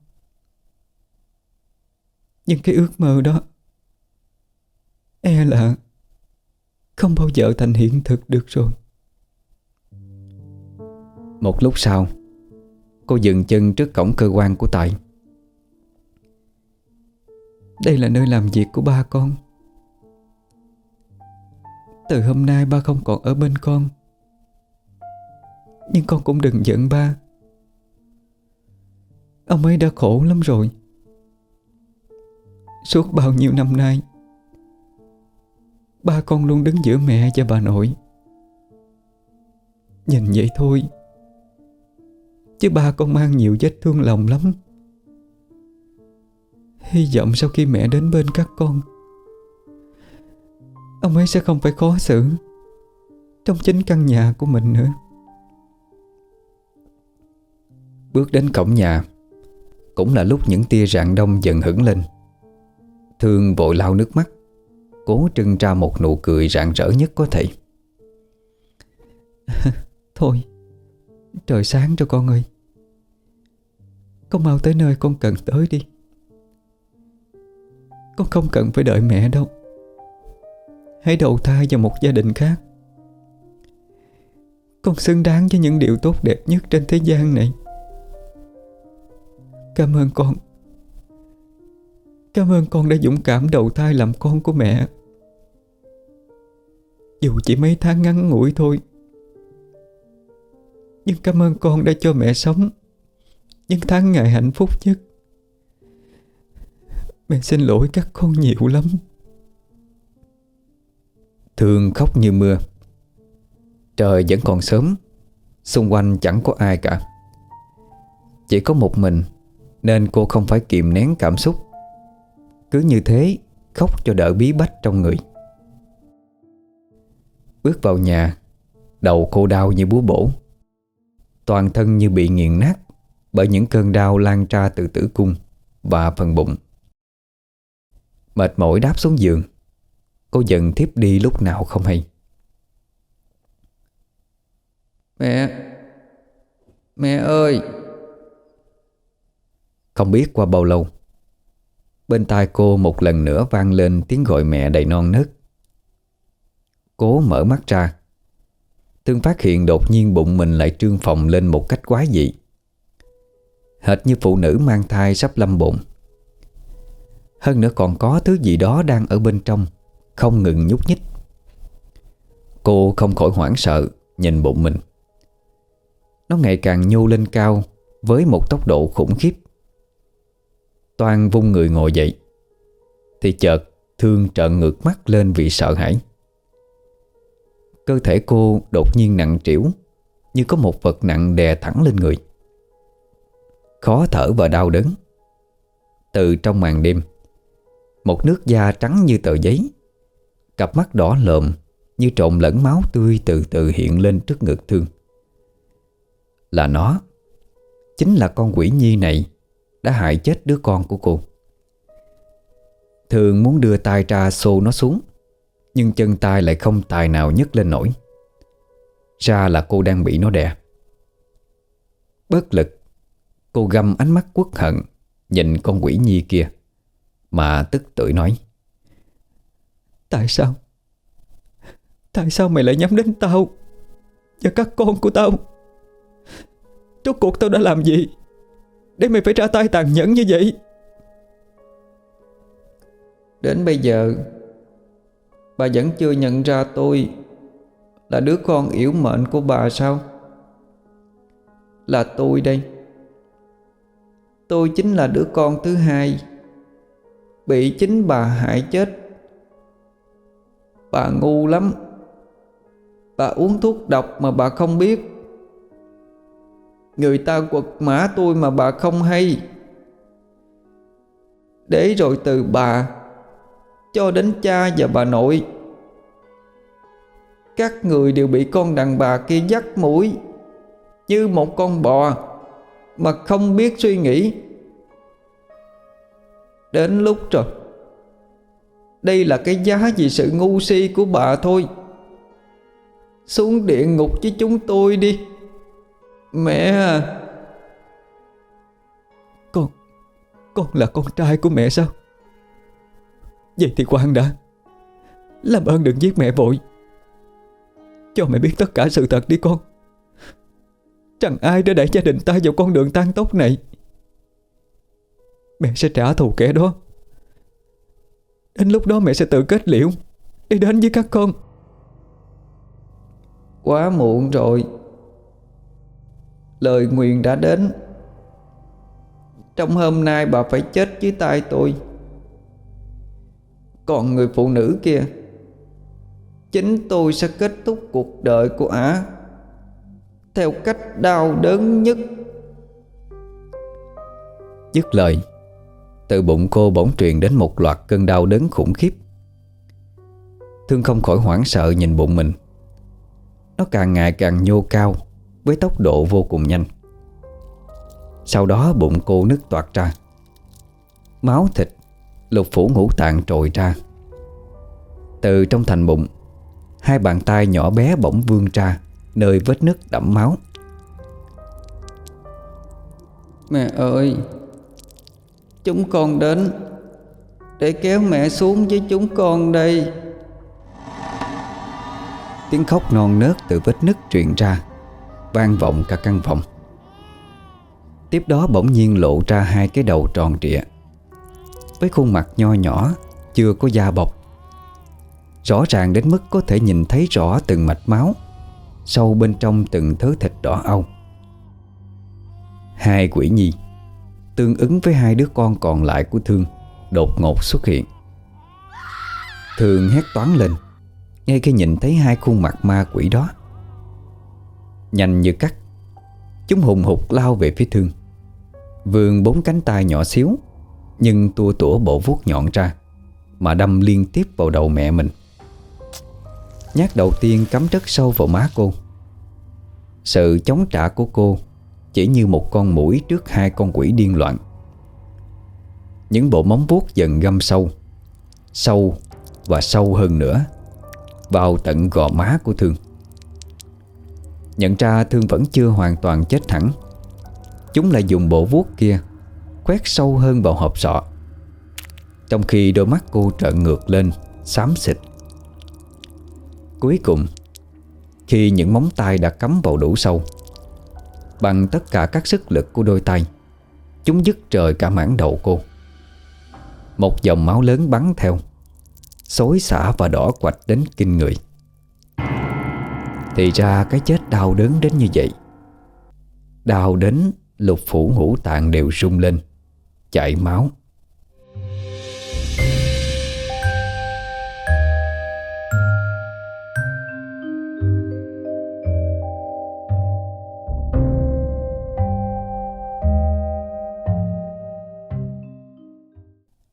Nhưng cái ước mơ đó e là không bao giờ thành hiện thực được rồi. Một lúc sau, cô dừng chân trước cổng cơ quan của Tài. Đây là nơi làm việc của ba con. Từ hôm nay ba không còn ở bên con, nhưng con cũng đừng giận ba. Ông ấy đã khổ lắm rồi. Suốt bao nhiêu năm nay, ba con luôn đứng giữa mẹ và bà nội. Nhìn vậy thôi, chứ ba con mang nhiều vết thương lòng lắm. Hy vọng sau khi mẹ đến bên các con, ông ấy sẽ không phải khó xử trong chính căn nhà của mình nữa. Bước đến cổng nhà, cũng là lúc những tia rạng đông dần hửng lên. Thương vội lau nước mắt, cố trưng ra một nụ cười rạng rỡ nhất có thể. Thôi, trời sáng rồi con ơi. Con mau tới nơi con cần tới đi. Con không cần phải đợi mẹ đâu. Hãy đầu thai vào một gia đình khác. Con xứng đáng với những điều tốt đẹp nhất trên thế gian này. Cảm ơn con. Cảm ơn con đã dũng cảm đầu thai làm con của mẹ. Dù chỉ mấy tháng ngắn ngủi thôi, nhưng cảm ơn con đã cho mẹ sống những tháng ngày hạnh phúc nhất. Mẹ xin lỗi các con nhiều lắm. Thương khóc như mưa. Trời vẫn còn sớm, xung quanh chẳng có ai cả. Chỉ có một mình, nên cô không phải kìm nén cảm xúc. Cứ như thế khóc cho đỡ bí bách trong người. Bước vào nhà, đầu cô đau như búa bổ. Toàn thân như bị nghiền nát bởi những cơn đau lan ra từ tử cung và phần bụng. Mệt mỏi đáp xuống giường, cô dần thiếp đi lúc nào không hay. Mẹ ơi! Không biết qua bao lâu, bên tai cô một lần nữa vang lên tiếng gọi mẹ đầy non nớt. Cố mở mắt ra, Thương phát hiện đột nhiên bụng mình lại trương phồng lên một cách quái dị, hệt như phụ nữ mang thai sắp lâm bụng. Hơn nữa còn có thứ gì đó đang ở bên trong, không ngừng nhúc nhích. Cô không khỏi hoảng sợ nhìn bụng mình. Nó ngày càng nhô lên cao với một tốc độ khủng khiếp. Toan vung người ngồi dậy thì chợt Thương trợn ngược mắt lên vì sợ hãi. Cơ thể cô đột nhiên nặng trĩu, như có một vật nặng đè thẳng lên người. Khó thở và đau đớn. Từ trong màn đêm, Một nước da trắng như tờ giấy, cặp mắt đỏ lồm như trộn lẫn máu tươi từ từ hiện lên trước ngực Thương. Là nó, chính là con quỷ nhi này đã hại chết đứa con của cô. Thương muốn đưa tay ra xô nó xuống, nhưng chân tay lại không tài nào nhấc lên nổi. Ra là cô đang bị nó đè. Bất lực, cô găm ánh mắt uất hận nhìn con quỷ nhi kia mà tức tưởi nói: Tại sao? Tại sao mày lại nhắm đến tao và các con của tao? Rốt cuộc tao đã làm gì để mày phải ra tay tàn nhẫn như vậy? Đến bây giờ bà vẫn chưa nhận ra tôi là đứa con yếu mệnh của bà sao? Là tôi đây. Tôi chính là đứa con thứ hai bị chính bà hại chết. Bà ngu lắm. Bà uống thuốc độc mà bà không biết. Người ta quật mã tôi mà bà không hay. Để rồi từ bà cho đến cha và bà nội, các người đều bị con đàn bà kia dắt mũi như một con bò mà không biết suy nghĩ. Đến lúc rồi. Đây là cái giá vì sự ngu si của bà thôi. Xuống địa ngục với chúng tôi đi. Mẹ à. Con là con trai của mẹ sao? Vậy thì khoan đã. Làm ơn đừng giết mẹ vội. Cho mẹ biết tất cả sự thật đi con. Chẳng ai đã đẩy gia đình ta vào con đường tan tốc này. Mẹ sẽ trả thù kẻ đó. Đến lúc đó mẹ sẽ tự kết liễu để đến với các con. Quá muộn rồi. Lời nguyền đã đến. Trong hôm nay bà phải chết dưới tay tôi. Còn người phụ nữ kia, chính tôi sẽ kết thúc cuộc đời của ả theo cách đau đớn nhất. Dứt lời, từ bụng cô bỗng truyền đến một loạt cơn đau đớn khủng khiếp. Thương không khỏi hoảng sợ nhìn bụng mình. Nó càng ngày càng nhô cao với tốc độ vô cùng nhanh. Sau đó bụng cô nứt toạc ra. Máu thịt, lục phủ ngũ tạng trồi ra. Từ trong thành bụng, hai bàn tay nhỏ bé bỗng vươn ra nơi vết nứt đẫm máu. Mẹ ơi, chúng con đến để kéo mẹ xuống với chúng con đây. Tiếng khóc non nớt từ vết nứt truyền ra, vang vọng cả căn phòng. Tiếp đó bỗng nhiên lộ ra hai cái đầu tròn trịa, với khuôn mặt nho nhỏ, chưa có da bọc, rõ ràng đến mức có thể nhìn thấy rõ từng mạch máu sâu bên trong từng thớ thịt đỏ au. Hai quỷ nhi tương ứng với hai đứa con còn lại của Thương đột ngột xuất hiện. Thương hét toáng lên ngay khi nhìn thấy hai khuôn mặt ma quỷ đó. Nhanh như cắt, chúng hùng hục lao về phía Thương, vươn bốn cánh tay nhỏ xíu nhưng tua tủa bộ vuốt nhọn ra mà đâm liên tiếp vào đầu mẹ mình. Nhát đầu tiên cắm rất sâu vào má cô. Sự chống trả của cô chỉ như một con muỗi trước hai con quỷ điên loạn. Những bộ móng vuốt dần găm sâu, sâu và sâu hơn nữa vào tận gò má của Thương. Nhận ra Thương vẫn chưa hoàn toàn chết hẳn, chúng lại dùng bộ vuốt kia quét sâu hơn vào hộp sọ, trong khi đôi mắt cô trợn ngược lên xám xịt. Cuối cùng, khi những móng tay đã cắm vào đủ sâu, bằng tất cả các sức lực của đôi tay, chúng dứt trời cả mảng đầu cô. Một dòng máu lớn bắn theo, xối xả và đỏ quạch đến kinh người. Thì ra cái chết đau đớn đến như vậy. Đau đến lục phủ ngũ tạng đều rung lên, chảy máu.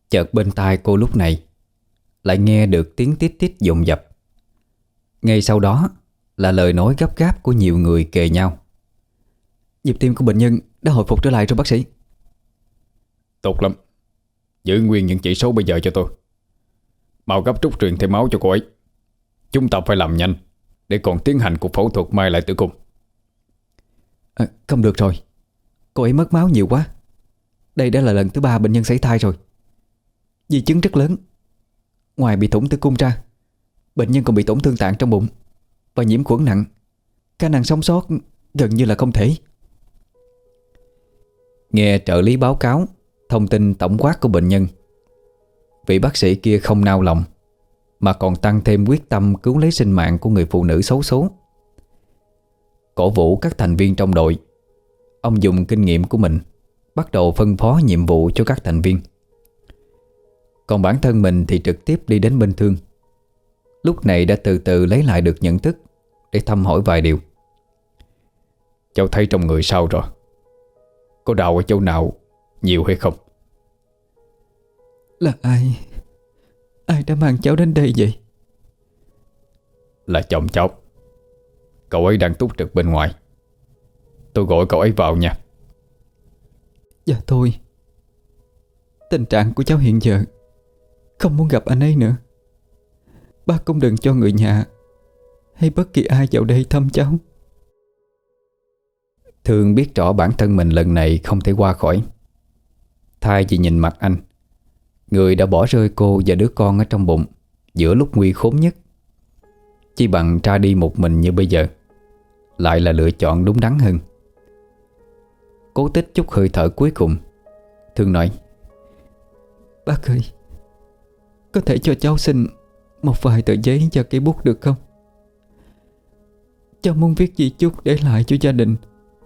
Chợt bên tai cô lúc này lại nghe được tiếng tít tít dồn dập. Ngay sau đó là lời nói gấp gáp của nhiều người kề nhau. Nhịp tim của bệnh nhân đã hồi phục trở lại rồi bác sĩ. Tốt lắm. Giữ nguyên những chỉ số bây giờ cho tôi. Mau gấp rút truyền thêm máu cho cô ấy. Chúng ta phải làm nhanh để còn tiến hành cuộc phẫu thuật mai lại tử cung. Không được rồi, cô ấy mất máu nhiều quá. Đây đã là lần thứ 3 bệnh nhân sảy thai rồi. Di chứng rất lớn. Ngoài bị thủng tử cung ra, bệnh nhân còn bị tổn thương tạng trong bụng và nhiễm khuẩn nặng. Khả năng sống sót gần như là không thể. Nghe trợ lý báo cáo thông tin tổng quát của bệnh nhân, vị bác sĩ kia không nao lòng mà còn tăng thêm quyết tâm cứu lấy sinh mạng của người phụ nữ xấu số. Cổ vũ các thành viên trong đội, ông dùng kinh nghiệm của mình bắt đầu phân phó nhiệm vụ cho các thành viên. Còn bản thân mình thì trực tiếp đi đến bên Thương. Lúc này đã từ từ lấy lại được nhận thức để thăm hỏi vài điều. Cháu thấy trong người sao rồi? Có đau ở chỗ nào nhiều hay không? Là ai? Ai đã mang cháu đến đây vậy? Là chồng cháu. Cậu ấy đang túc trực bên ngoài. Tôi gọi cậu ấy vào nha. Dạ thôi. Tình trạng của cháu hiện giờ không muốn gặp anh ấy nữa. Bác cũng đừng cho người nhà hay bất kỳ ai vào đây thăm cháu. Thương biết rõ bản thân mình lần này không thể qua khỏi. Thay vì nhìn mặt anh, người đã bỏ rơi cô và đứa con ở trong bụng giữa lúc nguy khốn nhất, chỉ bằng ra đi một mình như bây giờ lại là lựa chọn đúng đắn hơn. Cố tích chút hơi thở cuối cùng, Thương nói: Bác ơi, có thể cho cháu xin một vài tờ giấy và cây bút được không? Cháu muốn viết di chúc để lại cho gia đình.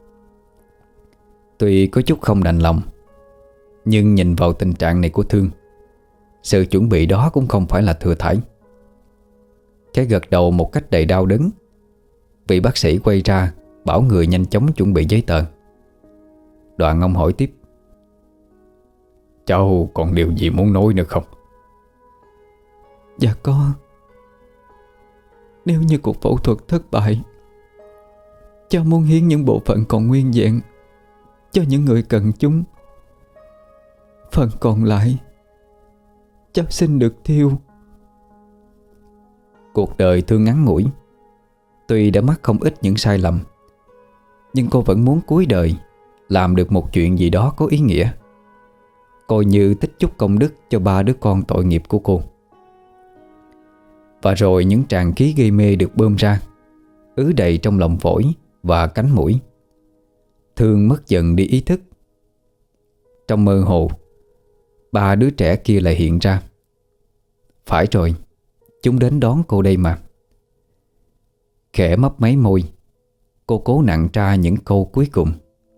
Tuy có chút không đành lòng, nhưng nhìn vào tình trạng này của Thương, sự chuẩn bị đó cũng không phải là thừa thãi. Cái gật đầu một cách đầy đau đớn, vị bác sĩ quay ra bảo người nhanh chóng chuẩn bị giấy tờ. Đoạn ông hỏi tiếp: Cháu còn điều gì muốn nói nữa không? Dạ có. Nếu như cuộc phẫu thuật thất bại, cháu muốn hiến những bộ phận còn nguyên vẹn cho những người cần chúng. Phần còn lại cháu xin được thiêu. Cuộc đời Thương ngắn ngủi, tuy đã mắc không ít những sai lầm, nhưng cô vẫn muốn cuối đời làm được một chuyện gì đó có ý nghĩa, coi như tích chút công đức cho 3 đứa con tội nghiệp của cô. Và rồi những tràng khí gây mê được bơm ra, ứ đầy trong lòng phổi và cánh mũi. Thương mất dần đi ý thức. Trong mơ hồ, 3 đứa trẻ kia lại hiện ra. Phải rồi, chúng đến đón cô đây mà. Khẽ mấp máy môi, cô cố nặn ra những câu cuối cùng: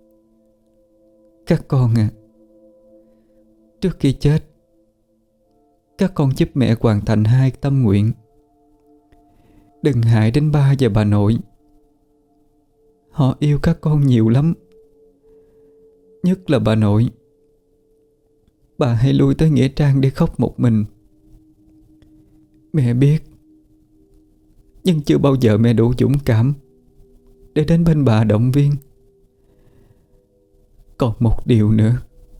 Các con à, trước khi chết, các con giúp mẹ hoàn thành 2 tâm nguyện. Đừng hại đến ba và bà nội. Họ yêu các con nhiều lắm. Nhất là bà nội. Bà hay lui tới nghĩa trang để khóc một mình. Mẹ biết, nhưng chưa bao giờ mẹ đủ dũng cảm để đến bên bà động viên. Còn một điều nữa,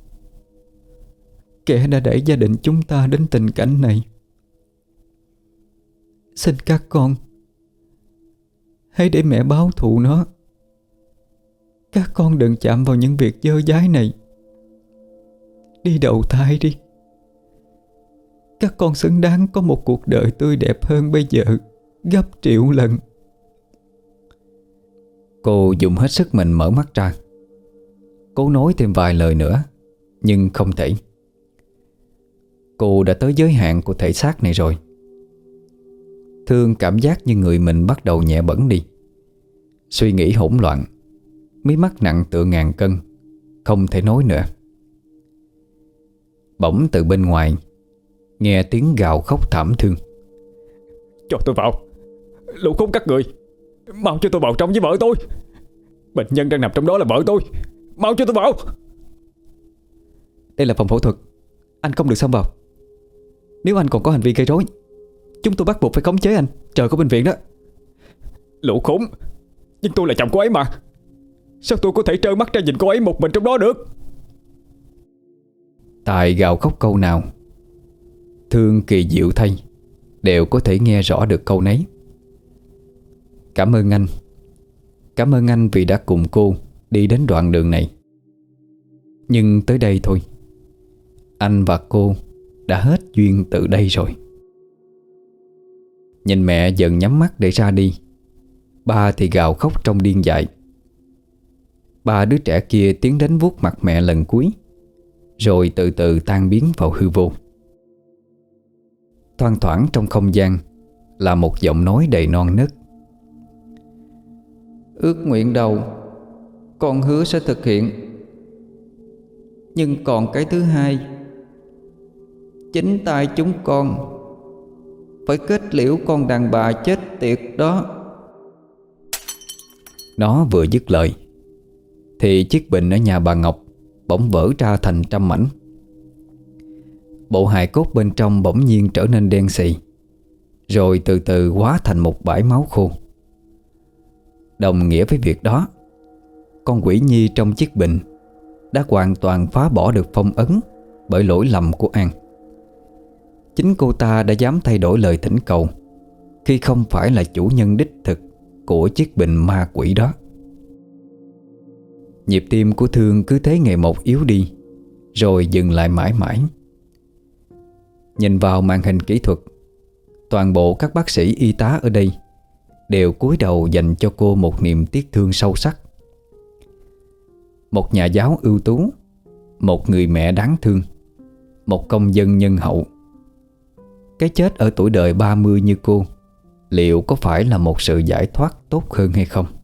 kẻ đã đẩy gia đình chúng ta đến tình cảnh này. Xin các con hãy để mẹ báo thù nó. Các con đừng chạm vào những việc dơ dái này. Đi đầu thai đi. Các con xứng đáng có một cuộc đời tươi đẹp hơn bây giờ gấp triệu lần. Cô dùng hết sức mình mở mắt ra, cố nói thêm vài lời nữa, nhưng không thể. Cô đã tới giới hạn của thể xác này rồi. Thương cảm giác như người mình bắt đầu nhẹ bẫng đi. Suy nghĩ hỗn loạn, mí mắt nặng tựa ngàn cân, không thể nói nữa. Bỗng từ bên ngoài nghe tiếng gào khóc thảm thương: Cho tôi vào, lũ khốn các người, mau cho tôi vào trong với vợ tôi. Bệnh nhân đang nằm trong đó là vợ tôi. Mau cho tôi vào. Đây là phòng phẫu thuật, Anh không được xông vào. Nếu anh còn có hành vi gây rối, chúng tôi bắt buộc phải khống chế anh rời khỏi bệnh viện đó. Lũ khốn, nhưng tôi là chồng cô ấy mà. Sao tôi có thể trơ mắt ra nhìn cô ấy một mình trong đó được? Tài gào khóc câu nào, Thương kỳ diệu thay đều có thể nghe rõ được câu nấy. Cảm ơn anh. Cảm ơn anh vì đã cùng cô đi đến đoạn đường này. Nhưng tới đây thôi, anh và cô đã hết duyên từ đây rồi. Nhìn mẹ dần nhắm mắt để ra đi, ba thì gào khóc trong điên dại. Ba đứa trẻ kia tiến đến vuốt mặt mẹ lần cuối, rồi từ từ tan biến vào hư vô. Thoang thoảng trong không gian là một giọng nói đầy non nớt. Ước nguyện đầu con hứa sẽ thực hiện. Nhưng còn cái thứ hai, chính tay chúng con phải kết liễu con đàn bà chết tiệt đó. Nó vừa dứt lời thì chiếc bình ở nhà bà Ngọc bỗng vỡ ra thành trăm mảnh. Bộ hài cốt bên trong bỗng nhiên trở nên đen xì, rồi từ từ hóa thành một bãi máu khô. Đồng nghĩa với việc đó, con quỷ nhi trong chiếc bình đã hoàn toàn phá bỏ được phong ấn bởi lỗi lầm của An. Chính cô ta đã dám thay đổi lời thỉnh cầu khi không phải là chủ nhân đích thực của chiếc bình ma quỷ đó. Nhịp tim của Thương cứ thế ngày một yếu đi, rồi dừng lại mãi mãi. Nhìn vào màn hình kỹ thuật, toàn bộ các bác sĩ y tá ở đây đều cúi đầu dành cho cô một niềm tiếc thương sâu sắc. Một nhà giáo ưu tú, một người mẹ đáng thương, một công dân nhân hậu. Cái chết ở tuổi đời 30 như cô liệu có phải là một sự giải thoát tốt hơn hay không?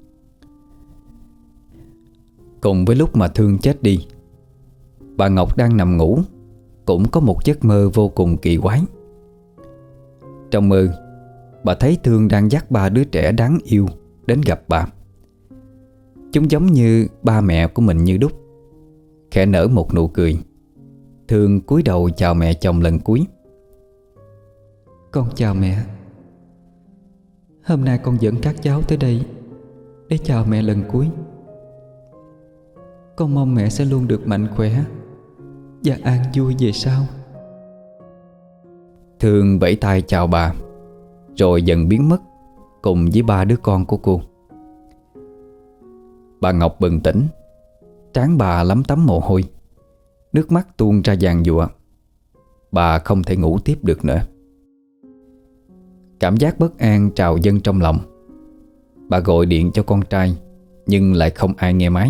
Cùng với lúc mà Thương chết đi, bà Ngọc đang nằm ngủ cũng có một giấc mơ vô cùng kỳ quái. Trong mơ, bà thấy Thương đang dắt ba đứa trẻ đáng yêu đến gặp bà. Chúng giống như ba mẹ của mình như đúc. Khẽ nở một nụ cười, Thương cúi đầu chào mẹ chồng lần cuối. Con chào mẹ. Hôm nay con dẫn các cháu tới đây để chào mẹ lần cuối. Con mong mẹ sẽ luôn được mạnh khỏe và an vui về sau. Thương vẫy tay chào bà, rồi dần biến mất cùng với ba đứa con của cô. Bà Ngọc bừng tỉnh, trán bà lấm tấm mồ hôi, nước mắt tuôn ra giàn giụa. Bà không thể ngủ tiếp được nữa. Cảm giác bất an trào dâng trong lòng. Bà gọi điện cho con trai, nhưng lại không ai nghe máy.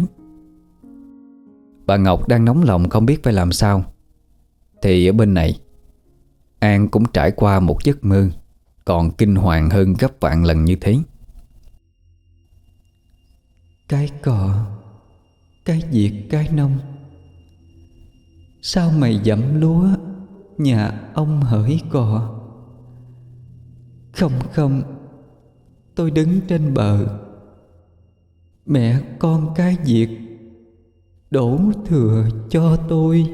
Bà Ngọc đang nóng lòng không biết phải làm sao, thì ở bên này An cũng trải qua một giấc mơ còn kinh hoàng hơn gấp vạn lần như thế. Cái cò, cái diệt cái nông, sao mày dẫm lúa nhà ông hỡi cò. Không không, tôi đứng trên bờ, mẹ con cái diệt đổ thừa cho tôi.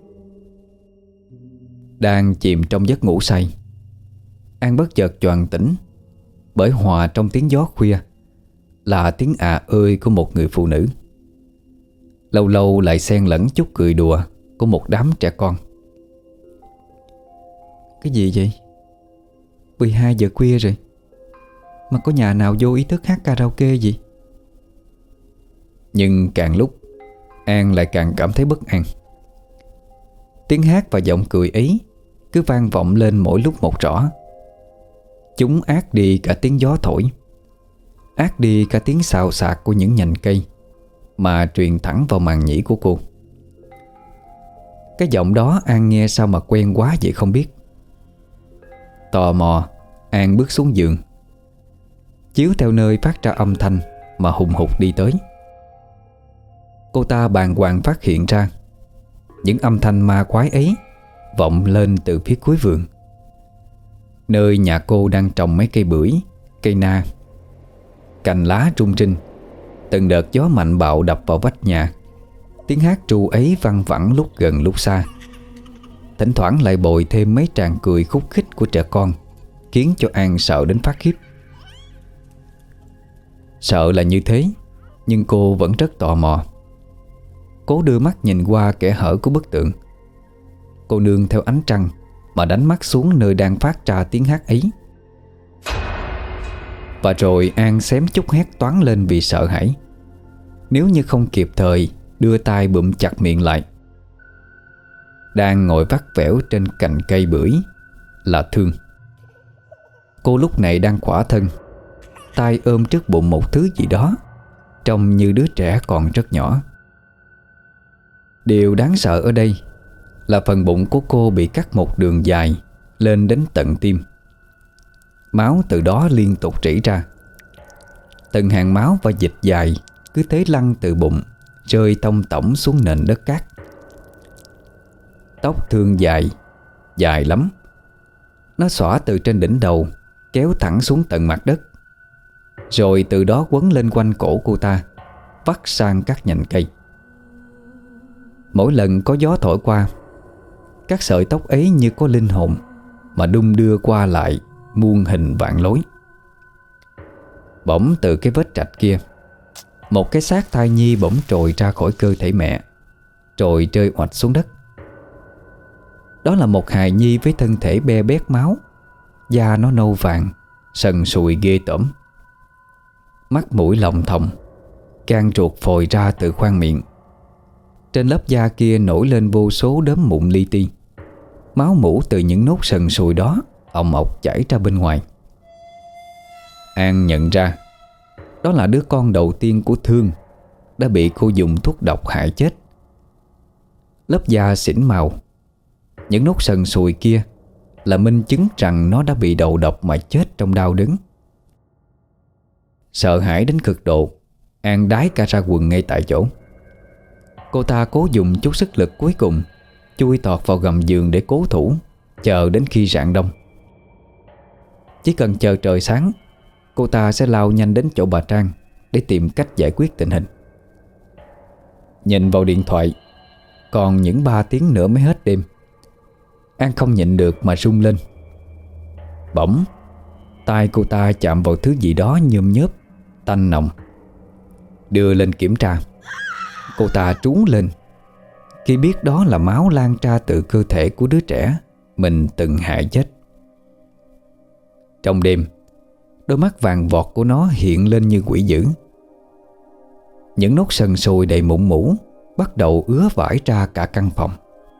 Đang chìm trong giấc ngủ say, An bất chợt choàng tỉnh bởi hòa trong tiếng gió khuya là tiếng ơi của một người phụ nữ. Lâu lâu lại xen lẫn chút cười đùa của một đám trẻ con. Cái gì vậy? 12 giờ khuya rồi mà có nhà nào vô ý thức hát karaoke gì? Nhưng càng lúc An lại càng cảm thấy bất an. Tiếng hát và giọng cười ấy cứ vang vọng lên mỗi lúc một rõ. Chúng át đi cả tiếng gió thổi, át đi cả tiếng xào xạc của những nhành cây mà truyền thẳng vào màng nhĩ của cô. Cái giọng đó An nghe sao mà quen quá vậy không biết. Tò mò, An bước xuống giường, chiếu theo nơi phát ra âm thanh mà hùng hục đi tới. Cô ta bàng hoàng phát hiện ra những âm thanh ma quái ấy vọng lên từ phía cuối vườn, nơi nhà cô đang trồng mấy cây bưởi, cây na. Cành lá rung rinh, từng đợt gió mạnh bạo đập vào vách nhà. Tiếng hát ru ấy văng vẳng lúc gần lúc xa. thỉnh thoảng lại bồi thêm mấy tràng cười khúc khích của trẻ con, khiến cho An sợ đến phát khiếp. Sợ là như thế, nhưng cô vẫn rất tò mò. Cố đưa mắt nhìn qua kẽ hở của bức tượng. Cô nương theo ánh trăng mà đánh mắt xuống nơi đang phát ra tiếng hát ấy. Và rồi An xém chút hét toáng lên vì sợ hãi, nếu như không kịp thời đưa tay bụm chặt miệng lại. Đang ngồi vắt vẻo trên cành cây bưởi là Thương. Cô lúc này đang khỏa thân, tay ôm trước bụng một thứ gì đó, trông như đứa trẻ còn rất nhỏ. Điều đáng sợ ở đây là phần bụng của cô bị cắt một đường dài lên đến tận tim. Máu từ đó liên tục rỉ ra. Từng hàng máu và dịch dài cứ thế lăn từ bụng, rơi tông tổng xuống nền đất cát. Tóc Thương dài, dài lắm. Nó xõa từ trên đỉnh đầu, kéo thẳng xuống tận mặt đất, rồi từ đó quấn lên quanh cổ cô ta, vắt sang các nhành cây. Mỗi lần có gió thổi qua, các sợi tóc ấy như có linh hồn mà đung đưa qua lại, muôn hình vạn lối. Bỗng từ cái vết rạch kia, một cái xác thai nhi bỗng trồi ra khỏi cơ thể mẹ, rồi rơi oạch xuống đất. Đó là một hài nhi với thân thể be bét máu, da nó nâu vàng, sần sùi ghê tởm. Mắt mũi lồng thòng, gan ruột phồi ra từ khoang miệng. Trên lớp da kia nổi lên vô số đốm mụn li ti. Máu mủ từ những nốt sần sùi đó òng ọc chảy ra bên ngoài. An nhận ra đó là đứa con đầu tiên của Thương đã bị cô dùng thuốc độc hại chết. Lớp da xỉn màu, những nốt sần sùi kia là minh chứng rằng nó đã bị đầu độc mà chết trong đau đớn. Sợ hãi đến cực độ, An đái cả ra quần ngay tại chỗ. Cô ta cố dùng chút sức lực cuối cùng chui tọt vào gầm giường để cố thủ, chờ đến khi rạng đông. Chỉ cần chờ trời sáng, cô ta sẽ lao nhanh đến chỗ bà Trang để tìm cách giải quyết tình hình. Nhìn vào điện thoại, còn những 3 tiếng nữa mới hết đêm. An không nhịn được mà rung lên. Bỗng tay cô ta chạm vào thứ gì đó nhôm nhớp, tanh nồng. Đưa lên kiểm tra, cô ta trú lên khi biết đó là máu lan ra từ cơ thể của đứa trẻ mình từng hại chết. Trong đêm, đôi mắt vàng vọt của nó hiện lên như quỷ dữ. Những nốt sần sùi đầy mụn mủ bắt đầu ứa vãi ra cả căn phòng.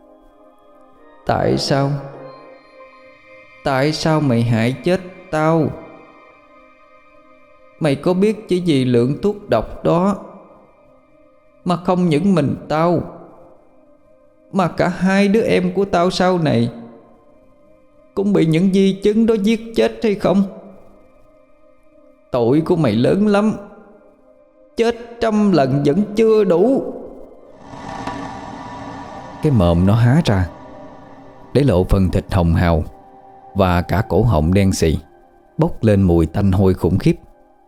Tại sao? Tại sao mày hại chết tao? Mày có biết chỉ vì lượng thuốc độc đó mà không những mình tao, mà cả 2 đứa em của tao sau này cũng bị những di chứng đó giết chết hay không? Tội của mày lớn lắm, chết 100 lần vẫn chưa đủ. Cái mồm nó há ra, để lộ phần thịt hồng hào và cả cổ họng đen xì, bốc lên mùi tanh hôi khủng khiếp.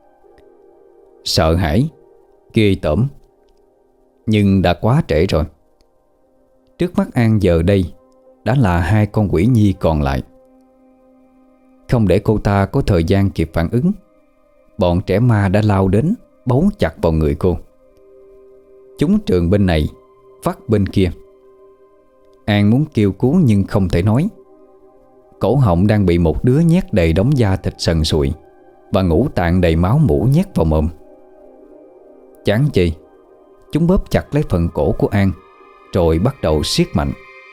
Sợ hãi, ghê tởm, nhưng đã quá trễ rồi. Trước mắt An giờ đây đã là 2 con quỷ nhi còn lại. Không để cô ta có thời gian kịp phản ứng, bọn trẻ ma đã lao đến, bấu chặt vào người cô. Chúng trường bên này, vắt bên kia. An muốn kêu cứu nhưng không thể nói. Cổ họng đang bị một đứa nhét đầy đống da thịt sần sùi và ngũ tạng đầy máu mủ nhét vào mồm. Chán chi, chúng bóp chặt lấy phần cổ của An, rồi bắt đầu siết mạnh.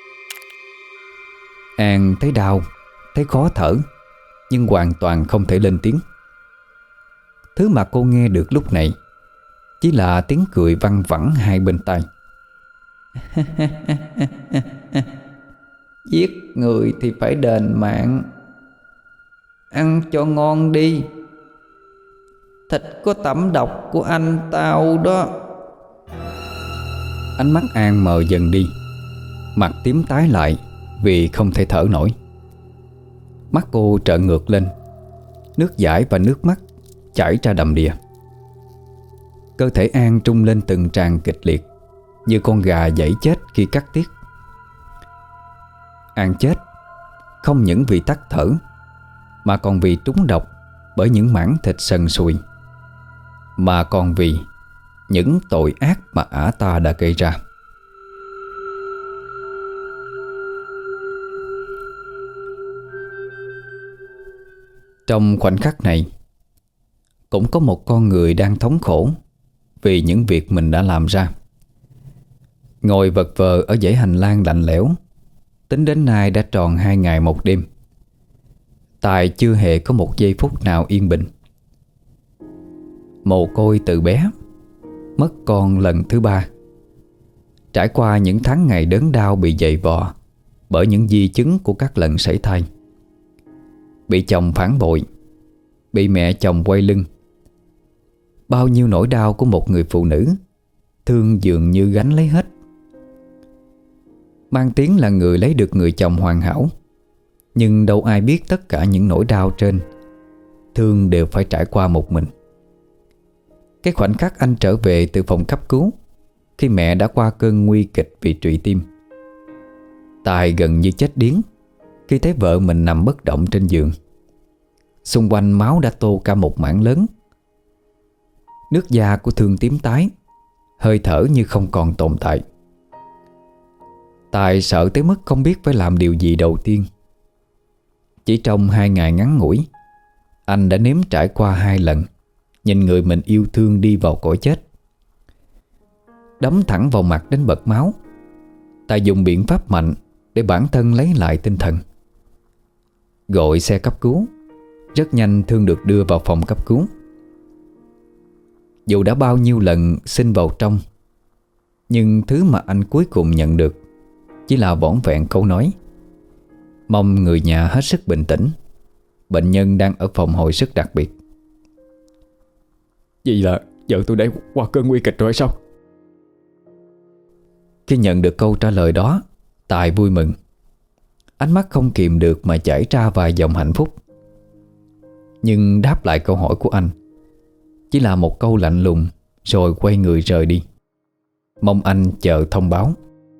An thấy đau, thấy khó thở, nhưng hoàn toàn không thể lên tiếng. Thứ mà cô nghe được lúc này chỉ là tiếng cười văng vẳng hai bên tai. Giết người thì phải đền mạng. Ăn cho ngon đi. Thịt có tẩm độc của anh tao đó. Ánh mắt An mờ dần đi, mặt tím tái lại vì không thể thở nổi. Mắt cô trợn ngược lên, nước dãi và nước mắt chảy ra đầm đìa. Cơ thể An trung lên từng tràng kịch liệt, như con gà giãy chết khi cắt tiết. An chết không những vì tắc thở, mà còn vì trúng độc bởi những mảng thịt sần sùi, mà còn vì những tội ác mà ả ta đã gây ra. Trong khoảnh khắc này, cũng có một con người đang thống khổ vì những việc mình đã làm ra. Ngồi vật vờ ở dãy hành lang lạnh lẽo, tính đến nay đã tròn 2 ngày 1 đêm. Tài chưa hề có một giây phút nào yên bình. Mồ côi từ bé, mất con lần thứ 3, trải qua những tháng ngày đớn đau bị dày vò bởi những di chứng của các lần sảy thai. Bị chồng phản bội, bị mẹ chồng quay lưng. Bao nhiêu nỗi đau của một người phụ nữ, Thương dường như gánh lấy hết. Mang tiếng là người lấy được người chồng hoàn hảo, nhưng đâu ai biết tất cả những nỗi đau trên Thương đều phải trải qua một mình. Cái khoảnh khắc anh trở về từ phòng cấp cứu, khi mẹ đã qua cơn nguy kịch vì trụy tim, Tài gần như chết điếng khi thấy vợ mình nằm bất động trên giường. Xung quanh máu đã tô cả một mảng lớn. Nước da của Thương tím tái, hơi thở như không còn tồn tại. Tài sợ tới mức không biết phải làm điều gì đầu tiên. Chỉ trong 2 ngày ngắn ngủi, anh đã nếm trải qua 2 lần nhìn người mình yêu thương đi vào cõi chết. Đấm thẳng vào mặt đến bật máu, Tài dùng biện pháp mạnh để bản thân lấy lại tinh thần. Gọi xe cấp cứu. Rất nhanh Thương được đưa vào phòng cấp cứu. Dù đã bao nhiêu lần xin vào trong, nhưng thứ mà anh cuối cùng nhận được chỉ là vỏn vẹn câu nói: mong người nhà hết sức bình tĩnh, bệnh nhân đang ở phòng hồi sức đặc biệt. Vậy là vợ tôi đã qua cơn nguy kịch rồi sao? Khi nhận được câu trả lời đó, Tài vui mừng. Ánh mắt không kìm được mà chảy ra vài dòng hạnh phúc. Nhưng đáp lại câu hỏi của anh chỉ là một câu lạnh lùng, rồi quay người rời đi, mong anh chờ thông báo.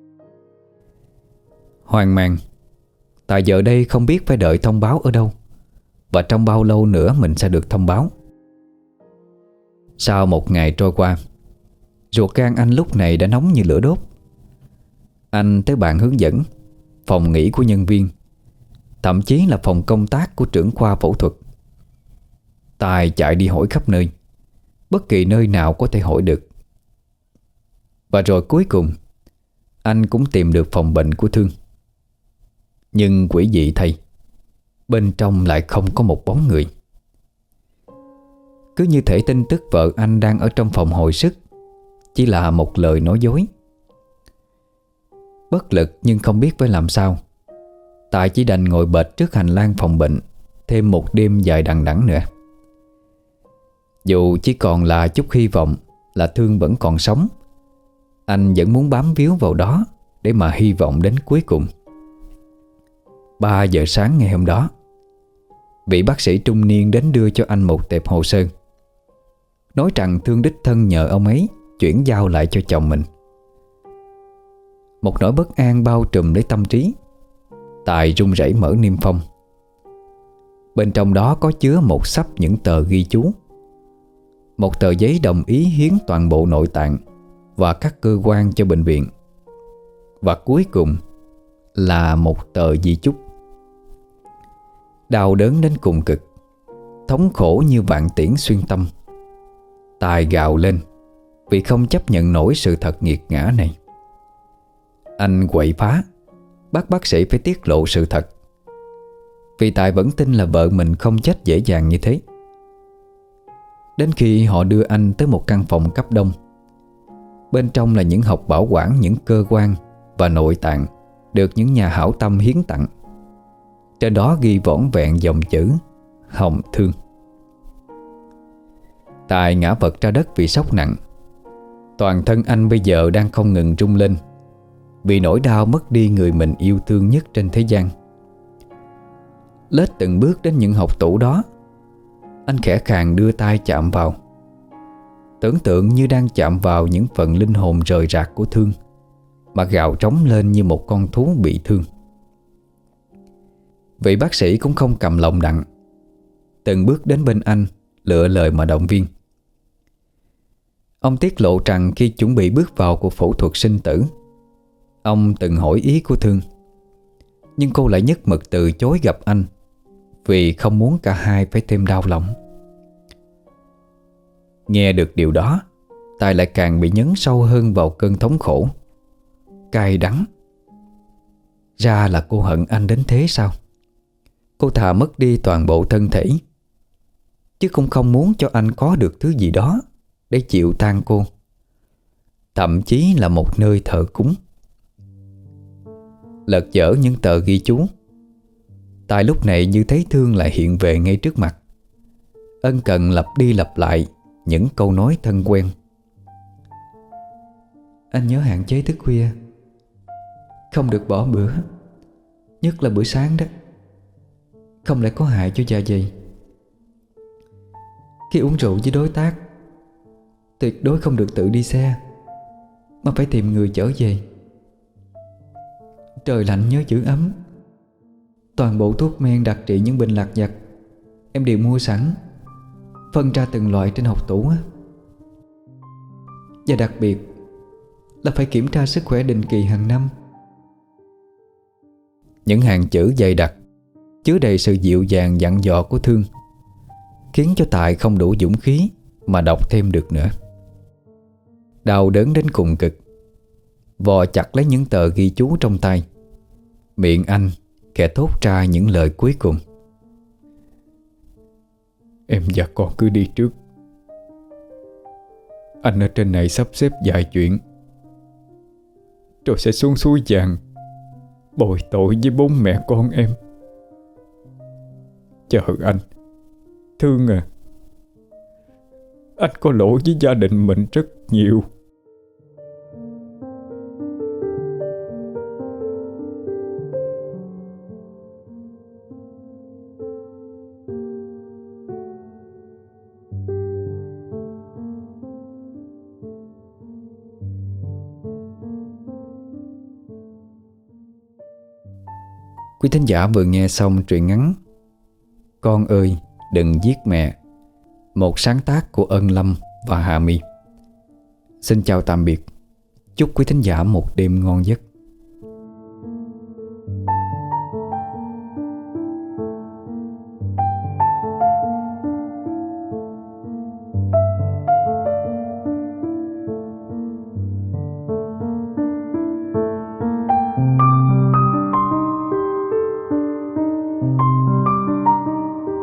Hoang mang, Tài giờ đây không biết phải đợi thông báo ở đâu, và trong bao lâu nữa mình sẽ được thông báo. Sau 1 ngày trôi qua, ruột gan anh lúc này đã nóng như lửa đốt. Anh tới bàn hướng dẫn, phòng nghỉ của nhân viên, thậm chí là phòng công tác của trưởng khoa phẫu thuật. Tài chạy đi hỏi khắp nơi, bất kỳ nơi nào có thể hỏi được. Và rồi cuối cùng anh cũng tìm được phòng bệnh của Thương. Nhưng quỷ dị thay, bên trong lại không có một bóng người. Cứ như thể tin tức vợ anh đang ở trong phòng hồi sức chỉ là một lời nói dối. Bất lực nhưng không biết phải làm sao, Tài chỉ đành ngồi bệt trước hành lang phòng bệnh thêm một đêm dài đằng đẵng nữa. Dù chỉ còn là chút hy vọng là Thương vẫn còn sống, anh vẫn muốn bám víu vào đó để mà hy vọng đến cuối cùng. 3 giờ sáng ngày hôm đó, vị bác sĩ trung niên đến đưa cho anh một tệp hồ sơ, nói rằng Thương đích thân nhờ ông ấy chuyển giao lại cho chồng mình. Một nỗi bất an bao trùm lấy tâm trí. Tài run rẩy mở niêm phong. Bên trong đó có chứa một xấp những tờ ghi chú, một tờ giấy đồng ý hiến toàn bộ nội tạng và các cơ quan cho bệnh viện, và cuối cùng là một tờ di chúc. Đau đớn đến cùng cực, thống khổ như vạn tiễn xuyên tâm, Tài gào lên vì không chấp nhận nổi sự thật nghiệt ngã này. Anh quậy phá, bắt bác sĩ phải tiết lộ sự thật, vì Tài vẫn tin là vợ mình không chết dễ dàng như thế. Đến khi họ đưa anh tới một căn phòng cấp đông, bên trong là những hộp bảo quản những cơ quan và nội tạng được những nhà hảo tâm hiến tặng. Trên đó ghi vỏn vẹn dòng chữ Hồng Thương. Tài ngã vật ra đất vì sốc nặng. Toàn thân anh bây giờ đang không ngừng rung lên vì nỗi đau mất đi người mình yêu thương nhất trên thế gian. Lết từng bước đến những hộc tủ đó, anh khẽ khàng đưa tay chạm vào, tưởng tượng như đang chạm vào những phần linh hồn rời rạc của Thương, mà gào trống lên như một con thú bị thương. Vị bác sĩ cũng không cầm lòng đặng, từng bước đến bên anh, lựa lời mà động viên. Ông tiết lộ rằng khi chuẩn bị bước vào cuộc phẫu thuật sinh tử, ông từng hỏi ý của Thương, nhưng cô lại nhất mực từ chối gặp anh vì không muốn cả hai phải thêm đau lòng. Nghe được điều đó, Tài lại càng bị nhấn sâu hơn vào cơn thống khổ, cay đắng. Ra là cô hận anh đến thế sao? Cô thà mất đi toàn bộ thân thể, chứ cũng không muốn cho anh có được thứ gì đó để chịu tan cô, thậm chí là một nơi thờ cúng. Lật dở những tờ ghi chú, Tài lúc này như thấy Thương lại hiện về ngay trước mặt, ân cần lặp đi lặp lại những câu nói thân quen. Anh nhớ hạn chế thức khuya, không được bỏ bữa, nhất là bữa sáng đó, không lại có hại cho dạ dày. Khi uống rượu với đối tác, tuyệt đối không được tự đi xe, mà phải tìm người chở về. Trời lạnh nhớ giữ ấm. Toàn bộ thuốc men đặc trị những bệnh lặt vặt em đều mua sẵn, phân ra từng loại trên hộc tủ á. Và đặc biệt là phải kiểm tra sức khỏe định kỳ hàng năm. Những hàng chữ dày đặc chứa đầy sự dịu dàng dặn dò của Thương khiến cho Tài không đủ dũng khí mà đọc thêm được nữa. Đau đớn đến cùng cực, vò chặt lấy những tờ ghi chú trong tay, miệng anh khẽ thốt ra những lời cuối cùng. Em và con cứ đi trước. Anh ở trên này sắp xếp vài chuyện, rồi sẽ xuống suối vàng bồi tội với bố mẹ con em. Chờ anh. Thương à, anh có lỗi với gia đình mình rất nhiều. Quý thính giả vừa nghe xong truyện ngắn Con ơi đừng giết mẹ, một sáng tác của Ân Lâm và Hà My. Xin chào tạm biệt. Chúc quý thính giả một đêm ngon giấc.